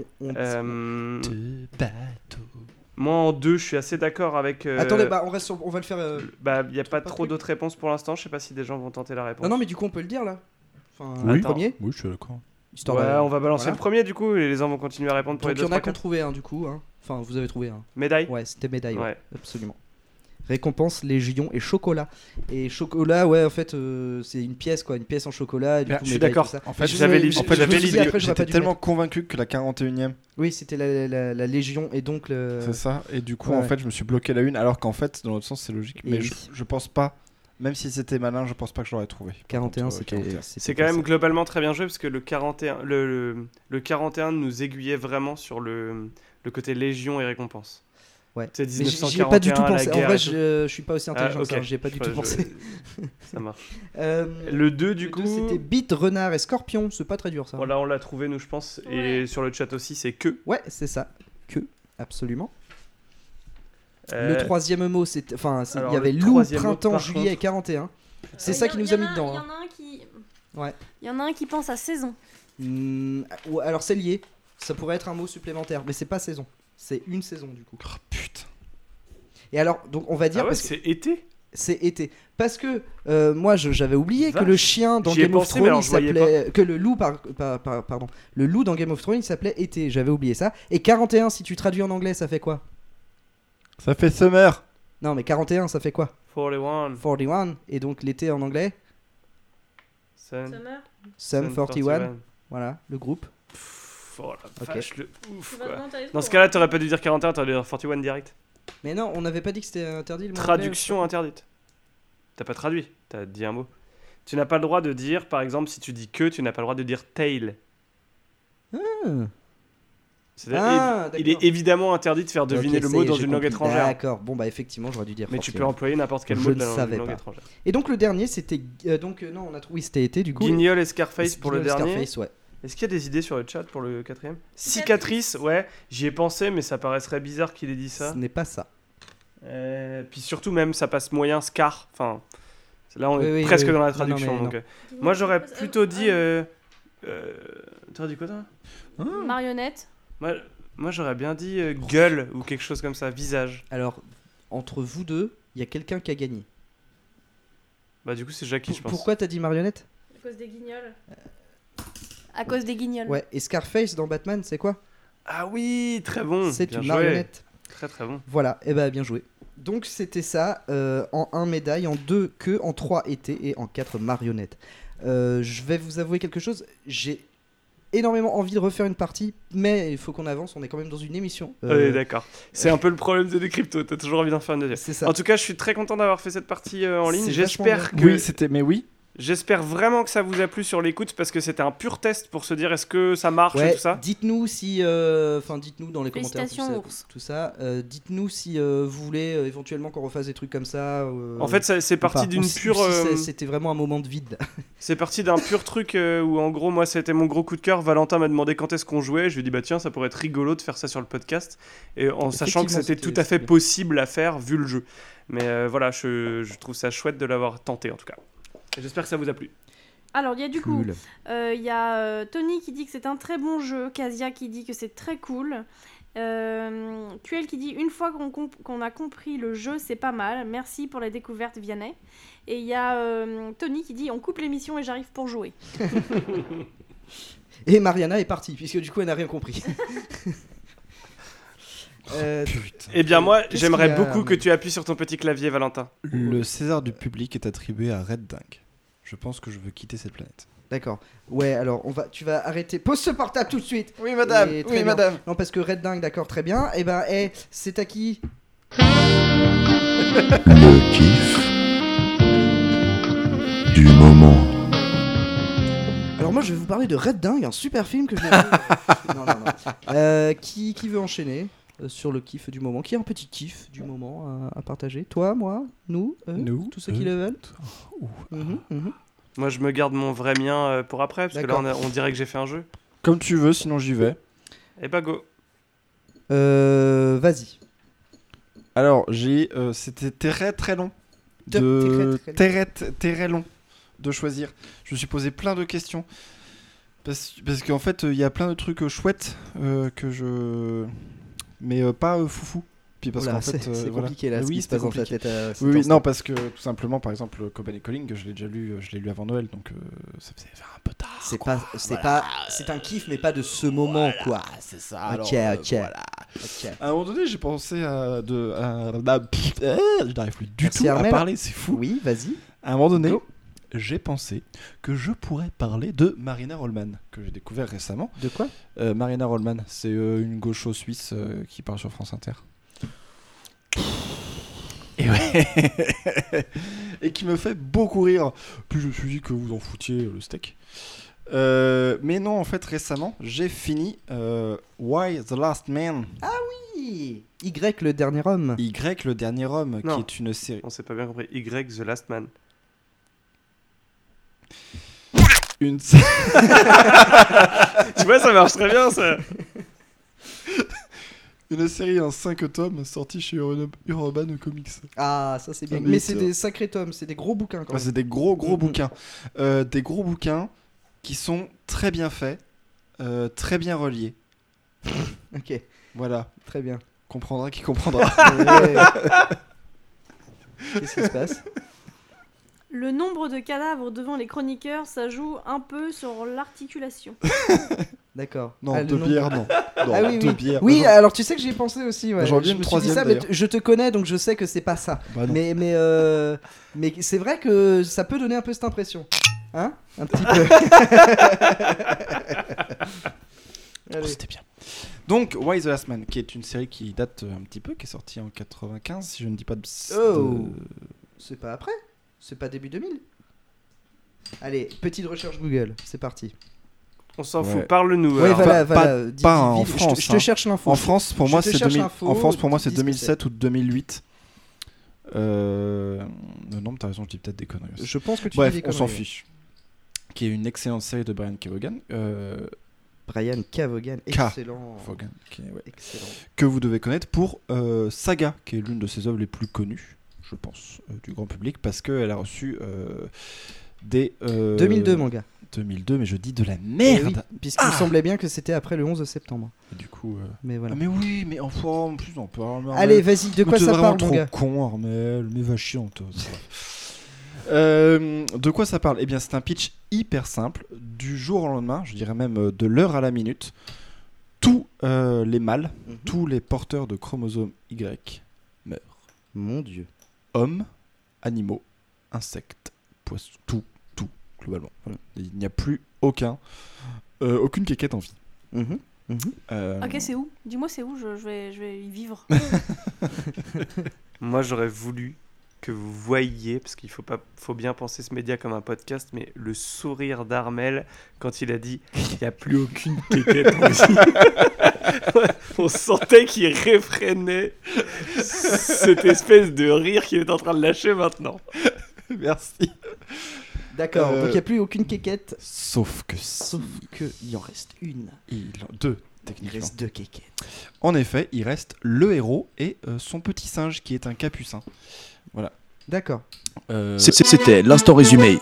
Moi, en 2, je suis assez d'accord avec. Attendez, bah on va le faire. Bah, il n'y a pas trop d'autres réponses pour l'instant. Je sais pas si des gens vont tenter la réponse. Non, mais du coup on peut le dire là. Enfin, Oui. le premier. Oui, je suis d'accord. on va balancer le premier du coup et les gens vont continuer à répondre pour Donc les deux. Il y en a qui ont trouvé un du coup. Hein. Enfin, vous avez trouvé un. Médaille. Ouais, c'était médaille. Ouais. Absolument. Récompense, légion et chocolat. Et chocolat, ouais, en fait, c'est une pièce, quoi, une pièce en chocolat. Et du coup, je suis médaille, d'accord. tout ça. En fait, j'avais l'idée. J'étais tellement convaincu que la 41e. Oui, c'était la légion et donc le. C'est ça. Et du coup, en fait, je me suis bloqué la une, alors qu'en fait, dans l'autre sens, c'est logique. Mais je pense pas. Même si c'était malin, je pense pas que je l'aurais trouvé. 41, c'est quand même globalement très bien joué parce que le 41, le 41 nous aiguillait vraiment sur le côté légion et récompense. Ouais. C'est 1941, j'y ai pas du tout pensé. En vrai, et je suis pas aussi intelligent que ça. J'y ai pas du tout pensé. Ça marche. Le 2 du coup, c'était bite, renard et scorpion. C'est pas très dur ça. Voilà, on l'a trouvé nous, je pense. Et sur le chat aussi, c'est que. Ouais, c'est ça. Que, absolument. Le troisième mot, c'était, enfin, il y avait loup, printemps, juillet, 41. C'est ça qui nous a mis dedans. Il y en a un qui. Ouais. Il y en a un qui pense à saison. Alors c'est lié. Ça pourrait être un mot supplémentaire, mais c'est pas saison. C'est une saison du coup. Oh putain. Et alors, donc on va dire. Parce que c'est été. C'est été. Parce que moi j'avais oublié que le chien dans Game of Thrones il s'appelait. Que le loup, pardon. Le loup dans Game of Thrones il s'appelait été. J'avais oublié ça. Et 41, si tu traduis en anglais, ça fait quoi? Ça fait summer. Non, mais 41, ça fait quoi? 41. 41. Et donc l'été en anglais? Sum 41. Voilà, le groupe. Oh la vache, le ouf quoi. Dans ce cas-là, t'aurais pas dû dire 41, t'aurais dû dire 41 direct. Mais non, on n'avait pas dit que c'était interdit le mot Traduction interdite. T'as pas traduit, t'as dit un mot. Tu n'as pas le droit de dire, par exemple, si tu dis que, tu n'as pas le droit de dire tail. Il est évidemment interdit de faire deviner le mot dans une langue étrangère. D'accord, bon bah effectivement j'aurais dû dire. Mais tu peux employer n'importe quel mot dans une langue étrangère. Et donc le dernier c'était non on a trouvé c'était été du coup. Guignol et Scarface pour le dernier. Scarface, ouais. Est-ce qu'il y a des idées sur le chat pour le quatrième? Cicatrice, ouais, j'y ai pensé mais ça paraîtrait bizarre qu'il ait dit ça. Ce n'est pas ça. Puis surtout même ça passe moyen Scar, enfin là on est presque dans la traduction donc. Moi j'aurais plutôt dit. T'aurais dit quoi toi? Marionnette. Moi j'aurais bien dit gueule ou quelque chose comme ça, visage. Alors, entre vous deux, il y a quelqu'un qui a gagné. Bah du coup c'est Jackie je pense. Pourquoi t'as dit marionnette? À cause des guignols. À cause des guignols. Ouais, et Scarface dans Batman c'est quoi? Ah oui, très bon. C'est une marionnette. Très très bon. Voilà, et bah bien joué. Donc c'était ça, en 1 médaille, en 2 queue, en 3 été et en 4 marionnettes. Je vais vous avouer quelque chose, j'ai énormément envie de refaire une partie, mais il faut qu'on avance, on est quand même dans une émission. Oui, d'accord. C'est un peu le problème de Décrypto, t'as toujours envie d'en faire une deuxième. C'est ça. En tout cas, je suis très content d'avoir fait cette partie en ligne. J'espère que... Oui, c'était... Mais oui. J'espère vraiment que ça vous a plu sur l'écoute parce que c'était un pur test pour se dire est-ce que ça marche et tout ça. Dites-nous si, dites-nous dans les commentaires tout ça. Dites-nous si vous voulez éventuellement qu'on refasse des trucs comme ça. En fait, c'est parti d'une pure. C'était vraiment un moment de vide. C'est parti d'un pur truc où en gros moi c'était mon gros coup de cœur. Valentin m'a demandé quand est-ce qu'on jouait. Je lui ai dit bah tiens ça pourrait être rigolo de faire ça sur le podcast et en sachant que c'était tout à fait possible à faire vu le jeu. Mais voilà, je trouve ça chouette de l'avoir tenté en tout cas. J'espère que ça vous a plu. Alors, il y a du coup, il y a Tony qui dit que c'est un très bon jeu, Casia qui dit que c'est très cool, QL qui dit une fois qu'on a compris le jeu, c'est pas mal, merci pour la découverte Vianney. Et il y a Tony qui dit on coupe l'émission et j'arrive pour jouer. Et Mariana est partie, puisque du coup elle n'a rien compris. Eh bien moi j'aimerais beaucoup que tu appuies sur ton petit clavier Valentin. Le César du public est attribué à Red Dingue. Je pense que je veux quitter cette planète. D'accord. Ouais, alors tu vas arrêter. Pose ce portable tout de suite. Oui madame. Oui madame. Non parce que Red Dingue, d'accord, très bien. Et ben, c'est à qui? Le kiff du moment. Alors moi je vais vous parler de Red Dingue, un super film que je vais... non. Qui veut enchaîner sur le kiff du moment? Qui a un petit kiff du moment à partager? Toi, moi, nous, tous ceux qui le veulent. Moi je me garde mon vrai mien pour après parce que là on dirait que j'ai fait un jeu. Comme tu veux, sinon j'y vais. Et bah go. Vas-y. Alors c'était très long. Très long de choisir. Je me suis posé plein de questions. Parce qu'en fait, il y a plein de trucs chouettes que je... Mais pas foufou. Puis parce Oula, qu'en fait, c'est voilà. compliqué là, ce Oui, qui se passe dans ta compliqué. tête. Oui, non, parce que tout simplement, par exemple, Cobain et Calling, je l'ai déjà lu, je l'ai lu avant Noël, donc ça faisait faire un peu tard. C'est un kiff, mais pas de ce moment, quoi. C'est ça. Ok. À un moment donné, j'ai pensé à je n'arrive plus du tout à parler, c'est fou. Oui, vas-y. À un moment donné, j'ai pensé que je pourrais parler de Marina Rollman, que j'ai découvert récemment. De quoi Marina Rollman, c'est une gaucho suisse qui parle sur France Inter. Et ouais. Et qui me fait beaucoup rire. Puis je me suis dit que vous en foutiez le steak. Mais non, en fait, récemment, j'ai fini Why the Last Man. Ah oui, Y le dernier homme. Y le dernier homme, Non. qui est une série. On s'est pas bien compris. Y the Last Man. Une. Tu vois, ça marche très bien, ça. Une série en 5 tomes sortie chez Urban Comics. Ah, ça c'est bien. Un Mais c'est éditeur. des sacrés tomes, c'est des gros bouquins quand même. C'est des gros bouquins. Des gros bouquins qui sont très bien faits, très bien reliés. Ok. Voilà. Très bien. Comprendra qui comprendra. Qu'est-ce qui se passe? Le nombre de cadavres devant les chroniqueurs, ça joue un peu sur l'articulation. D'accord. Non, Ah, deux le bières, nombre. non. Non, Ah oui, deux oui. bières. Oui, J'en- alors tu sais que j'y ai pensé aussi. Ouais. J'en ai Je une me suis dit troisième, ça, mais d'ailleurs. je te connais donc je sais que c'est pas ça. Bah non. Mais c'est vrai que ça peut donner un peu cette impression. Hein? Un petit peu. Allez. C'était bien. Donc, Why the Last Man, qui est une série qui date un petit peu, qui est sortie en 95, si je ne dis pas de. Oh. C'est pas après? C'est pas début 2000? Allez, petite recherche Google, c'est parti. On s'en Ouais. fout, parle-nous. Ouais, alors. voilà, Pas voilà. pas en France. Je te cherche l'info. En France, pour moi, Je te c'est cherche 2000 l'info, En France, pour moi, tu c'est dis ce que 2007 ou 2008. Non, mais t'as raison, je dis peut-être des conneries aussi. Je pense que tu Bref, dis des on s'en conneries. fiche. Qui est une excellente série de Brian Kevogan. Brian Kevogan, excellent. Kevogan, ouais. Excellent. Que vous devez connaître pour Saga, qui est l'une de ses œuvres les plus connues, je pense, du grand public, parce qu'elle a reçu des... 2002, mon gars. 2002, mais je dis de la Eh merde. oui, puisqu'il me semblait bien que c'était après le 11 septembre. Et du coup... Mais voilà. Ah mais oui, mais en plus on parle. Allez, vas-y, de quoi ça parle, mon gars? T'es vraiment trop con, Armel, mais va chier en toi. De quoi ça parle? Eh bien, c'est un pitch hyper simple. Du jour au lendemain, je dirais même de l'heure à la minute, tous les mâles, tous les porteurs de chromosome Y meurent. Mon Dieu. Hommes, animaux, insectes, poissons, tout, globalement. Voilà. Il n'y a plus aucune quéquette en vie. Ok, c'est où? Dis-moi, c'est où? Je vais y vivre. Moi, j'aurais voulu que vous voyiez, parce qu'il faut bien penser ce média comme un podcast, mais le sourire d'Armel quand il a dit il n'y a plus aucune quéquette en vie. On sentait qu'il réfrénait cette espèce de rire qu'il est en train de lâcher maintenant. Merci. D'accord, donc il n'y a plus aucune quéquette. Sauf que il en reste une. Deux, Il techniquement. reste deux quéquettes. En effet, il reste le héros et son petit singe qui est un capucin. Voilà. D'accord. C'était l'instant résumé.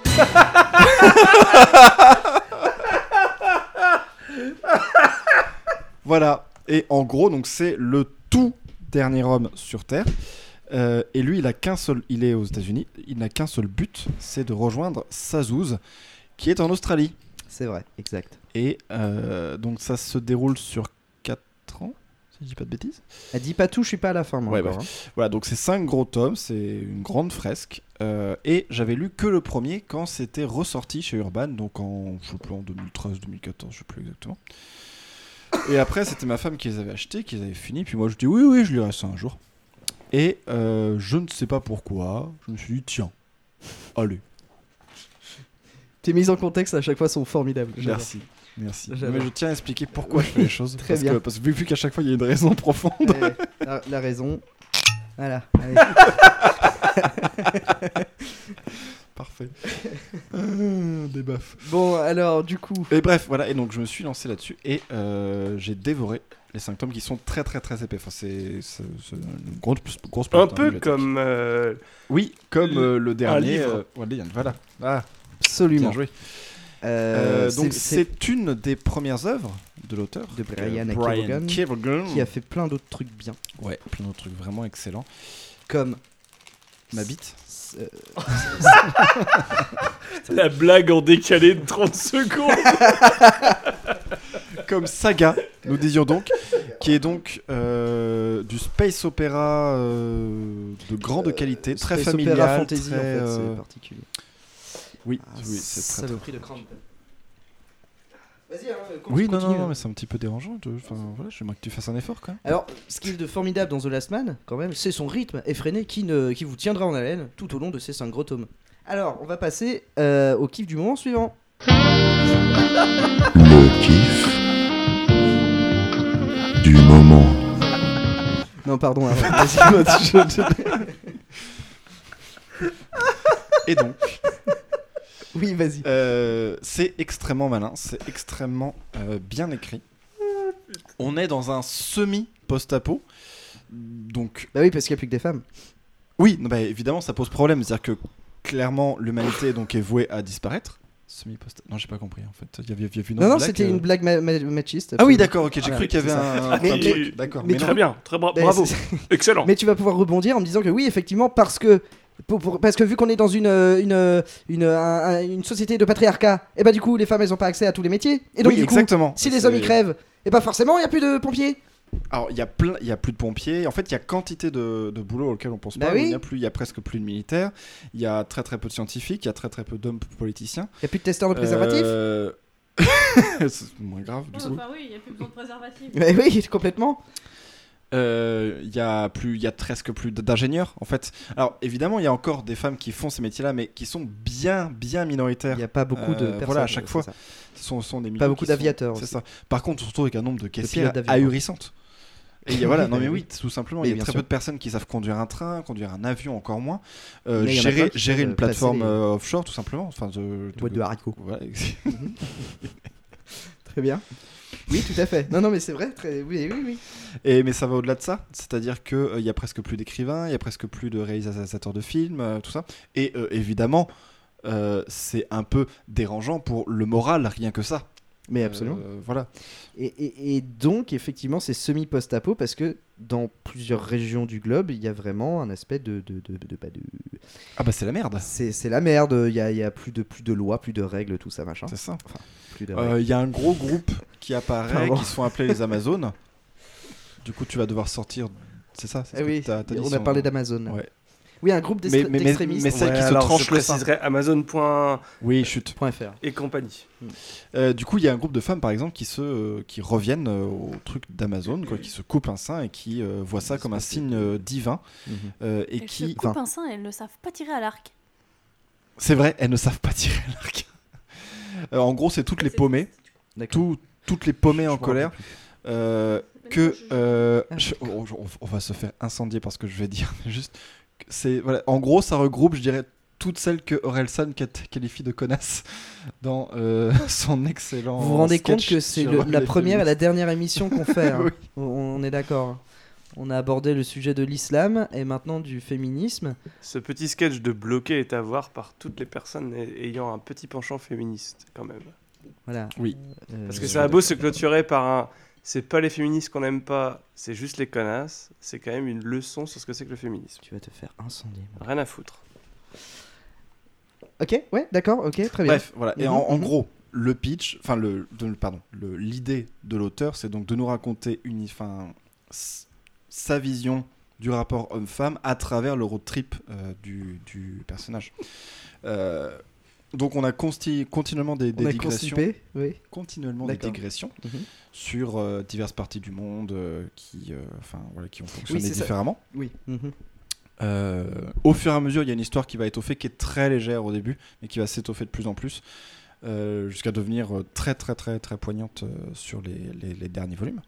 Voilà. Et en gros, donc c'est le tout dernier homme sur Terre. Et lui, il est aux États-Unis. Il n'a qu'un seul but, c'est de rejoindre Sazouz, qui est en Australie. C'est vrai, exact. Et donc ça se déroule sur 4 ans, si je dis pas de bêtises. Elle dit pas tout, je suis pas à la fin, moi. Ouais, encore, bref. hein. Voilà, donc c'est 5 gros tomes, c'est une grande fresque. Et j'avais lu que le premier quand c'était ressorti chez Urban, donc je sais plus, en 2013, 2014, je sais plus exactement. Et après, c'était ma femme qui les avait achetés, qui les avait finis, puis moi je dis oui, je lirai ça un jour. Et je ne sais pas pourquoi, je me suis dit tiens, allez. Tes mises en contexte à chaque fois sont formidables. J'adore. Merci. J'adore. Mais je tiens à expliquer pourquoi je fais les choses. Très bien. Parce que vu qu'à chaque fois il y a une raison profonde. La raison. Voilà. Allez. Parfait. Des baffes. Bon, alors, du coup. Et bref, voilà. Et donc je me suis lancé là-dessus et j'ai dévoré les 5 tomes qui sont très très très épais. Enfin, c'est une grosse Un plate, peu comme. Oui, comme le dernier. livre. Voilà. Ah, absolument. bien joué. Donc c'est une des premières œuvres de l'auteur de Brian Kevogan, qui a fait plein d'autres trucs bien. Ouais, plein d'autres trucs vraiment excellents. Comme Ma bite. La blague en décalé de 30 secondes. Comme Saga, nous disions donc, qui est donc du space opéra de grande qualité, très space familial, opéra fantasy, très, en fait, c'est particulier. Oui, c'est très saloperie de crâne. Vas-y, oui, continue. non, mais c'est un petit peu dérangeant. Voilà, j'aimerais que tu fasses un effort quand même. Alors, ce qui est de formidable dans The Last Man, quand même, c'est son rythme effréné qui vous tiendra en haleine tout au long de ces 5 gros tomes. Alors, on va passer au kiff du moment suivant. Le kiff du moment. Non, pardon, vas-y. Et donc. Oui, vas-y. C'est extrêmement malin, c'est extrêmement bien écrit. On est dans un semi-post-apo. Donc... Bah oui, parce qu'il n'y a plus que des femmes. Oui, bah, évidemment, ça pose problème. C'est-à-dire que clairement, l'humanité donc, est vouée à disparaître. Semi-post... Non, j'ai pas compris en fait. Il y avait une non, c'était une blague machiste. Ah oui, d'accord, ok, j'ai cru qu'il y avait un truc. D'accord. Mais très bien, très bravo. Excellent. Mais tu vas pouvoir rebondir en me disant que oui, effectivement, parce que vu qu'on est dans une société de patriarcat, et bah du coup les femmes elles ont pas accès à tous les métiers. Et donc oui, du coup, exactement. si les hommes ils crèvent, et bah forcément il y a plus de pompiers. Alors il y a plus de pompiers. En fait il y a quantité de boulot auquel on pense pas. Oui. Il y a presque plus de militaires. Il y a très peu de scientifiques. Il y a très peu d'hommes politiciens. Il y a plus de testeurs de préservatifs. C'est moins grave du coup. Enfin oui, il y a plus besoin de préservatifs. Mais oui, complètement. Il y a presque plus d'ingénieurs en fait. Alors évidemment il y a encore des femmes qui font ces métiers-là, mais qui sont bien minoritaires. Il n'y a pas beaucoup de personnes. Voilà, à chaque fois, ce sont des pas beaucoup d'aviateurs. C'est ça. Par contre, on se retrouve avec un nombre de caissières ahurissantes. Et voilà, non mais oui, tout simplement, il y a très peu de personnes qui savent conduire un train, conduire un avion encore moins, gérer une plateforme offshore tout simplement. Enfin, boîte de haricots. Voilà. Très bien. Oui, tout à fait. Non, mais c'est vrai. Oui. Mais ça va au-delà de ça. C'est-à-dire qu'il y a presque plus d'écrivains, il y a presque plus de réalisateurs de films, tout ça. Et évidemment, c'est un peu dérangeant pour le moral, rien que ça. Mais absolument. Voilà. Et donc, effectivement, c'est semi-post-apo parce que dans plusieurs régions du globe, il y a vraiment un aspect de Ah bah c'est la merde. C'est la merde. Il y a plus de lois, plus de règles, tout ça, machin. C'est ça. Enfin, il y a un gros groupe qui apparaît, qui se font appeler les Amazones. Du coup, tu vas devoir sortir. C'est ça. Oui. On a parlé d'Amazon. Ouais. Oui, un groupe d'extrémistes. Mais celle qui se tranche je préciserai Amazon. Oui, chut. .fr et compagnie. Du coup, il y a un groupe de femmes, par exemple, qui reviennent au truc d'Amazon, qui se coupent un sein et qui voient ça comme un signe divin. Et qui se coupent un sein et elles ne savent pas tirer à l'arc. C'est vrai, elles ne savent pas tirer à l'arc. En gros, c'est toutes les paumées. Toutes les paumées en colère. On va se faire incendier par ce que je vais dire. Juste. Voilà. En gros, ça regroupe, je dirais, toutes celles que Orelsan qualifie de connasses dans son excellent. Vous vous rendez compte que c'est la première et la dernière émission qu'on fait. Hein. Oui. On est d'accord. On a abordé le sujet de l'islam et maintenant du féminisme. Ce petit sketch de bloqué est à voir par toutes les personnes ayant un petit penchant féministe, quand même. Voilà. Oui. Parce que ça a beau se clôturer par un. C'est pas les féministes qu'on aime pas, c'est juste les connasses. C'est quand même une leçon sur ce que c'est que le féminisme. Tu vas te faire incendier. Rien à foutre. Ok, ouais, d'accord, ok, très bien. Bref, voilà. Et en gros, le pitch, l'idée de l'auteur, c'est donc de nous raconter sa vision du rapport homme-femme à travers le road trip du personnage. Donc on a continuellement des digressions, continuellement des digressions sur diverses parties du monde qui ont fonctionné différemment. Oui. Au fur et à mesure, il y a une histoire qui va étoffer, qui est très légère au début, mais qui va s'étoffer de plus en plus, jusqu'à devenir très très très très poignante sur les derniers volumes.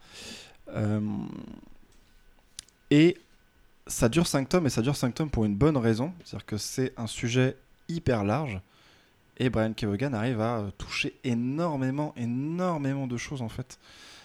Et ça dure 5 tomes, et ça dure 5 tomes pour une bonne raison, c'est-à-dire que c'est un sujet hyper large. Et Brian Kevogan arrive à toucher énormément de choses en fait.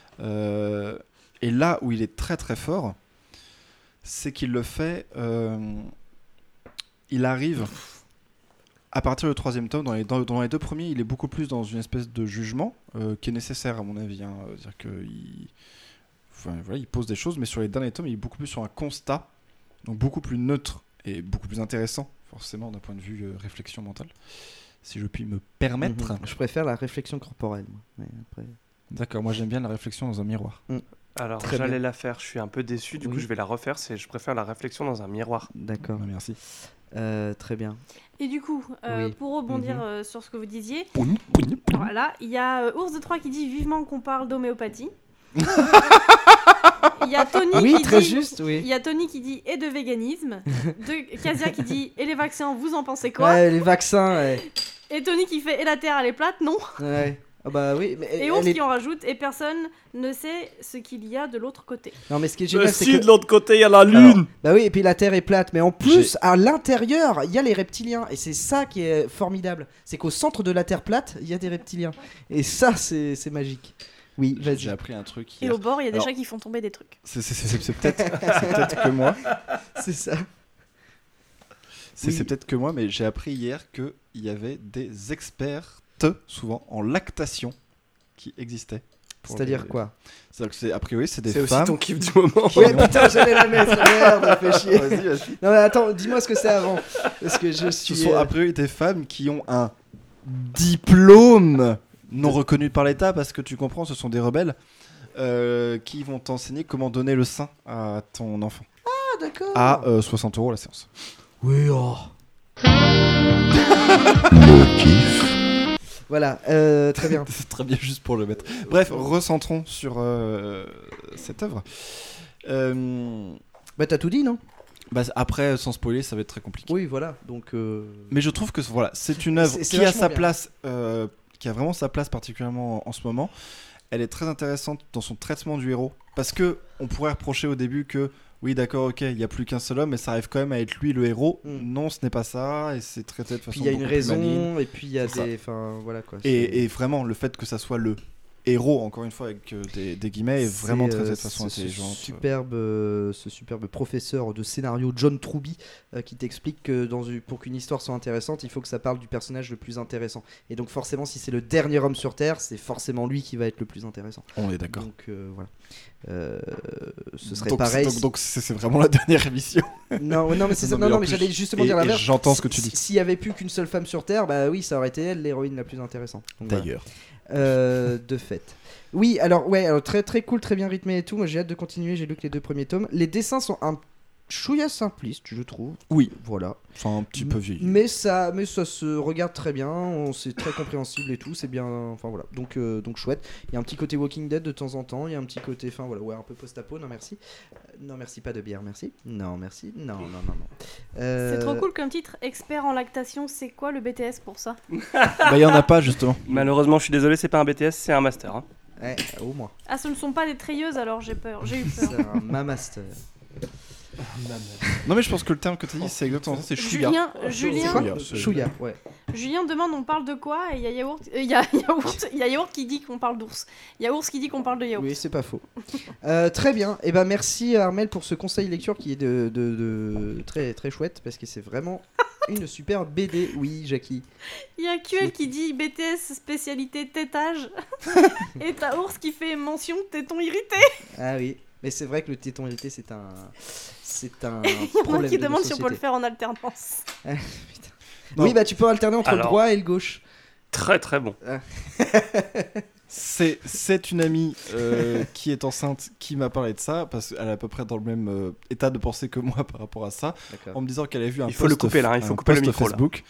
Et là où il est très très fort, c'est qu'il le fait. Il arrive À partir du 3e tome, dans les 2 premiers, il est beaucoup plus dans une espèce de jugement qui est nécessaire à mon avis. C'est-à-dire qu'il pose des choses, mais sur les derniers tomes, il est beaucoup plus sur un constat, donc beaucoup plus neutre et beaucoup plus intéressant, forcément d'un point de vue réflexion mentale, si je puis me permettre. Je préfère la réflexion corporelle. Moi. Mais après... D'accord, moi j'aime bien la réflexion dans un miroir. Alors j'allais la faire, je suis un peu déçu, du coup je vais la refaire, je préfère la réflexion dans un miroir. D'accord. Merci. Très bien. Et du coup, pour rebondir sur ce que vous disiez, Pouni. voilà, il y a Ours de Troyes qui dit vivement qu'on parle d'homéopathie. Il y a Tony qui dit et de véganisme. Casia qui dit et les vaccins, vous en pensez quoi? Ouais, les vaccins, ouais. Et Tony qui fait et la Terre elle est plate, non? Ouais. Ah bah oui, mais et Ours qui en rajoute et personne ne sait ce qu'il y a de l'autre côté. Non mais ce qui est génial c'est que de l'autre côté il y a la lune. Alors, bah oui, et puis la Terre est plate, mais en plus à l'intérieur il y a les reptiliens et c'est ça qui est formidable, c'est qu'au centre de la Terre plate il y a des reptiliens et ça c'est magique. Oui, vas-y. J'ai appris un truc hier. Et au bord il y a des chats qui font tomber des trucs. C'est peut-être que moi. C'est ça. C'est peut-être que moi, mais j'ai appris hier qu'il y avait des experts souvent en lactation qui existaient. C'est-à-dire quoi? C'est-à-dire que a priori c'est des femmes. C'est aussi ton kiff du moment. Ouais putain j'allais la mettre, merde, fais chier. Vas-y. Non mais attends, dis-moi ce que c'est avant. Parce que je suis... Ce sont a priori des femmes qui ont un diplôme non reconnu par l'État parce que tu comprends, ce sont des rebelles qui vont t'enseigner comment donner le sein à ton enfant. Ah d'accord. À 60 € la séance. Oui oh. Le kiff. Voilà, très bien. C'est très bien juste pour le mettre. Bref, recentrons sur cette œuvre. Bah t'as tout dit, non? Bah, après, sans spoiler, ça va être très compliqué. Oui, voilà. Donc, mais je trouve que voilà, c'est une œuvre qui a sa place, qui a vraiment sa place particulièrement en ce moment. Elle est très intéressante dans son traitement du héros. Parce que on pourrait reprocher au début que oui, d'accord, ok, il n'y a plus qu'un seul homme, mais ça arrive quand même à être lui le héros. Non, ce n'est pas ça, et c'est traité de façon. Puis il y a une raison, et puis il y a des. Enfin, voilà quoi. Et vraiment, le fait que ça soit le héros, encore une fois, avec des guillemets, est vraiment traité de façon intelligente. Ce superbe professeur de scénario, John Truby, qui t'explique que pour qu'une histoire soit intéressante, il faut que ça parle du personnage le plus intéressant. Et donc, forcément, si c'est le dernier homme sur Terre, c'est forcément lui qui va être le plus intéressant. On est d'accord. Donc, voilà. Ce serait pareil. Donc c'est vraiment la dernière émission. Non, mais c'est ça. Non, mais j'allais justement dire l'inverse. J'entends ce que tu dis. S'il y avait plus qu'une seule femme sur Terre, bah oui, ça aurait été elle l'héroïne la plus intéressante. Donc, d'ailleurs. De fait. Oui, alors très très cool, très bien rythmé et tout. Moi j'ai hâte de continuer. J'ai lu que les 2 premiers tomes. Les dessins sont un chouïa simpliste, je trouve. Oui. Voilà. Enfin un petit peu vieilli. Mais ça se regarde très bien. C'est très compréhensible et tout. C'est bien. Enfin voilà. Donc chouette. Il y a un petit côté Walking Dead de temps en temps. Il y a un petit côté. Enfin voilà. Ouais, un peu post-apo. Non merci. Non merci, pas de bière. Merci. Non merci. Non. C'est trop cool comme titre. Expert en lactation. C'est quoi le BTS pour ça? Bah il y en a pas justement. Malheureusement, je suis désolé, c'est pas un BTS, c'est un master. Hein. Ouais, au moins. Ah, ce ne sont pas des treilleuses, alors j'ai eu peur. C'est un mamaster. Non mais je pense que le terme que tu as dit c'est exactement ça, c'est chouïa. Chouïa, ouais. Julien demande on parle de quoi et il y a Yaourt, il y a Yaourt qui dit qu'on parle d'ours. Il y a Ours qui dit qu'on parle de Yaourt. Oui, c'est pas faux. Très bien. Et ben merci Armel pour ce conseil lecture qui est de très très chouette parce que c'est vraiment une super BD. Oui, Jackie. Il y a QL qui dit BTS spécialité tétage et t'as Ours qui fait mention téton irrité. Ah oui. Mais c'est vrai que le téton irrité, c'est un Il y en a qui demandent si on peut le faire en alternance. Oui, bah tu peux alterner entre le droit et le gauche. Très très bon. C'est une amie qui est enceinte qui m'a parlé de ça parce qu'elle est à peu près dans le même état de pensée que moi par rapport à ça. En me disant qu'elle avait vu un post Facebook.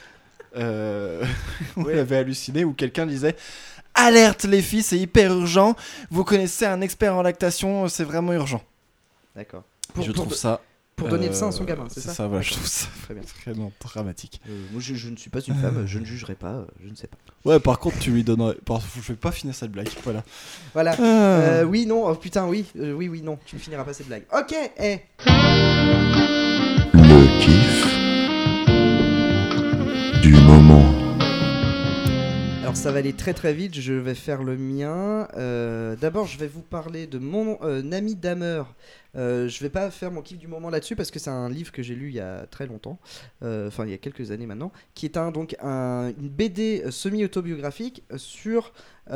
On avait halluciné où quelqu'un disait alerte les filles, c'est hyper urgent. Vous connaissez un expert en lactation, c'est vraiment urgent. D'accord. Je trouve ça. Pour donner le sein à son gamin, c'est ça? C'est ça, voilà, je trouve ça très bien. Vraiment dramatique. Moi, je ne suis pas une femme, je ne jugerai pas, je ne sais pas. Ouais, par contre, tu lui donnerais. Je vais pas finir cette blague, voilà. Voilà. Oui, non, oh, putain, oui. Oui, non, tu ne finiras pas cette blague. Ok, Le kiff du moment. Alors ça va aller très très vite, je vais faire le mien. D'abord, je vais vous parler de mon ami Dahmer. Je vais pas faire mon kiff du moment là-dessus parce que c'est un livre que j'ai lu il y a très longtemps, enfin il y a quelques années maintenant, qui est une BD semi-autobiographique sur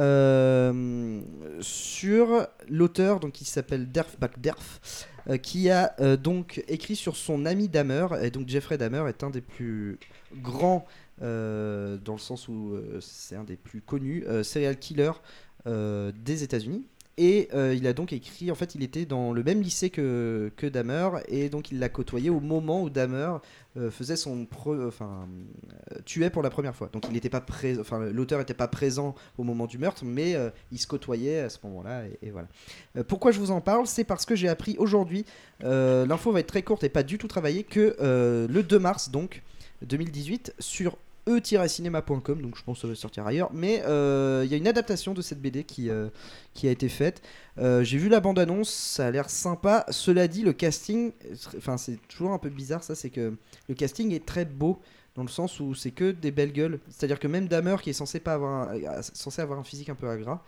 l'auteur donc, qui s'appelle Derf Backderf, qui a donc écrit sur son ami Dahmer. Et donc Jeffrey Dahmer est un des plus grands, dans le sens où c'est un des plus connus serial killers des États-Unis. Et il a donc écrit, en fait il était dans le même lycée que Dahmer, et donc il l'a côtoyé au moment où Dahmer faisait tuait pour la première fois. Donc il n'était pas l'auteur n'était pas présent au moment du meurtre, mais il se côtoyait à ce moment-là, et voilà. Pourquoi je vous en parle ? C'est parce que j'ai appris aujourd'hui, l'info va être très courte et pas du tout travaillée, que le 2 mars donc 2018 sur e-cinéma.com, donc je pense que ça va sortir ailleurs, mais il y a une adaptation de cette BD qui a été faite. J'ai vu la bande-annonce, ça a l'air sympa. Cela dit, le casting, enfin c'est toujours un peu bizarre, ça, c'est que le casting est très beau, dans le sens où c'est que des belles gueules. C'est-à-dire que même Dahmer, qui est censé avoir un physique un peu agras,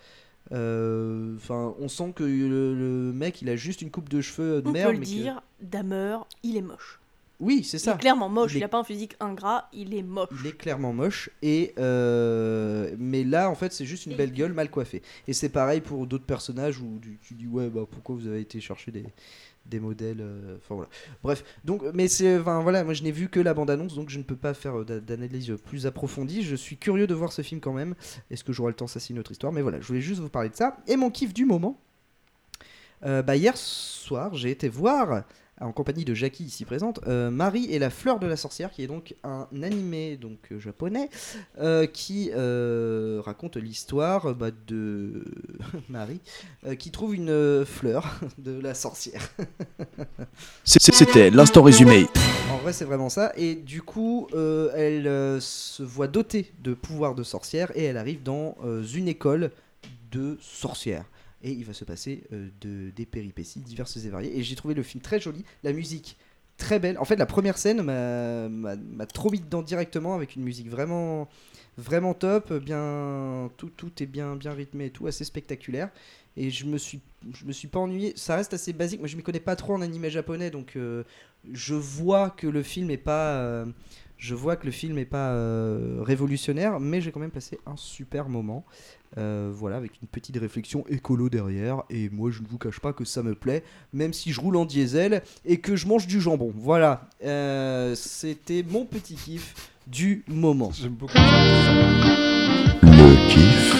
on sent que le mec il a juste une coupe de cheveux de merde. On peut le dire, Dahmer, il est moche. Oui, c'est ça. Il est clairement moche, il n'a pas un physique ingrat, il est moche. Il est clairement moche, et mais là en fait c'est juste une belle gueule mal coiffée. Et c'est pareil pour d'autres personnages où tu dis ouais bah pourquoi vous avez été chercher des modèles, enfin voilà. Bref, donc mais voilà, moi je n'ai vu que la bande-annonce, donc je ne peux pas faire d'analyse plus approfondie. Je suis curieux de voir ce film quand même. Est-ce que j'aurai le temps, ça c'est une autre histoire, mais voilà, je voulais juste vous parler de ça. Et mon kiff du moment, hier soir j'ai été voir, en compagnie de Jackie ici présente, Marie et la fleur de la sorcière, qui est donc un animé japonais qui raconte l'histoire de Marie qui trouve une fleur de la sorcière. C'était l'instant résumé. En vrai c'est vraiment ça, et du coup elle se voit dotée de pouvoirs de sorcière, et elle arrive dans une école de sorcières. Et il va se passer des péripéties diverses et variées. Et j'ai trouvé le film très joli, la musique très belle. En fait, la première scène m'a trop mis dedans directement, avec une musique vraiment, vraiment top. Tout est bien rythmé et tout, assez spectaculaire. Et je me suis pas ennuyé. Ça reste assez basique. Moi, je m'y connais pas trop en animé japonais, donc je vois que le film est pas révolutionnaire, mais j'ai quand même passé un super moment. Voilà, avec une petite réflexion écolo derrière, et moi je ne vous cache pas que ça me plaît, même si je roule en diesel et que je mange du jambon. Voilà, c'était mon petit kiff du moment. J'aime beaucoup le kiff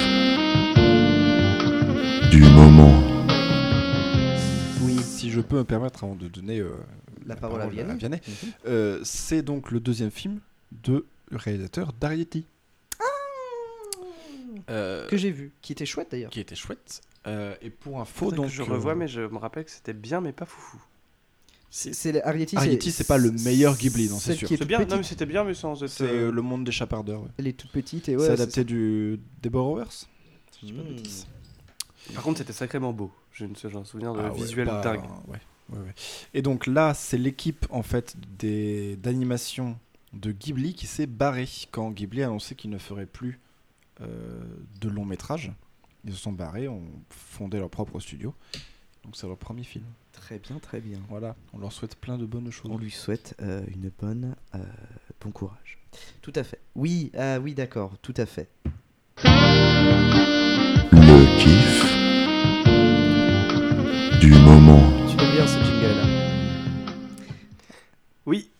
du moment. Oui, si je peux me permettre, avant de donner la parole à Vianney. C'est donc le deuxième film de réalisateur d'Arietti. Que j'ai vu, qui était chouette d'ailleurs. Qui était chouette. Et pour info, donc je revois, mais je me rappelle que c'était bien, mais pas foufou. Arietti, c'est pas le meilleur Ghibli, non, c'est sûr. C'est bien, non, mais c'était bien, mais sans être. C'est Le Monde des Chapardeurs. Ouais. Elle est toute petite, et c'est adapté des Borrowers. Si je dis pas de bêtises. Par contre, c'était sacrément beau. J'ai un souvenir de visuel dingue. Ouais. Et donc là, c'est l'équipe en fait d'animation de Ghibli qui s'est barrée quand Ghibli a annoncé qu'il ne ferait plus de long métrage. Ils se sont barrés, ont fondé leur propre studio. Donc c'est leur premier film. Très bien, très bien. Voilà, on leur souhaite plein de bonnes choses. On lui souhaite bon courage. Tout à fait. Oui, oui, d'accord, tout à fait. Le kiff du moment. Tu l'aimes bien ce jingle-là ? Oui.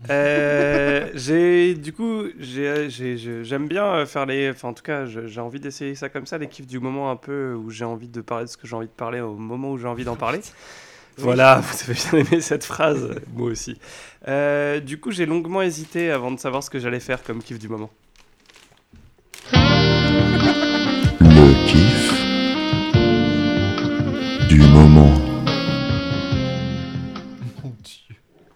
J'aime bien faire les. Enfin, en tout cas, j'ai envie d'essayer ça comme ça, les kiffs du moment, un peu où j'ai envie de parler de ce que j'ai envie de parler au moment où j'ai envie d'en parler. Voilà, vous avez bien aimé cette phrase, moi aussi. Du coup, j'ai longuement hésité avant de savoir ce que j'allais faire comme kiff du moment. Le kiff du moment. Mon Dieu.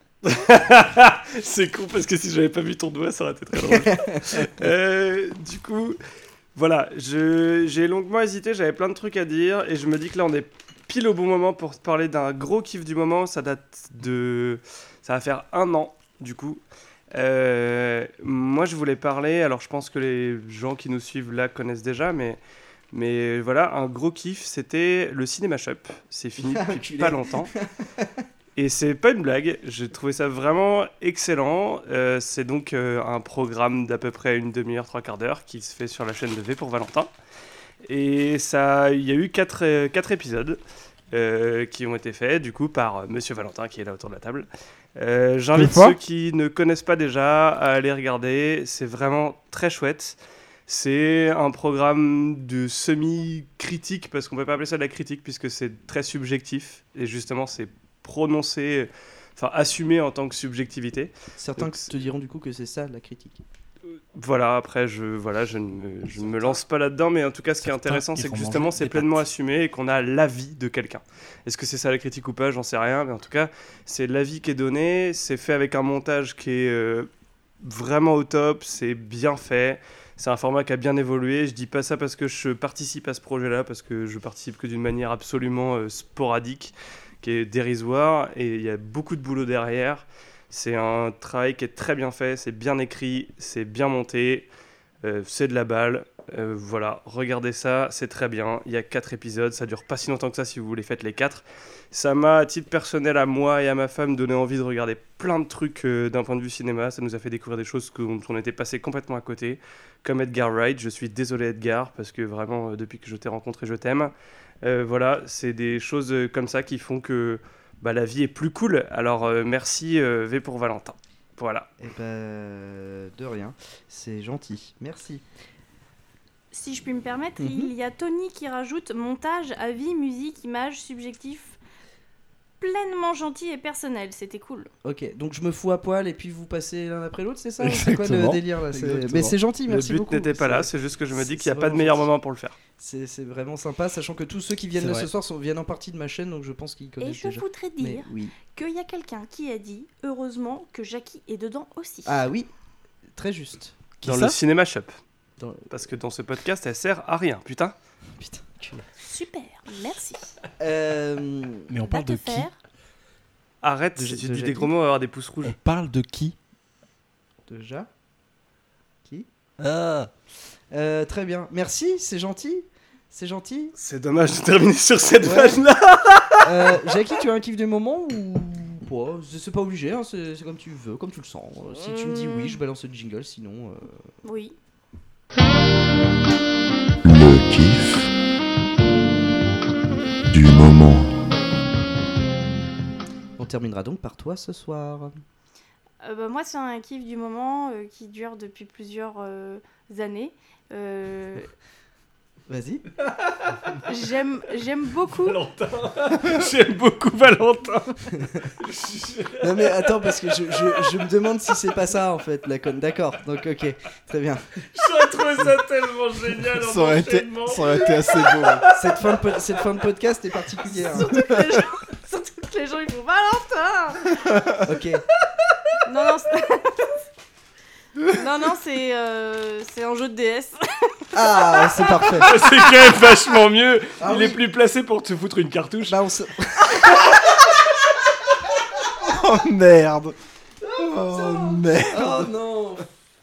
C'est con parce que si j'avais pas vu ton doigt, ça aurait été très drôle. Du coup, voilà, j'ai longuement hésité, j'avais plein de trucs à dire, et je me dis que là on est pile au bon moment pour parler d'un gros kiff du moment. Ça va faire 1 an du coup. Moi, je voulais parler, alors je pense que les gens qui nous suivent là connaissent déjà, mais voilà, un gros kiff, c'était le Cinéma Shop. C'est fini depuis pas longtemps. Et c'est pas une blague, j'ai trouvé ça vraiment excellent. C'est donc un programme d'à peu près une demi-heure, 3/4 d'heure qui se fait sur la chaîne de V pour Valentin. Et il y a eu 4 épisodes qui ont été faits du coup par Monsieur Valentin qui est là autour de la table. J'invite ceux qui ne connaissent pas déjà à aller regarder, c'est vraiment très chouette. C'est un programme de semi-critique, parce qu'on ne peut pas appeler ça de la critique puisque c'est très subjectif et justement c'est prononcé, assumé en tant que subjectivité. Certains te diront du coup que c'est ça la critique. Voilà, après je ne me lance pas là-dedans, mais en tout cas ce qui est intéressant c'est que justement c'est pleinement assumé et qu'on a l'avis de quelqu'un. Est-ce que c'est ça la critique ou pas, j'en sais rien, mais en tout cas c'est l'avis qui est donné, c'est fait avec un montage qui est vraiment au top, c'est bien fait, c'est un format qui a bien évolué. Je dis pas ça parce que je participe à ce projet-là, parce que je participe que d'une manière absolument sporadique, qui est dérisoire, et il y a beaucoup de boulot derrière. C'est un travail qui est très bien fait, c'est bien écrit, c'est bien monté, c'est de la balle. Voilà, regardez ça, c'est très bien. Il y a 4 épisodes, ça dure pas si longtemps que ça si vous les faites les 4. Ça m'a, à titre personnel, à moi et à ma femme, donné envie de regarder plein de trucs d'un point de vue cinéma. Ça nous a fait découvrir des choses dont on était passé complètement à côté, comme Edgar Wright. Je suis désolé Edgar, parce que vraiment, depuis que je t'ai rencontré, je t'aime. Voilà, c'est des choses comme ça qui font que la vie est plus cool. Alors merci V pour Valentin. Voilà. Et de rien, c'est gentil. Merci. Si je puis me permettre, il y a Tony qui rajoute montage, avis, musique, image, subjectif, pleinement gentil et personnel. C'était cool. Ok, donc je me fous à poil et puis vous passez l'un après l'autre, c'est ça? C'est quoi le délire là? Mais c'est gentil, merci beaucoup. Le but n'était pas là, c'est juste que je me dis qu'il n'y a pas de meilleur moment pour le faire. C'est vraiment sympa, sachant que tous ceux qui viennent ce soir viennent en partie de ma chaîne, donc je pense qu'ils connaissent déjà. Et je voudrais dire qu'il y a quelqu'un qui a dit, heureusement que Jackie est dedans aussi. Ah oui, très juste. Dans le Cinéma Shop. Parce que dans ce podcast, elle sert à rien, putain. Super, merci. Mais on parle de qui? Arrête, si tu dis des gros mots, on va avoir des pouces rouges. On parle de qui? Déjà? Qui? Très bien, merci, c'est gentil. C'est gentil. C'est dommage de terminer sur cette page-là. Jackie, tu as un kiff du moment ou pas? C'est pas obligé, hein, c'est comme tu veux, comme tu le sens. Si tu me dis oui, je balance le jingle, sinon... Oui. Le kiff du moment. On terminera donc par toi ce soir. Moi, c'est un kiff du moment qui dure depuis plusieurs années. Vas-y. J'aime beaucoup. Valentin. J'aime beaucoup Valentin. Non mais attends, parce que je me demande si c'est pas ça en fait la conne. D'accord, donc ok, très bien. J'aurais trouvé ça tellement génial. Ça aurait été assez beau. Cette fin de podcast est particulière. Surtout que les gens ils font Valentin. Ok. Non, c'est un jeu de DS. Ah, c'est parfait. C'est quand même vachement mieux. Il est plus placé pour te foutre une cartouche. Oh merde. Oh merde. Oh non.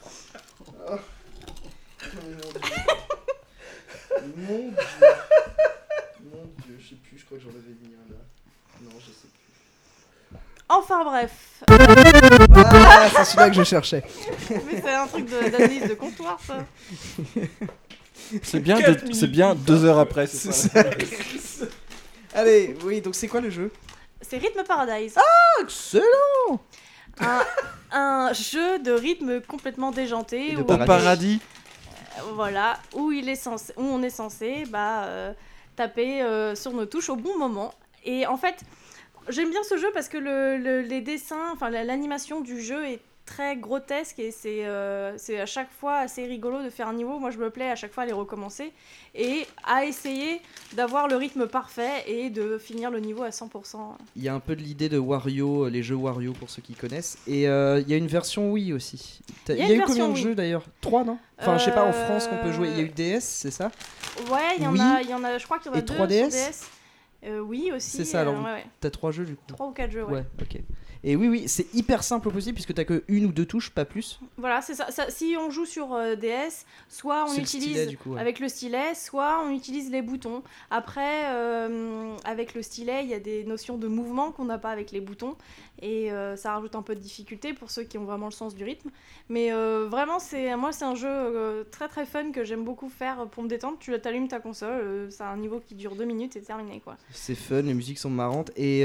Mon Dieu, je sais plus, je crois que j'en avais mis un là. Non, je sais plus. Enfin bref. Voilà, c'est celui-là que je cherchais. Mais c'est un truc d'analyse de comptoir, ça. C'est bien 2 heures après. C'est ça. Allez, oui, donc c'est quoi le jeu? C'est Rhythm Paradise. Ah, excellent. Un jeu de rythme complètement déjanté. Au paradis. Voilà, où on est censé taper sur nos touches au bon moment. Et en fait, j'aime bien ce jeu parce que les dessins, l'animation du jeu est très grotesque et c'est à chaque fois assez rigolo de faire un niveau. Moi, je me plais à chaque fois à les recommencer et à essayer d'avoir le rythme parfait et de finir le niveau à 100%. Il y a un peu de l'idée de Wario, les jeux Wario pour ceux qui connaissent. Et il y a une version Wii aussi. Il y a eu combien de jeux d'ailleurs? 3, non? Enfin, je sais pas, en France qu'on peut jouer. Il y a eu DS, c'est ça? Ouais, il y en a, je crois qu'il y en a 2 3DS sur DS. Oui, aussi. C'est ça, alors ouais. t'as 3 jeux du coup. 3 ou 4 jeux, ouais. Ouais, ok. Et oui, c'est hyper simple possible puisque t'as que 1 ou 2 touches, pas plus. Voilà, c'est ça. Si on joue sur DS, soit on C'est le utilise stylet, du coup, ouais. avec le stylet, soit on utilise les boutons. Après, avec le stylet, il y a des notions de mouvement qu'on n'a pas avec les boutons. Et ça rajoute un peu de difficulté pour ceux qui ont vraiment le sens du rythme. Mais vraiment, c'est un jeu très très fun que j'aime beaucoup faire pour me détendre. Tu allumes ta console, c'est un niveau qui dure 2 minutes et c'est terminé, quoi. C'est fun, les musiques sont marrantes. Et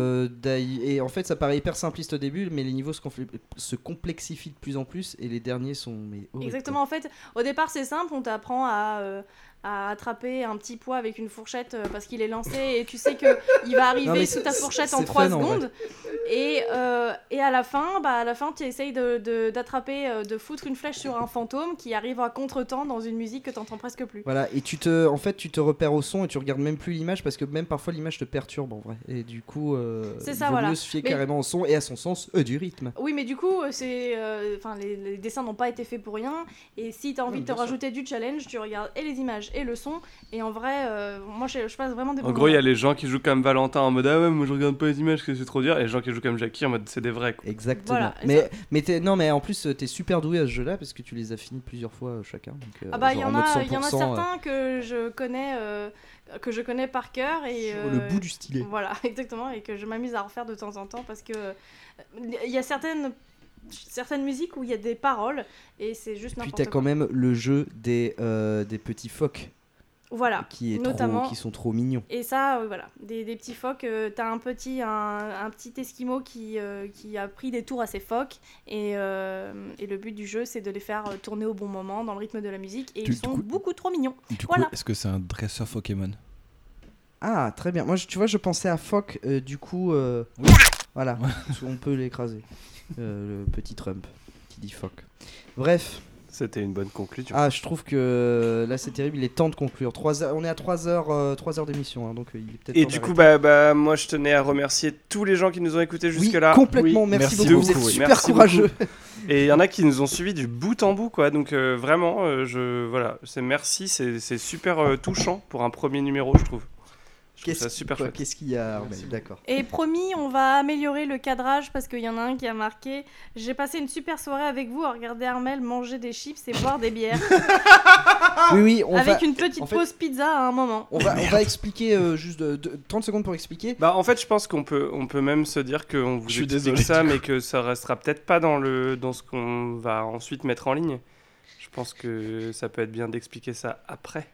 en fait, ça paraît hyper simpliste au début, mais les niveaux se complexifient de plus en plus. Et les derniers sont... Exactement, en fait, au départ c'est simple, on t'apprend à attraper un petit pois avec une fourchette parce qu'il est lancé et tu sais qu'il va arriver sous ta fourchette en 3 secondes. Et à la fin, tu essayes de foutre une flèche sur un fantôme qui arrive à contre-temps dans une musique que tu n'entends presque plus. Voilà, et tu te repères au son et tu regardes même plus l'image parce que même parfois l'image te perturbe en vrai. Et du coup, c'est il ça, vaut voilà. mieux se fier carrément au son et à son sens du rythme. Oui, mais du coup, les dessins n'ont pas été faits pour rien. Et si tu as envie de te rajouter du challenge, tu regardes et les images et le son. Et en vrai, moi je passe vraiment des bons En gros, il y a les gens qui jouent comme Valentin en mode ah ouais, moi je regarde pas les images, que c'est trop dur. Et les gens qui jouent comme Jackie en mode c'est des vrais, quoi. Exactement. Voilà, mais en plus, t'es super doué à ce jeu-là parce que tu les as finis plusieurs fois chacun. Donc, il y en a certains que je connais par cœur. Et, sur le bout du stylet. Voilà, exactement. Et que je m'amuse à refaire de temps en temps parce que il y a certaines musiques où il y a des paroles et c'est juste n'importe quoi. Puis t'as quand même le jeu des petits phoques. Voilà, qui sont trop mignons. Et ça, voilà, des petits phoques. T'as un petit esquimau qui a pris des tours à ses phoques et le but du jeu, c'est de les faire tourner au bon moment dans le rythme de la musique et ils sont beaucoup trop mignons. Du voilà. coup, est-ce que c'est un dresseur Pokémon ? Ah, très bien. Moi, tu vois, je pensais à phoque. Du coup, voilà, on peut l'écraser. Le petit Trump qui dit phoque. Bref. C'était une bonne conclusion. Ah, je trouve que là c'est terrible, il est temps de conclure. 3 heures, on est à 3 heures d'émission, hein, donc il est peut-être. Et du coup, moi je tenais à remercier tous les gens qui nous ont écoutés jusque-là. Complètement, merci beaucoup, vous êtes super courageux. Et il y en a qui nous ont suivis du bout en bout, quoi. Donc vraiment, merci, c'est super touchant pour un premier numéro, je trouve. Qu'est-ce qu'il y a D'accord. Et promis, on va améliorer le cadrage parce qu'il y en a un qui a marqué « J'ai passé une super soirée avec vous à regarder Armel manger des chips et boire des bières. » Oui, avec une petite pause pizza à un moment. On va expliquer juste 30 secondes pour expliquer. En fait, je pense qu'on peut même se dire qu'on vous explique ça, mais que ça restera peut-être pas dans ce qu'on va ensuite mettre en ligne. Je pense que ça peut être bien d'expliquer ça après.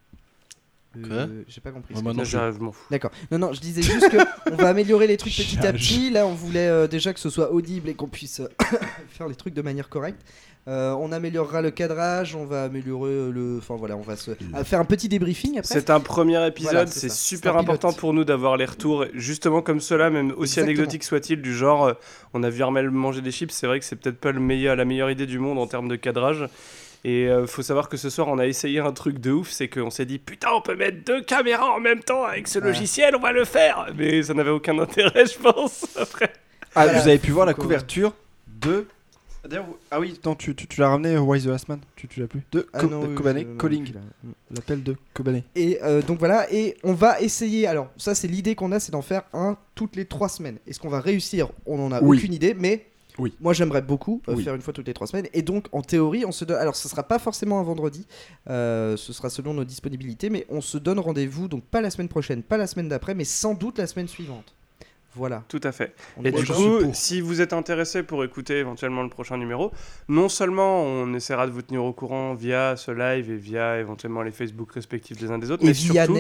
J'ai pas compris. Je m'en fous. D'accord. Non, je disais juste qu'on va améliorer les trucs petit à petit. Là, on voulait déjà que ce soit audible et qu'on puisse faire les trucs de manière correcte. On améliorera le cadrage, on va améliorer on va faire un petit débriefing après. C'est un premier épisode, voilà, c'est super important pour nous d'avoir les retours, justement comme cela, même aussi anecdotique soit-il, du genre on a vu Armel manger des chips, c'est vrai que c'est peut-être pas la meilleure idée du monde en termes de cadrage. Et faut savoir que ce soir on a essayé un truc de ouf, c'est qu'on s'est dit putain on peut mettre 2 caméras en même temps avec ce logiciel, on va le faire. Mais ça n'avait aucun intérêt je pense après. Ah voilà. Vous avez pu voir la couverture de... D'ailleurs, oui, non, tu l'as ramené Why the Last Man, tu l'as plus de Kobané, Calling, l'appel de Kobané. Et donc voilà, et on va essayer, alors ça c'est l'idée qu'on a, c'est d'en faire un toutes les 3 semaines. Est-ce qu'on va réussir ? On n'en a aucune idée, mais... Oui. Moi j'aimerais beaucoup faire une fois toutes les 3 semaines. Et donc en théorie on se donne... Alors ce sera pas forcément un vendredi, ce sera selon nos disponibilités, mais on se donne rendez-vous, donc pas la semaine prochaine, pas la semaine d'après, mais sans doute la semaine suivante. Voilà. Tout à fait. Et du coup, si vous êtes intéressé pour écouter éventuellement le prochain numéro, non seulement on essaiera de vous tenir au courant via ce live et via éventuellement les Facebook respectifs des uns des autres, mais surtout...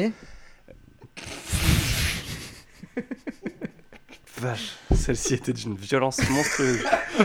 Vache, celle-ci était d'une violence monstrueuse.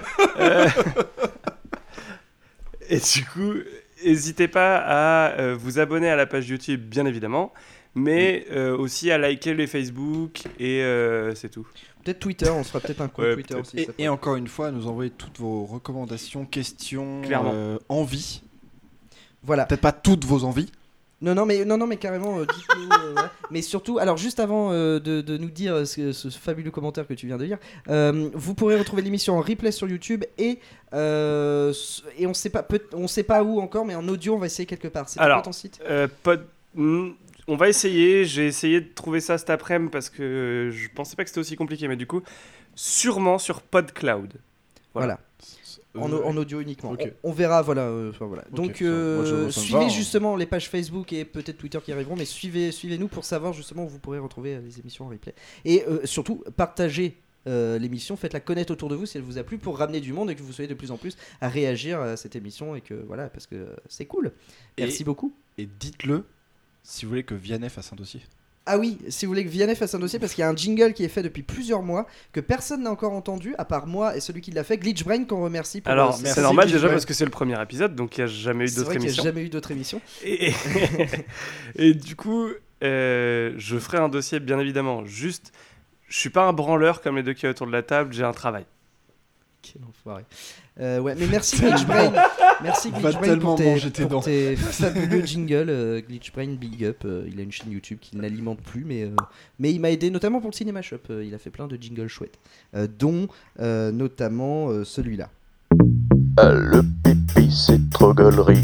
Et du coup, n'hésitez pas à vous abonner à la page YouTube, bien évidemment, mais aussi à liker les Facebook et c'est tout. Peut-être Twitter, on sera peut-être un compte Twitter aussi. Et encore une fois, nous envoyer toutes vos recommandations, questions, envies. Voilà. Peut-être pas toutes vos envies. Non, mais carrément, dites-nous. Voilà. Mais surtout, alors juste avant de nous dire ce fabuleux commentaire que tu viens de lire, vous pourrez retrouver l'émission en replay sur YouTube et on sait pas où encore, mais en audio, on va essayer quelque part. C'est quoi ton site ? On va essayer. J'ai essayé de trouver ça cet après-midi parce que je pensais pas que c'était aussi compliqué. Mais du coup, sûrement sur PodCloud. Voilà. En audio uniquement. Ok. On verra, voilà. Voilà. Ok, Donc, ça me suivez va, hein. justement les pages Facebook et peut-être Twitter qui arriveront, mais suivez-nous pour savoir justement où vous pourrez retrouver les émissions en replay. Et surtout, partagez l'émission, faites-la connaître autour de vous si elle vous a plu pour ramener du monde et que vous soyez de plus en plus à réagir à cette émission et que voilà, parce que c'est cool. Merci beaucoup. Et dites-le si vous voulez que Vianney fasse un dossier. Ah oui, si vous voulez que Vianney fasse un dossier, parce qu'il y a un jingle qui est fait depuis plusieurs mois que personne n'a encore entendu, à part moi et celui qui l'a fait, Glitchbrain, qu'on remercie pour Alors, c'est normal déjà Glitchbrain. parce que c'est le premier épisode, donc il n'y a jamais eu C'est d'autres vrai qu'il n'y a émissions. jamais eu d'autres émissions. Et du coup, je ferai un dossier, bien évidemment. Juste, je suis pas un branleur comme les deux qui sont autour de la table, j'ai un travail. Quel enfoiré. Ouais, mais merci Glitchbrain. Merci Glitchbrain pour tes fabuleux jingles. Glitchbrain, big up. Il a une chaîne YouTube qu'il n'alimente plus, mais il m'a aidé notamment pour le Cinéma Shop. Il a fait plein de jingles chouettes, dont notamment celui-là. Le pipi, c'est trop gaulerie.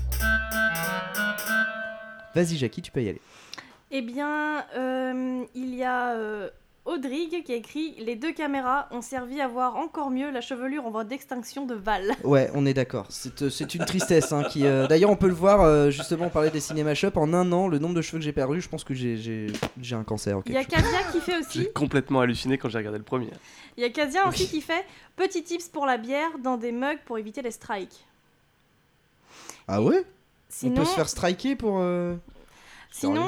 Vas-y Jackie, tu peux y aller. Eh bien, il y a Audrigue qui a écrit « Les 2 caméras ont servi à voir encore mieux la chevelure en voie d'extinction de Val ». Ouais, on est d'accord. C'est une tristesse. Hein, d'ailleurs, on peut le voir, justement, on parlait des Cinéma Shop. En un an, le nombre de cheveux que j'ai perdu, je pense que j'ai un cancer. Il y a Kadia qui fait aussi... J'ai complètement halluciné quand j'ai regardé le premier. Il y a Kadia aussi qui fait « Petit tips pour la bière dans des mugs pour éviter les strikes ». Ah ouais ? Sinon... On peut se faire striker pour... Sinon,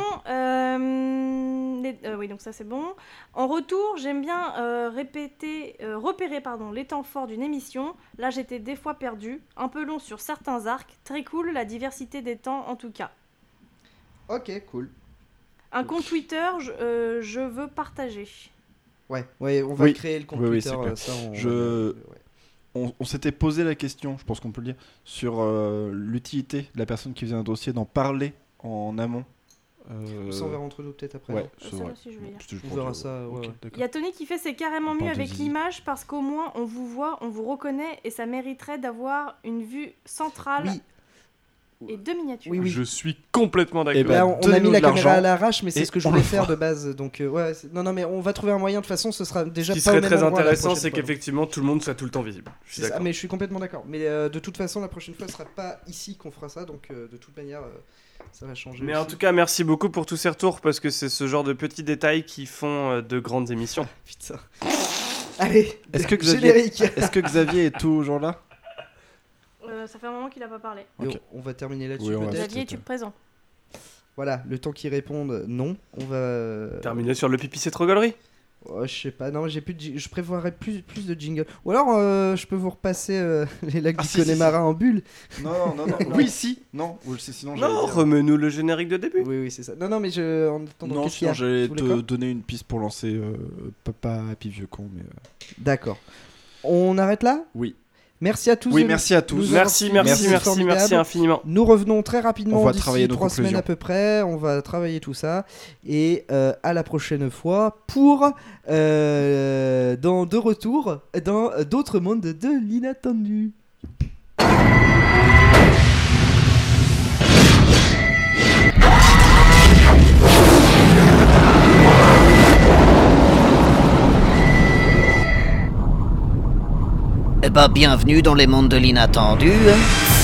oui, donc ça c'est bon. En retour, j'aime bien repérer les temps forts d'une émission. Là, j'étais des fois perdue, un peu long sur certains arcs. Très cool, la diversité des temps en tout cas. Ok, cool. Un compte Twitter, je veux partager. Ouais, on va créer le compte Twitter. Ça, on s'était posé la question, je pense qu'on peut le dire, sur l'utilité de la personne qui faisait un dossier d'en parler en amont. Ça on verra entre nous peut-être après. Ouais, ça aussi, je vais dire. On verra ça. Okay, il y a Tony qui fait c'est carrément mieux avec l'image parce qu'au moins on vous voit, on vous reconnaît et ça mériterait d'avoir une vue centrale et 2 miniatures. Oui. Je suis complètement d'accord. Et on a mis la caméra à l'arrache, mais c'est ce que je voulais faire de base. Donc non, mais on va trouver un moyen. De toute façon, ce sera déjà. Ce qui serait très intéressant, c'est qu'effectivement tout le monde soit tout le temps visible. Je suis d'accord. Mais je suis complètement d'accord. Mais de toute façon, la prochaine fois, ce sera pas ici qu'on fera ça. Donc de toute manière. Ça va changer. Mais aussi. En tout cas, merci beaucoup pour tous ces retours parce que c'est ce genre de petits détails qui font de grandes émissions. Putain. Allez, est-ce que Xavier est toujours là ? Ça fait un moment qu'il n'a pas parlé. Okay. On va terminer là-dessus. Xavier, es-tu présent ? Voilà, le temps qu'ils répondent, non. On va terminer sur le pipi, c'est trop gaulerie. Je sais pas, non, je prévoirais plus de jingle. Ou alors, je peux vous repasser les lacs du Connemara en bulle. Non. Oui, si. Non, sinon non, remets-nous le générique de début. Oui, c'est ça. Non, mais en attendant. Non, sinon j'allais te donner une piste pour lancer Papa Happy Vieux Con. Mais D'accord. On arrête là ? Oui. Merci à tous. Oui, merci à tous. Merci infiniment. Nous revenons très rapidement d'ici 3 semaines conclusions. à peu près. On va travailler tout ça. Et à la prochaine fois pour de retour dans d'autres mondes de l'inattendu. Eh ben, bienvenue dans les mondes de l'inattendu.